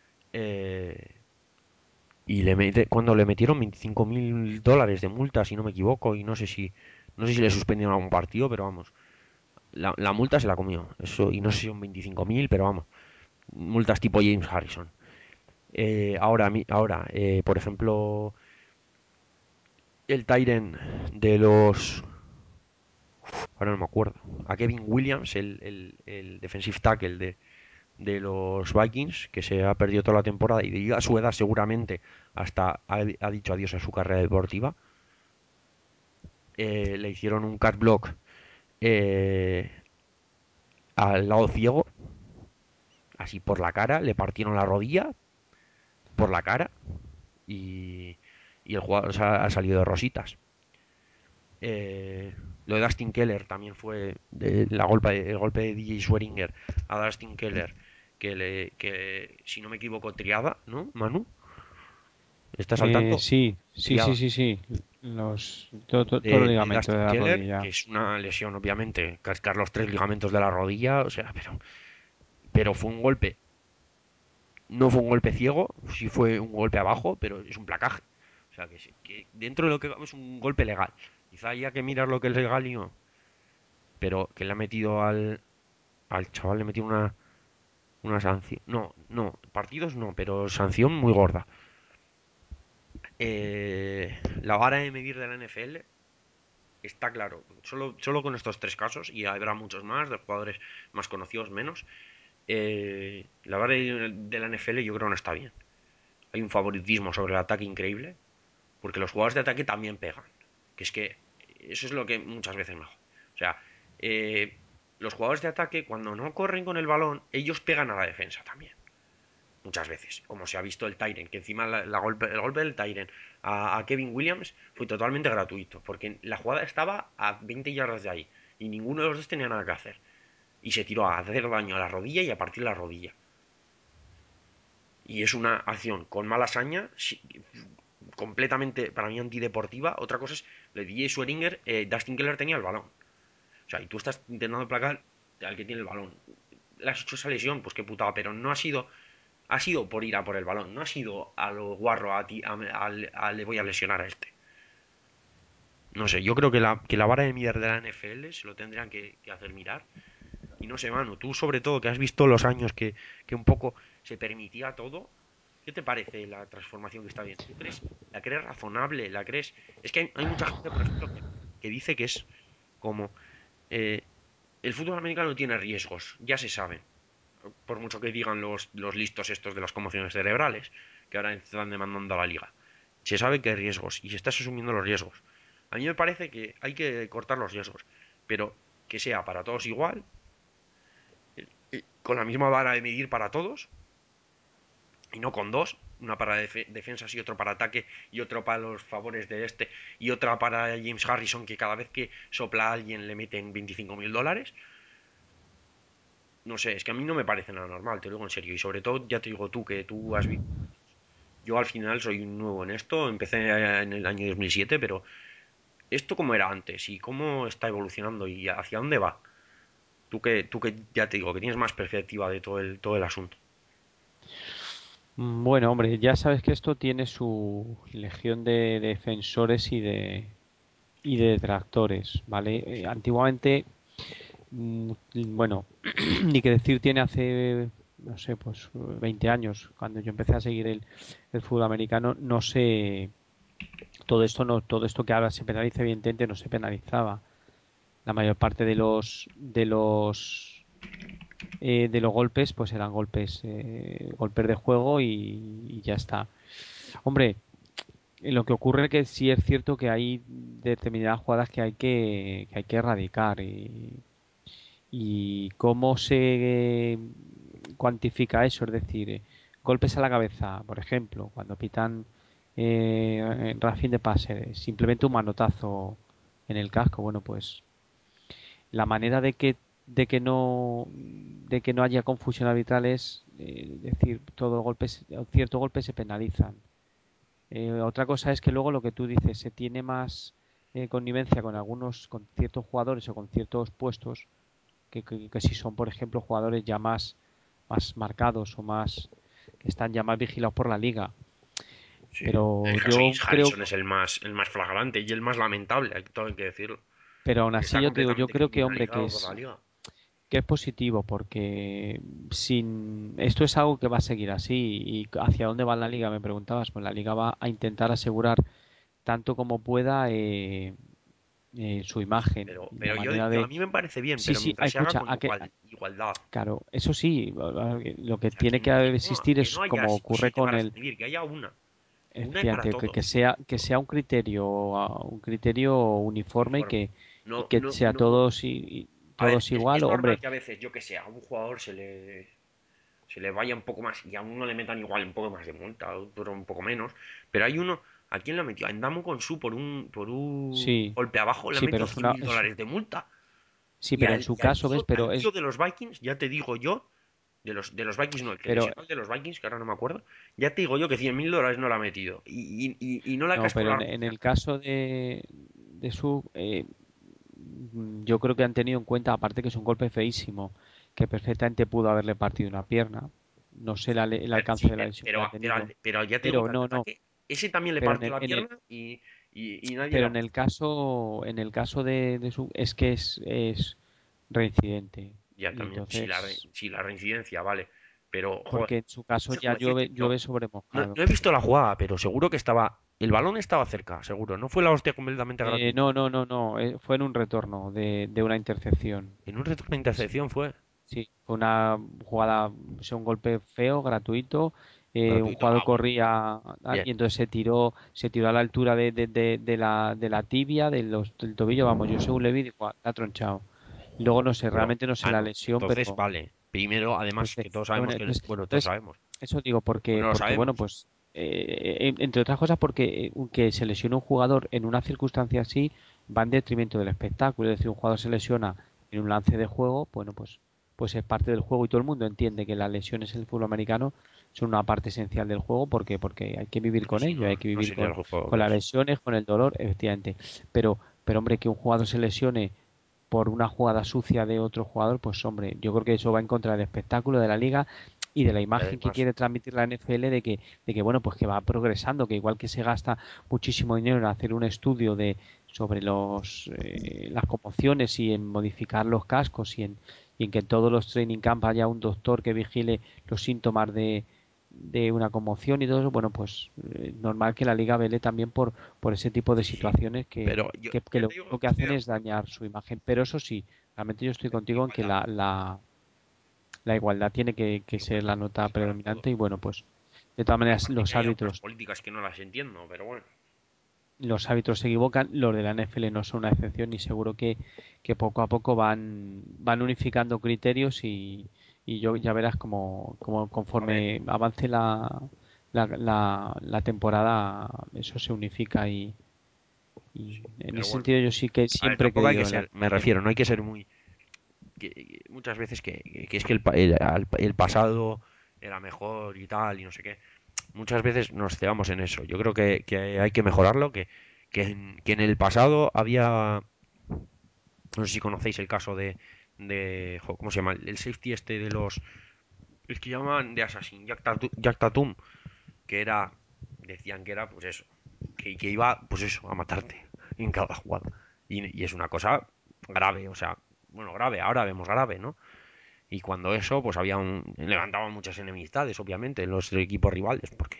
eh, y le mete, cuando le metieron veinticinco mil dólares de multa, si no me equivoco, y no sé si no sé si le suspendieron algún partido, pero vamos, la, la multa se la comió, eso, y no sé si son veinticinco mil, pero vamos, multas tipo James Harrison. Eh, ahora, ahora eh, por ejemplo, el Tyren de los, ahora no me acuerdo, a Kevin Williams, el, el, el defensive tackle de, de los Vikings, que se ha perdido toda la temporada y a su edad seguramente hasta ha, ha dicho adiós a su carrera deportiva. Eh, le hicieron un cut block, eh, al lado ciego, así por la cara, le partieron la rodilla por la cara y, y el jugador se ha, ha salido de rositas. Eh, lo de Dustin Keller también fue de la golpe, el golpe de D J Schweringer a Dustin Keller, que, le, que si no me equivoco, triada, ¿no, Manu? ¿Estás al Eh, tanto? sí, sí, sí, Triada. sí, sí. Los, todo, todo, todo el De, de ligamento de Dustin la Keller, que rodilla. es una lesión, obviamente, cascar los tres ligamentos de la rodilla, o sea, pero, pero fue un golpe, no fue un golpe ciego, sí fue un golpe abajo, pero es un placaje. O sea, que, que dentro de lo que es un golpe legal. Quizá haya que mirar lo que es legal y no, pero que le ha metido al, al chaval, le metió una, una sanción. No, no, partidos no, pero sanción muy gorda. Eh, la vara de medir de la N F L está claro, solo, solo con estos tres casos, y habrá muchos más, de jugadores más conocidos, menos. Eh, la vara de la N F L yo creo no está bien. Hay un favoritismo sobre el ataque increíble, porque los jugadores de ataque también pegan. Que es que eso es lo que muchas veces mejor. O sea, eh, los jugadores de ataque, cuando no corren con el balón, ellos pegan a la defensa también. Muchas veces, como se ha visto el Tyren, que encima la, la golpe, el golpe del Tyren a, a, Kevin Williams fue totalmente gratuito, porque la jugada estaba a veinte yardas de ahí y ninguno de los dos tenía nada que hacer. Y se tiró a hacer daño a la rodilla y a partir la rodilla. Y es una acción con mala saña, completamente para mí antideportiva. Otra cosa es, le D J Schweringer, eh, Dustin Keller tenía el balón. O sea, y tú estás intentando placar al que tiene el balón. Le has hecho esa lesión, pues qué putada, pero no ha sido ha sido por ir a por el balón, no ha sido a lo guarro, a ti, a, a, a, le voy a lesionar a este. No sé, yo creo que la, que la vara de mirar de la N F L se lo tendrían que, que hacer mirar. Y no sé, mano, tú sobre todo que has visto los años que, que un poco se permitía todo, ¿qué te parece la transformación que está bien? ¿Tú crees, la crees razonable? ¿La crees? Es que hay, hay mucha gente, por ejemplo, que, que dice que es como eh, el fútbol americano tiene riesgos, ya se saben. Por mucho que digan los, los listos estos de las conmociones cerebrales, que ahora están demandando a la liga. Se sabe que hay riesgos y se está asumiendo los riesgos. A mí me parece que hay que cortar los riesgos, pero que sea para todos igual, con la misma vara de medir para todos, y no con dos, una para def defensas y otro para ataque, y otro para los favores de este, y otra para James Harrison, que cada vez que sopla a alguien le meten veinticinco mil dólares. No sé, es que a mí no me parece nada normal, te lo digo en serio. Y sobre todo, ya te digo tú, que tú has visto. Yo al final soy un nuevo en esto, empecé en el año dos mil siete, pero esto cómo era antes y cómo está evolucionando y hacia dónde va. Tú que, tú que ya te digo, que tienes más perspectiva de todo el, todo el asunto. Mm, Bueno, hombre, ya sabes que esto tiene su legión de defensores y de, y de detractores, ¿vale? Eh, antiguamente, mm, bueno, ni que decir tiene hace, no sé, pues veinte años, cuando yo empecé a seguir el, el fútbol americano, no sé, todo esto no, todo esto que ahora se penaliza, evidentemente no se penalizaba. La mayor parte de los de los eh, de los golpes, pues eran golpes, eh, golpes de juego y, y ya está. Hombre, eh, lo que ocurre que sí es cierto que hay determinadas jugadas que hay que, que hay que erradicar y, y cómo se cuantifica eso, es decir, eh, golpes a la cabeza, por ejemplo, cuando pitan eh, rafting de pase, simplemente un manotazo en el casco, bueno, pues la manera de que de que no de que no haya confusión arbitral es eh, decir todo golpes ciertos golpes se penalizan. Eh, otra cosa es que luego lo que tú dices se tiene más eh, connivencia con algunos con ciertos jugadores o con ciertos puestos que, que, que si son por ejemplo jugadores ya más más marcados o más que están ya más vigilados por la liga. Sí. Pero El caso yo James creo Harrison es el más, el más flagrante y el más lamentable, hay- todo hay que decirlo. pero aún Porque así está yo te digo yo completamente creo que hombre que criminalizado por es la liga. que es positivo porque sin esto es algo que va a seguir así y hacia dónde va la liga me preguntabas pues la liga va a intentar asegurar tanto como pueda eh, eh, su imagen Pero, y la pero yo, manera yo, a de mí me parece bien, sí pero sí ah, mientras se haga escucha con a que igual, igualdad. claro eso sí lo que O sea, que tiene no, que que no, existir que es no haya como ocurre siete con varas de el medir, que haya una. Una y para efectivamente que, que todos. sea que sea un criterio ah, un criterio uniforme y Uniforme. que y No, que no, sea no. todos y, y A ver, todos es, igual es normal hombre que a veces, yo que sé, a un jugador se le, se le vaya un poco más y a uno le metan igual un poco más de multa, a otro un poco menos. Pero hay uno, ¿a quién le ha metido? A Endamo con su por un, por un sí golpe abajo le han sí pero metido es cien una mil es, dólares de multa. sí Y pero en al, su y al caso ves tío, al pero tío es de los Vikings, ya te digo yo, de los, de los Vikings no, el que pero lesionó al de los Vikings, que ahora no me acuerdo, ya te digo yo que cien mil dólares no le ha metido. Y, y, y, y no la no, cascado pero la en, en rodilla. el caso de, de su, eh, mm, yo creo que han tenido en cuenta, aparte que es un golpe feísimo, que perfectamente pudo haberle partido una pierna. No sé la le- el Pero, alcance sí, de la pero, lesión que pero, ha pero, tenido, pero ya te digo pero que al de no, no. ataque, ese también le Pero en partió el, la en el, pierna y, y, y nadie pero la. en el caso, en el caso de, de su, es que es, es reincidente Ya y también, si la, re- entonces, si la reincidencia, vale. Pero, joder, porque en su caso no sé ya cómo decirte, llueve, pero llueve sobre no, mojado. no he visto la jugada, pero seguro que estaba. El balón estaba cerca, seguro. No fue la hostia completamente Eh, gratuita. no, no, no, no, eh, fue en un retorno de, de una intercepción. En un retorno de Sí, intercepción fue. sí, fue una jugada, o sea, un golpe feo, gratuito. Eh, un Gratuito. jugador Ah, bueno. corría ah, Bien. y entonces se tiró, se tiró a la altura de, de, de, de la, de la tibia, de los, del tobillo, vamos, yo según le vi, dijo, "Ah, la ha tronchado". Luego no Joder, sé, pero. realmente no sé Ah, la no. lesión, Entonces, pero vale. Primero, además, entonces, que todos bueno, sabemos que. entonces, Bueno, todos entonces, sabemos. eso digo porque, Bueno, lo porque bueno, sabemos. pues eh, en- entre otras cosas porque eh, que se lesione un jugador en una circunstancia así va en detrimento del espectáculo. Es decir, un jugador se lesiona en un lance de juego, bueno, pues, pues es parte del juego y todo el mundo entiende que las lesiones en el fútbol americano son una parte esencial del juego porque, porque hay que vivir Porque con si ello, hay no, que no vivir sería el con, juego con que las es. lesiones, con el dolor, efectivamente. Pero, pero hombre, que un jugador se lesione por una jugada sucia de otro jugador, pues hombre, yo creo que eso va en contra del espectáculo de la liga y de la Y imagen que además, quiere transmitir la N F L de que, de que bueno, pues que va progresando, que igual que se gasta muchísimo dinero en hacer un estudio de sobre los eh, las conmociones y en modificar los cascos y en, y en que en todos los training camp haya un doctor que vigile los síntomas de, de una conmoción y todo eso, bueno, pues eh, normal que la liga vele también por, por ese tipo de Sí, sí. situaciones que, Pero yo que, que ya lo te digo único que que estoy hacen de es acuerdo dañar con su imagen. Pero eso sí, realmente yo estoy contigo en que igualdad. la, la, la igualdad tiene que, que ser la Igualdad. nota Y para predominante todos. y bueno, pues de todas Hombre, maneras aparte que los hay algunas árbitros políticas que no las entiendo, pero bueno. los árbitros se equivocan, los de la N F L no son una excepción y seguro que, que poco a poco van, van unificando criterios y, y yo ya verás como, como A ver, conforme avance la, la, la, la temporada eso se unifica y, y sí, en pero ese bueno. sentido yo sí que A ver, siempre he tampoco hay que creído en la ser, me equitación. refiero, no hay que ser muy... que- muchas veces que, que es que el, pa- el, al- el pasado era mejor y tal y no sé qué. Muchas veces nos cebamos en eso. Yo creo que, que hay que mejorarlo, que, que, en, que en el pasado había... No sé si conocéis el caso de... de jo, ¿cómo se llama? El safety este de los... El que llaman de Assassin, Jack, Tatu- Jack Tatum, que era... Decían que era, pues eso, que, que iba, pues eso, a matarte en cada jugada. Y, y es una cosa grave, o sea, bueno, grave, ahora vemos grave, ¿no? Y cuando eso, pues había un, levantaban muchas enemistades, obviamente, en los equipos rivales, porque,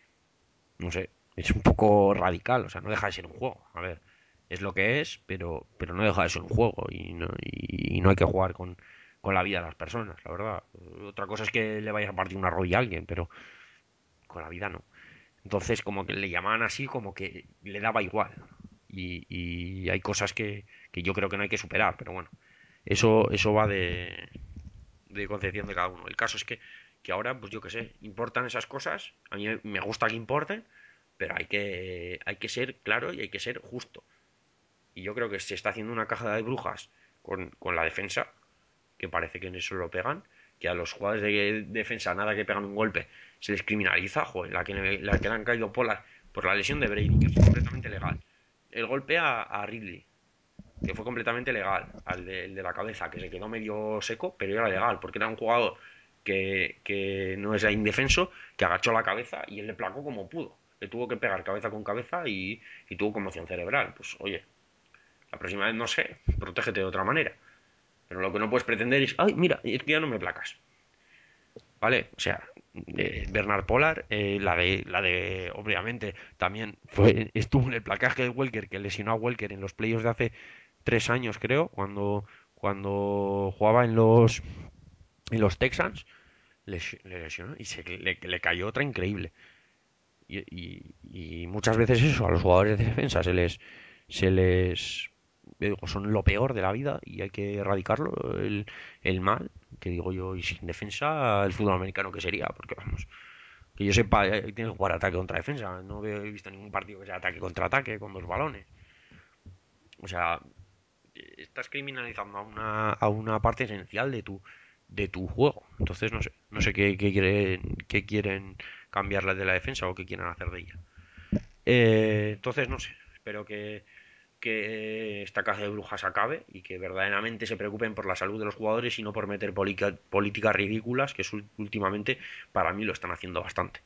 no sé, es un poco radical, o sea, no deja de ser un juego. A ver, es lo que es, pero, pero no deja de ser un juego y no, y, y no hay que jugar con, con la vida de las personas, la verdad. Otra cosa es que le vayas a partir una rodilla a alguien, pero con la vida no. Entonces, como que le llamaban así, como que le daba igual. Y, y hay cosas que, que yo creo que no hay que superar, pero bueno, eso, eso va de, de concepción de cada uno. El caso es que, que ahora, pues yo qué sé, importan esas cosas. A mí me gusta que importen, pero hay que, hay que ser claro y hay que ser justo. Y yo creo que se está haciendo una caja de brujas con, con la defensa, que parece que en eso lo pegan, que a los jugadores de defensa, nada que pegan un golpe, se les criminaliza. Joder, la que, la que le han caído por la, por la lesión de Brady, que fue completamente legal. El golpe a, a Ridley, que fue completamente legal, al de, el de la cabeza, que se quedó medio seco, pero era legal, porque era un jugador que, que no es indefenso, que agachó la cabeza y él le placó como pudo. Le tuvo que pegar cabeza con cabeza y, y tuvo conmoción cerebral. Pues oye, la próxima vez no sé, protégete de otra manera. Pero lo que no puedes pretender es, ay, mira, es que ya no me placas. ¿Vale? O sea, eh, Bernard Pollard, eh, la de, la de, obviamente, también fue, estuvo en el placaje de Welker, que lesionó a Welker en los playoffs de hace tres años, creo, cuando, cuando jugaba en los, en los Texans, le, le lesionó y se, le, le cayó otra increíble. Y, y- y muchas veces eso, a los jugadores de defensa se les, se les, yo digo, son lo peor de la vida y hay que erradicarlo, el, el mal, que digo yo, y sin defensa, el fútbol americano que sería, porque vamos, que yo sepa, eh, tienes que jugar ataque contra defensa, no veo- he visto ningún partido que sea ataque contra ataque con dos balones. O sea, estás criminalizando a una, a una parte esencial de tu, de tu juego. Entonces no sé, no sé qué, qué quieren, qué quieren cambiarla de la defensa o qué quieren hacer de ella. Eh, entonces no sé, espero que, que esta caza de brujas acabe y que verdaderamente se preocupen por la salud de los jugadores y no por meter políticas ridículas, que últimamente para mí lo están haciendo bastante.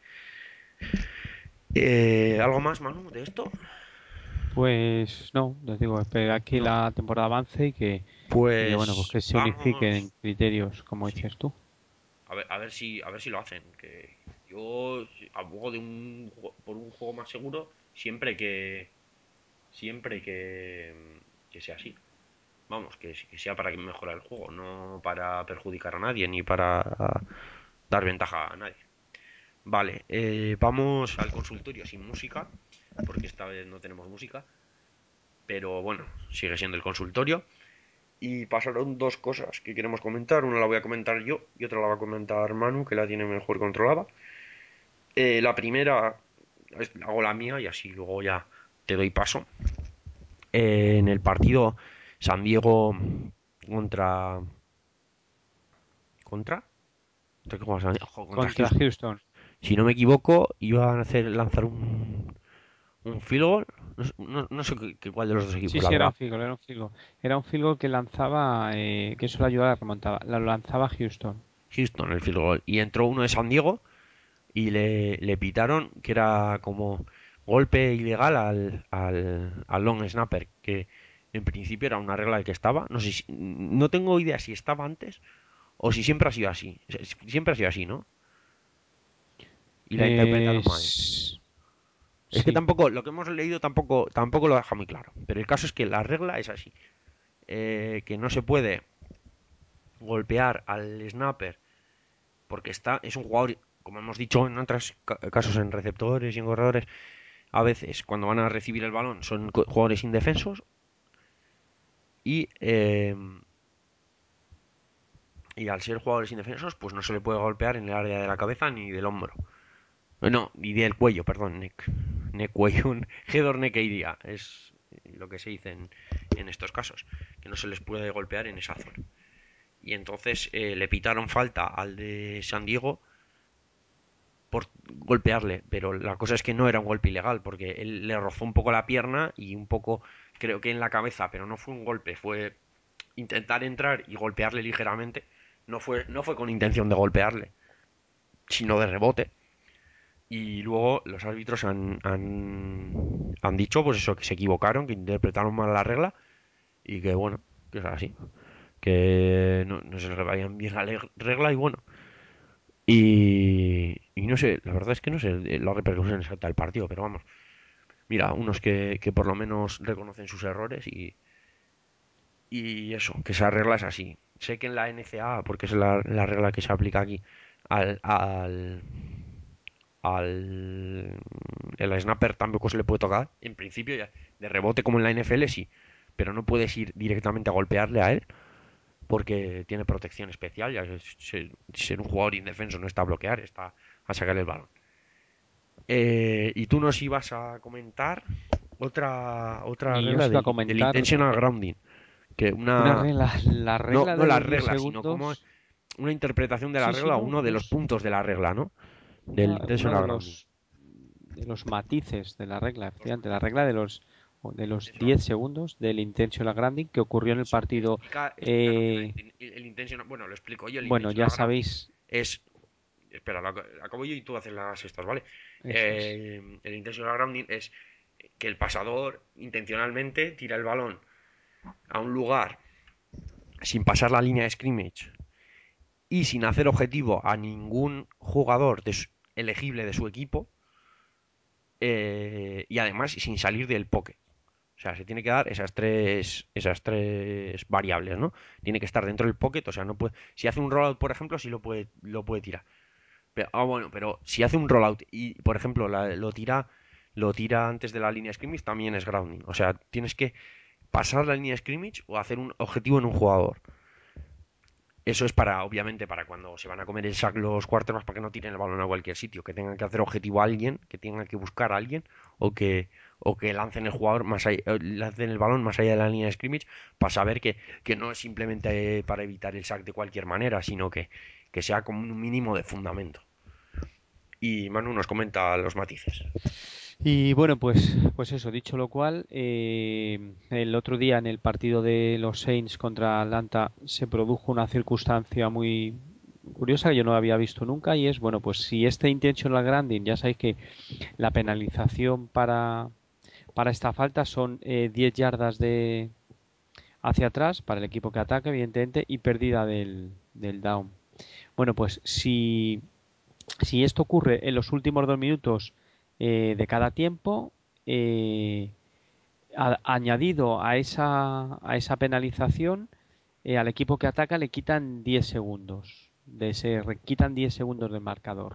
Eh, ¿Algo más, Manu, de esto? Pues no, les digo, esperar que No. la temporada avance y que, y que bueno, pues Pues que se unifiquen vamos, criterios, como sí, dices tú. a ver, a ver si, a ver si lo hacen. Que yo abogo de un, por un juego más seguro siempre que, siempre que, que sea así. Vamos, que, que sea para mejorar el juego, no para perjudicar a nadie ni para dar ventaja a nadie. Vale, eh, vamos al consultorio sin música, porque esta vez no tenemos música, pero bueno, sigue siendo el consultorio. Y pasaron dos cosas que queremos comentar. Una la voy a comentar yo y otra la va a comentar Manu, que la tiene mejor controlada. Eh, la primera, es- hago la mía y así luego ya te doy paso. Eh, en el partido San Diego contra... ¿Contra? ¿Contra qué juega San Diego? Ojo, contra Contra Houston. Houston. Si no me equivoco, iban a hacer lanzar un, un field goal. No, no- no sé qué, qué- cuál de los dos Sí, equipos, la sí, era verdad. un field goal, era un field goal. Era un field goal que lanzaba, eh, que eso le ayudaba a la remontada. Lo lanzaba Houston. Houston, el field goal. Y entró uno de San Diego y le, le pitaron que era como, golpe ilegal al, al, al long snapper, que en principio era una regla de que estaba. No sé si- no tengo idea si estaba antes o si siempre ha sido así. Siempre ha sido así, ¿no? Y la Eh, interpretaron mal. s- Es que sí. tampoco, lo que hemos leído tampoco, tampoco lo deja muy claro. Pero el caso es que la regla es así. Eh, que no se puede golpear al snapper porque está, es un jugador, como hemos dicho en otros casos en receptores y en corredores, a veces cuando van a recibir el balón son jugadores indefensos y, eh, y al ser jugadores indefensos pues no se le puede golpear en el área de la cabeza ni del hombro. No, ni del cuello, perdón, neck. Neck cuello, head or neck area, es lo que se dice en, en estos casos, que no se les puede golpear en esa zona. Y entonces eh, le pitaron falta al de San Diego por golpearle, pero la cosa es que no era un golpe ilegal, porque él le rozó un poco la pierna y un poco, creo que en la cabeza, pero no fue un golpe, fue intentar entrar y golpearle ligeramente. No fue, no fue con intención de golpearle, sino de rebote. Y luego los árbitros han, han, han dicho, pues eso, que se equivocaron, que interpretaron mal la regla y que bueno, que es así, que no, no se les vayan bien la regla y bueno. Y, y no sé, la verdad es que no sé la repercusión exacta del partido, pero vamos, mira, unos que, que por lo menos reconocen sus errores y, y eso, que esa regla es así. Sé que en la N C A A, porque es la, la regla que se aplica aquí, al, al, al el snapper tampoco se le puede tocar, en principio ya, de rebote como en la N F L sí, pero no puedes ir directamente a golpearle a él porque tiene protección especial, ya es- ser, ser un jugador indefenso no está a bloquear, está a sacar el balón. Eh, y tú nos ibas a comentar otra otra Y yo regla os iba a del, del comentar intentional grounding, que una una regla, la no regla no de la los diez regla, sino como segundos. una interpretación de la Sí, sí, regla, no, uno de los dos. puntos de la regla, ¿no? Del Una, uno de intentional grounding. los de los matices de la regla, Los efectivamente, la matices. regla de los de los Eso, diez segundos del intentional grounding que ocurrió en el eso. partido. Explica, explícanos. eh, El, el intentional, bueno, lo explico yo. El bueno, ya intentional grounding sabéis, es. Espera, lo acabo yo y tú haces las estas, ¿vale? eso es. Eh, el intentional grounding es que el pasador intencionalmente tira el balón a un lugar sin pasar la línea de scrimmage y sin hacer objetivo a ningún jugador de su- elegible de su equipo, eh, y además sin salir del pocket. O sea, se tiene que dar esas tres, esas tres variables, ¿no? Tiene que estar dentro del pocket, o sea, no puede. Si hace un rollout, por ejemplo, sí lo puede, lo puede tirar. Pero, ah, bueno, pero si hace un rollout y, por ejemplo, la- lo tira, lo tira antes de la línea de scrimmage, también es grounding. O sea, tienes que pasar la línea de scrimmage o hacer un objetivo en un jugador. Eso es para, obviamente, para cuando se van a comer el sack los quarterbacks para que no tiren el balón a cualquier sitio, que tengan que hacer objetivo a alguien, que tengan que buscar a alguien, o que, o que lancen el jugador más allá, eh, lancen el balón más allá de la línea de scrimmage, para saber que, que no es simplemente para evitar el sack de cualquier manera, sino que, que sea como un mínimo de fundamento. Y Manu nos comenta los matices. Y bueno, pues, pues eso, dicho lo cual, eh, el otro día en el partido de los Saints contra Atlanta se produjo una circunstancia muy curiosa que yo no había visto nunca y es, bueno, pues si este intentional grounding, ya sabéis que la penalización para, para esta falta son eh, diez yardas de hacia atrás para el equipo que ataca, evidentemente, y pérdida del, del down. Bueno, pues si, si esto ocurre en los últimos dos minutos eh, de cada tiempo, eh, a- añadido a esa, a esa penalización, eh, al equipo que ataca le quitan diez segundos. De ese, quitan diez segundos del marcador.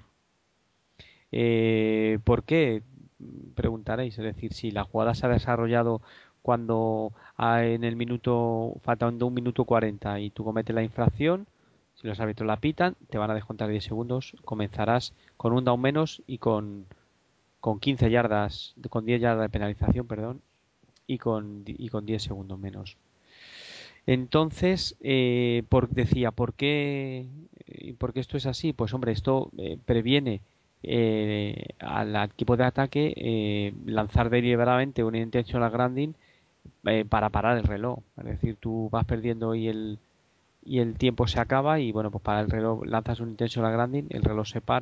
Eh, ¿por qué? Preguntaréis. Es decir, si la jugada se ha desarrollado cuando ah, en el minuto, faltando un minuto cuarenta y tú cometes la infracción, si los árbitros la pitan, te van a descontar diez segundos, comenzarás con un down menos y con, con quince yardas, con diez yardas de penalización, perdón, y con, y con diez segundos menos. Entonces, eh, por, decía, ¿por qué, eh, ¿por qué esto es así? Pues hombre, esto eh, previene eh, al equipo de ataque eh, lanzar deliberadamente un intentional grounding eh, para parar el reloj. Es decir, tú vas perdiendo y el, y el tiempo se acaba y bueno, pues para el reloj lanzas un intentional grounding, el reloj se para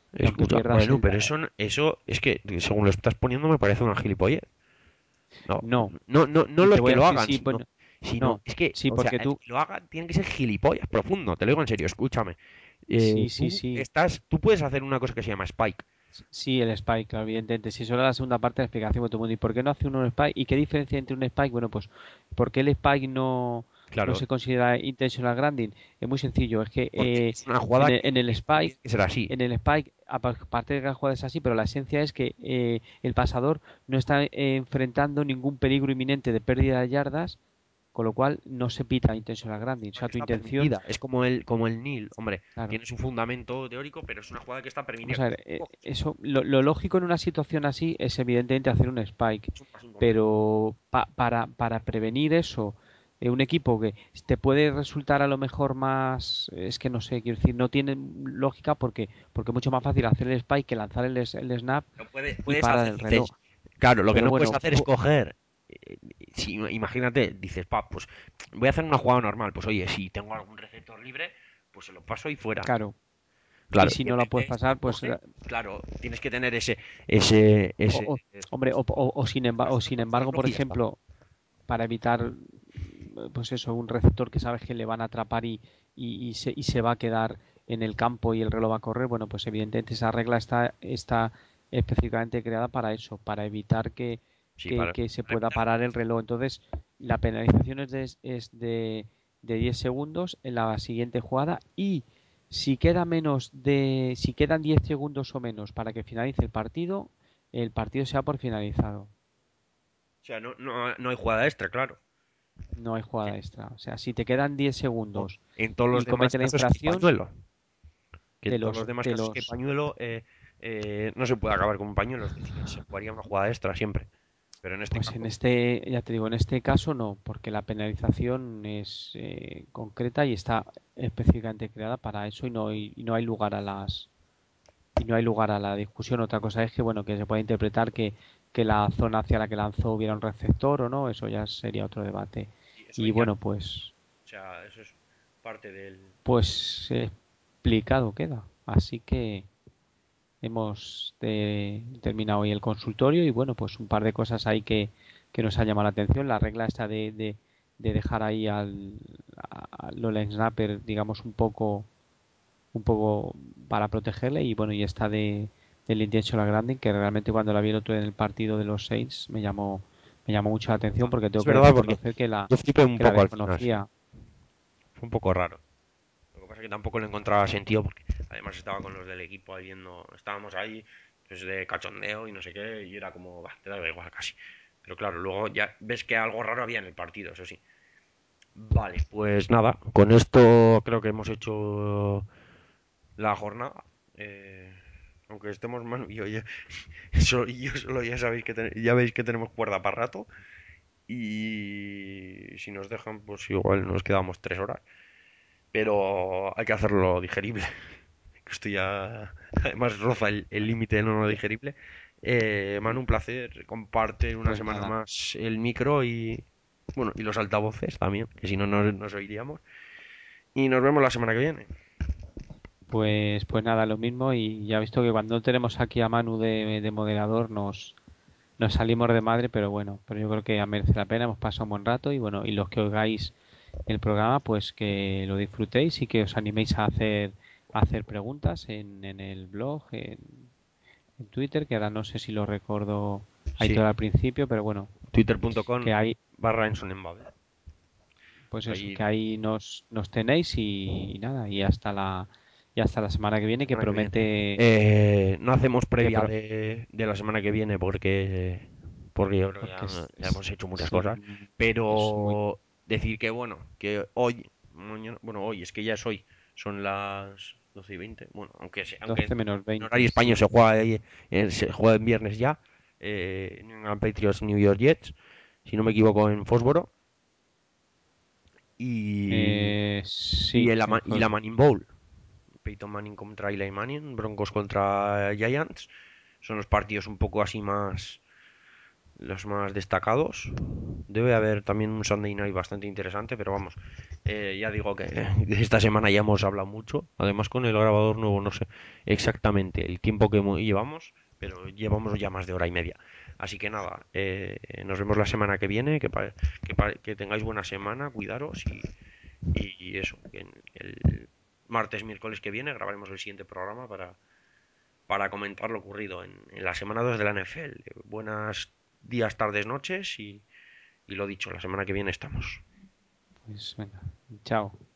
Y aunque Escucha, pierdas bueno, el... pero eso, no- eso es que, según lo estás poniendo, me parece una gilipollez. No, No. no, no, no Y te los voy que a lo decir, hagan, sí, sino, bueno, sino, no. es que, Sí, o sea, porque el tú... que lo haga tiene que ser gilipollas, profundo, te lo digo en serio, escúchame. Eh, Sí, sí, tú sí. estás, tú puedes hacer una cosa que se llama Spike. Sí, el Spike, claro, evidentemente. Si eso era la segunda parte de la explicación de todo el mundo. ¿Y por qué no hace uno un Spike? ¿Y qué diferencia entre un Spike? Bueno, pues, ¿por qué el Spike no, no Claro, se considera intentional grounding? Es muy sencillo. Es que porque eh, es una en jugada el, que, en el que- que Spike, tiene que ser así. en el Spike, aparte de que la jugada es así, pero la esencia es que eh, el pasador no está eh, enfrentando ningún peligro inminente de pérdida de yardas, con lo cual no se pita intentional grounding. O sea, Jugada que tu está intención, permitida, es como el, como el nil, hombre, claro. tiene su fundamento teórico, pero es una jugada que está permitida. Vamos a Que ver, tú eh, coges, eso, lo, lo lógico en una situación así es evidentemente hacer un spike, es un paso incompleto. pero pa- para, para prevenir eso, eh, un equipo que te puede resultar a lo mejor más, es que no sé, quiero decir, no tiene lógica porque, porque es mucho más fácil hacer el spike que lanzar el, es- el snap Pero puede- y puedes parar hacer, el reloj. dices, claro, lo que Pero no puedes bueno, hacer es pu- coger, eh, si, imagínate, dices, pa, pues voy a hacer una jugada normal, pues oye, si tengo algún receptor libre, pues se lo paso y fuera. claro, y Claro, si y en no la vez de puedes esto pasar, pues, coge, eh, claro, tienes que tener ese, ese, o, ese, o- hombre, o, o- o sin emba- o paso sin para embargo, cogerlo por y ya está. ejemplo, para evitar pues eso, un receptor que sabes que le van a atrapar y, y, y se, y se va a quedar en el campo y el reloj va a correr, bueno, pues evidentemente esa regla está, está específicamente creada para eso, para evitar que, Sí, que, para, que se para pueda evitar. parar el reloj. Entonces, la penalización es de, es de, de diez segundos en la siguiente jugada y si queda menos de, si quedan diez segundos o menos para que finalice el partido, el partido se da por finalizado. O sea, no, no, no hay jugada extra, claro. No hay Que jugada extra. O sea, si te quedan diez no, segundos en todos los y demás comete la casos hay infracción, pañuelo. Que en te todos los los, demás te casos que hay los, pañuelo eh, eh, no se puede acabar con un pañuelo, es decir, se jugaría una jugada extra siempre. Pero en este pues en caso, este, ya te digo, en este caso no, porque la penalización es eh, concreta y está específicamente creada para eso y no hay, y no hay lugar a las y no hay lugar a la discusión. Otra cosa es que bueno, que se puede interpretar que, que la zona hacia la que lanzó hubiera un receptor o no, eso ya sería otro debate. sí, eso Y ya, bueno, pues o sea, eso es parte del... pues eh, explicado queda. Así que hemos eh, terminado hoy el consultorio y bueno, pues un par de cosas ahí que, que nos ha llamado la atención. La regla esta de, de, de dejar ahí al, al Lola Snapper, digamos, un poco, un poco para protegerle y bueno, y esta de del intentional grounding, que realmente cuando la vi el otro día en el partido de los Saints me llamó, me llamó mucho la atención porque Es tengo que verdad, porque reconocer que la, yo flipé un que la poco al final, sí. desconocía. Fue un poco raro. Lo que pasa es que tampoco le encontraba sentido porque además estaba con los del equipo ahí viendo, estábamos ahí pues de cachondeo y no sé qué, y era como, bah, te da igual casi. Pero claro, luego ya ves que algo raro había en el partido, eso sí. Vale, pues nada, con esto creo que hemos hecho la jornada. Eh, aunque estemos Manu y yo, ya, solo, y yo solo ya sabéis que ten- ya veis que tenemos cuerda para rato. Y si nos dejan, pues igual nos quedamos tres horas. Pero hay que hacerlo digerible. Esto ya además roza el el límite de no digerible. Eh, Manu, un placer. Comparte una Pues semana nada, más el micro y bueno, y los altavoces también, que si no nos, nos oiríamos. Y nos vemos la semana que viene. pues, pues nada, lo mismo y ya he visto que cuando tenemos aquí a Manu de, de moderador nos nos salimos de madre, pero bueno, pero yo creo que merece la pena, hemos pasado un buen rato y bueno, y los que oigáis el programa, pues que lo disfrutéis y que os animéis a hacer a hacer preguntas en, en el blog, en, en Twitter, que ahora no sé si lo recuerdo ahí Sí, todo al principio, pero bueno, twitter.com que hay, barra Enson pues eso, Ahí que ahí nos, nos tenéis y, y nada, y hasta la y hasta la semana que la viene que semana que viene. promete Eh, no hacemos que previa pro- de, de la semana que viene porque, porque yo creo que porque ya, es, ya es, hemos hecho muchas sí, cosas. es muy Pero decir que bueno, que hoy, mañana, bueno, hoy, es que ya es hoy, son las doce y veinte. Bueno, aunque, se- aunque doce menos en veinte horario español sí. se juega, ahí, eh, se juega en viernes ya. Eh, New England Patriots, New York Jets, si no me equivoco, en Fósforo. Y, Eh, y, sí, el en Ama- y la Fos- Manning Bowl. Peyton Manning contra Eli Manning, Broncos contra Giants. Son los partidos un poco así más, los más destacados. Debe haber también un Sunday Night bastante interesante, pero vamos, eh, ya digo que esta semana ya hemos hablado mucho. Además, con el grabador nuevo, no sé exactamente el tiempo que mu- llevamos, pero llevamos ya más de hora y media. Así que nada, eh, nos vemos la semana que viene. Que, pa- que, pa- que tengáis buena semana, cuidaros y, y eso. Que en- el martes, miércoles que viene grabaremos el siguiente programa para, para comentar lo ocurrido en, en la semana dos de la N F L. Buenas días, tardes, noches y, y lo dicho, la semana que viene estamos. Pues venga, chao.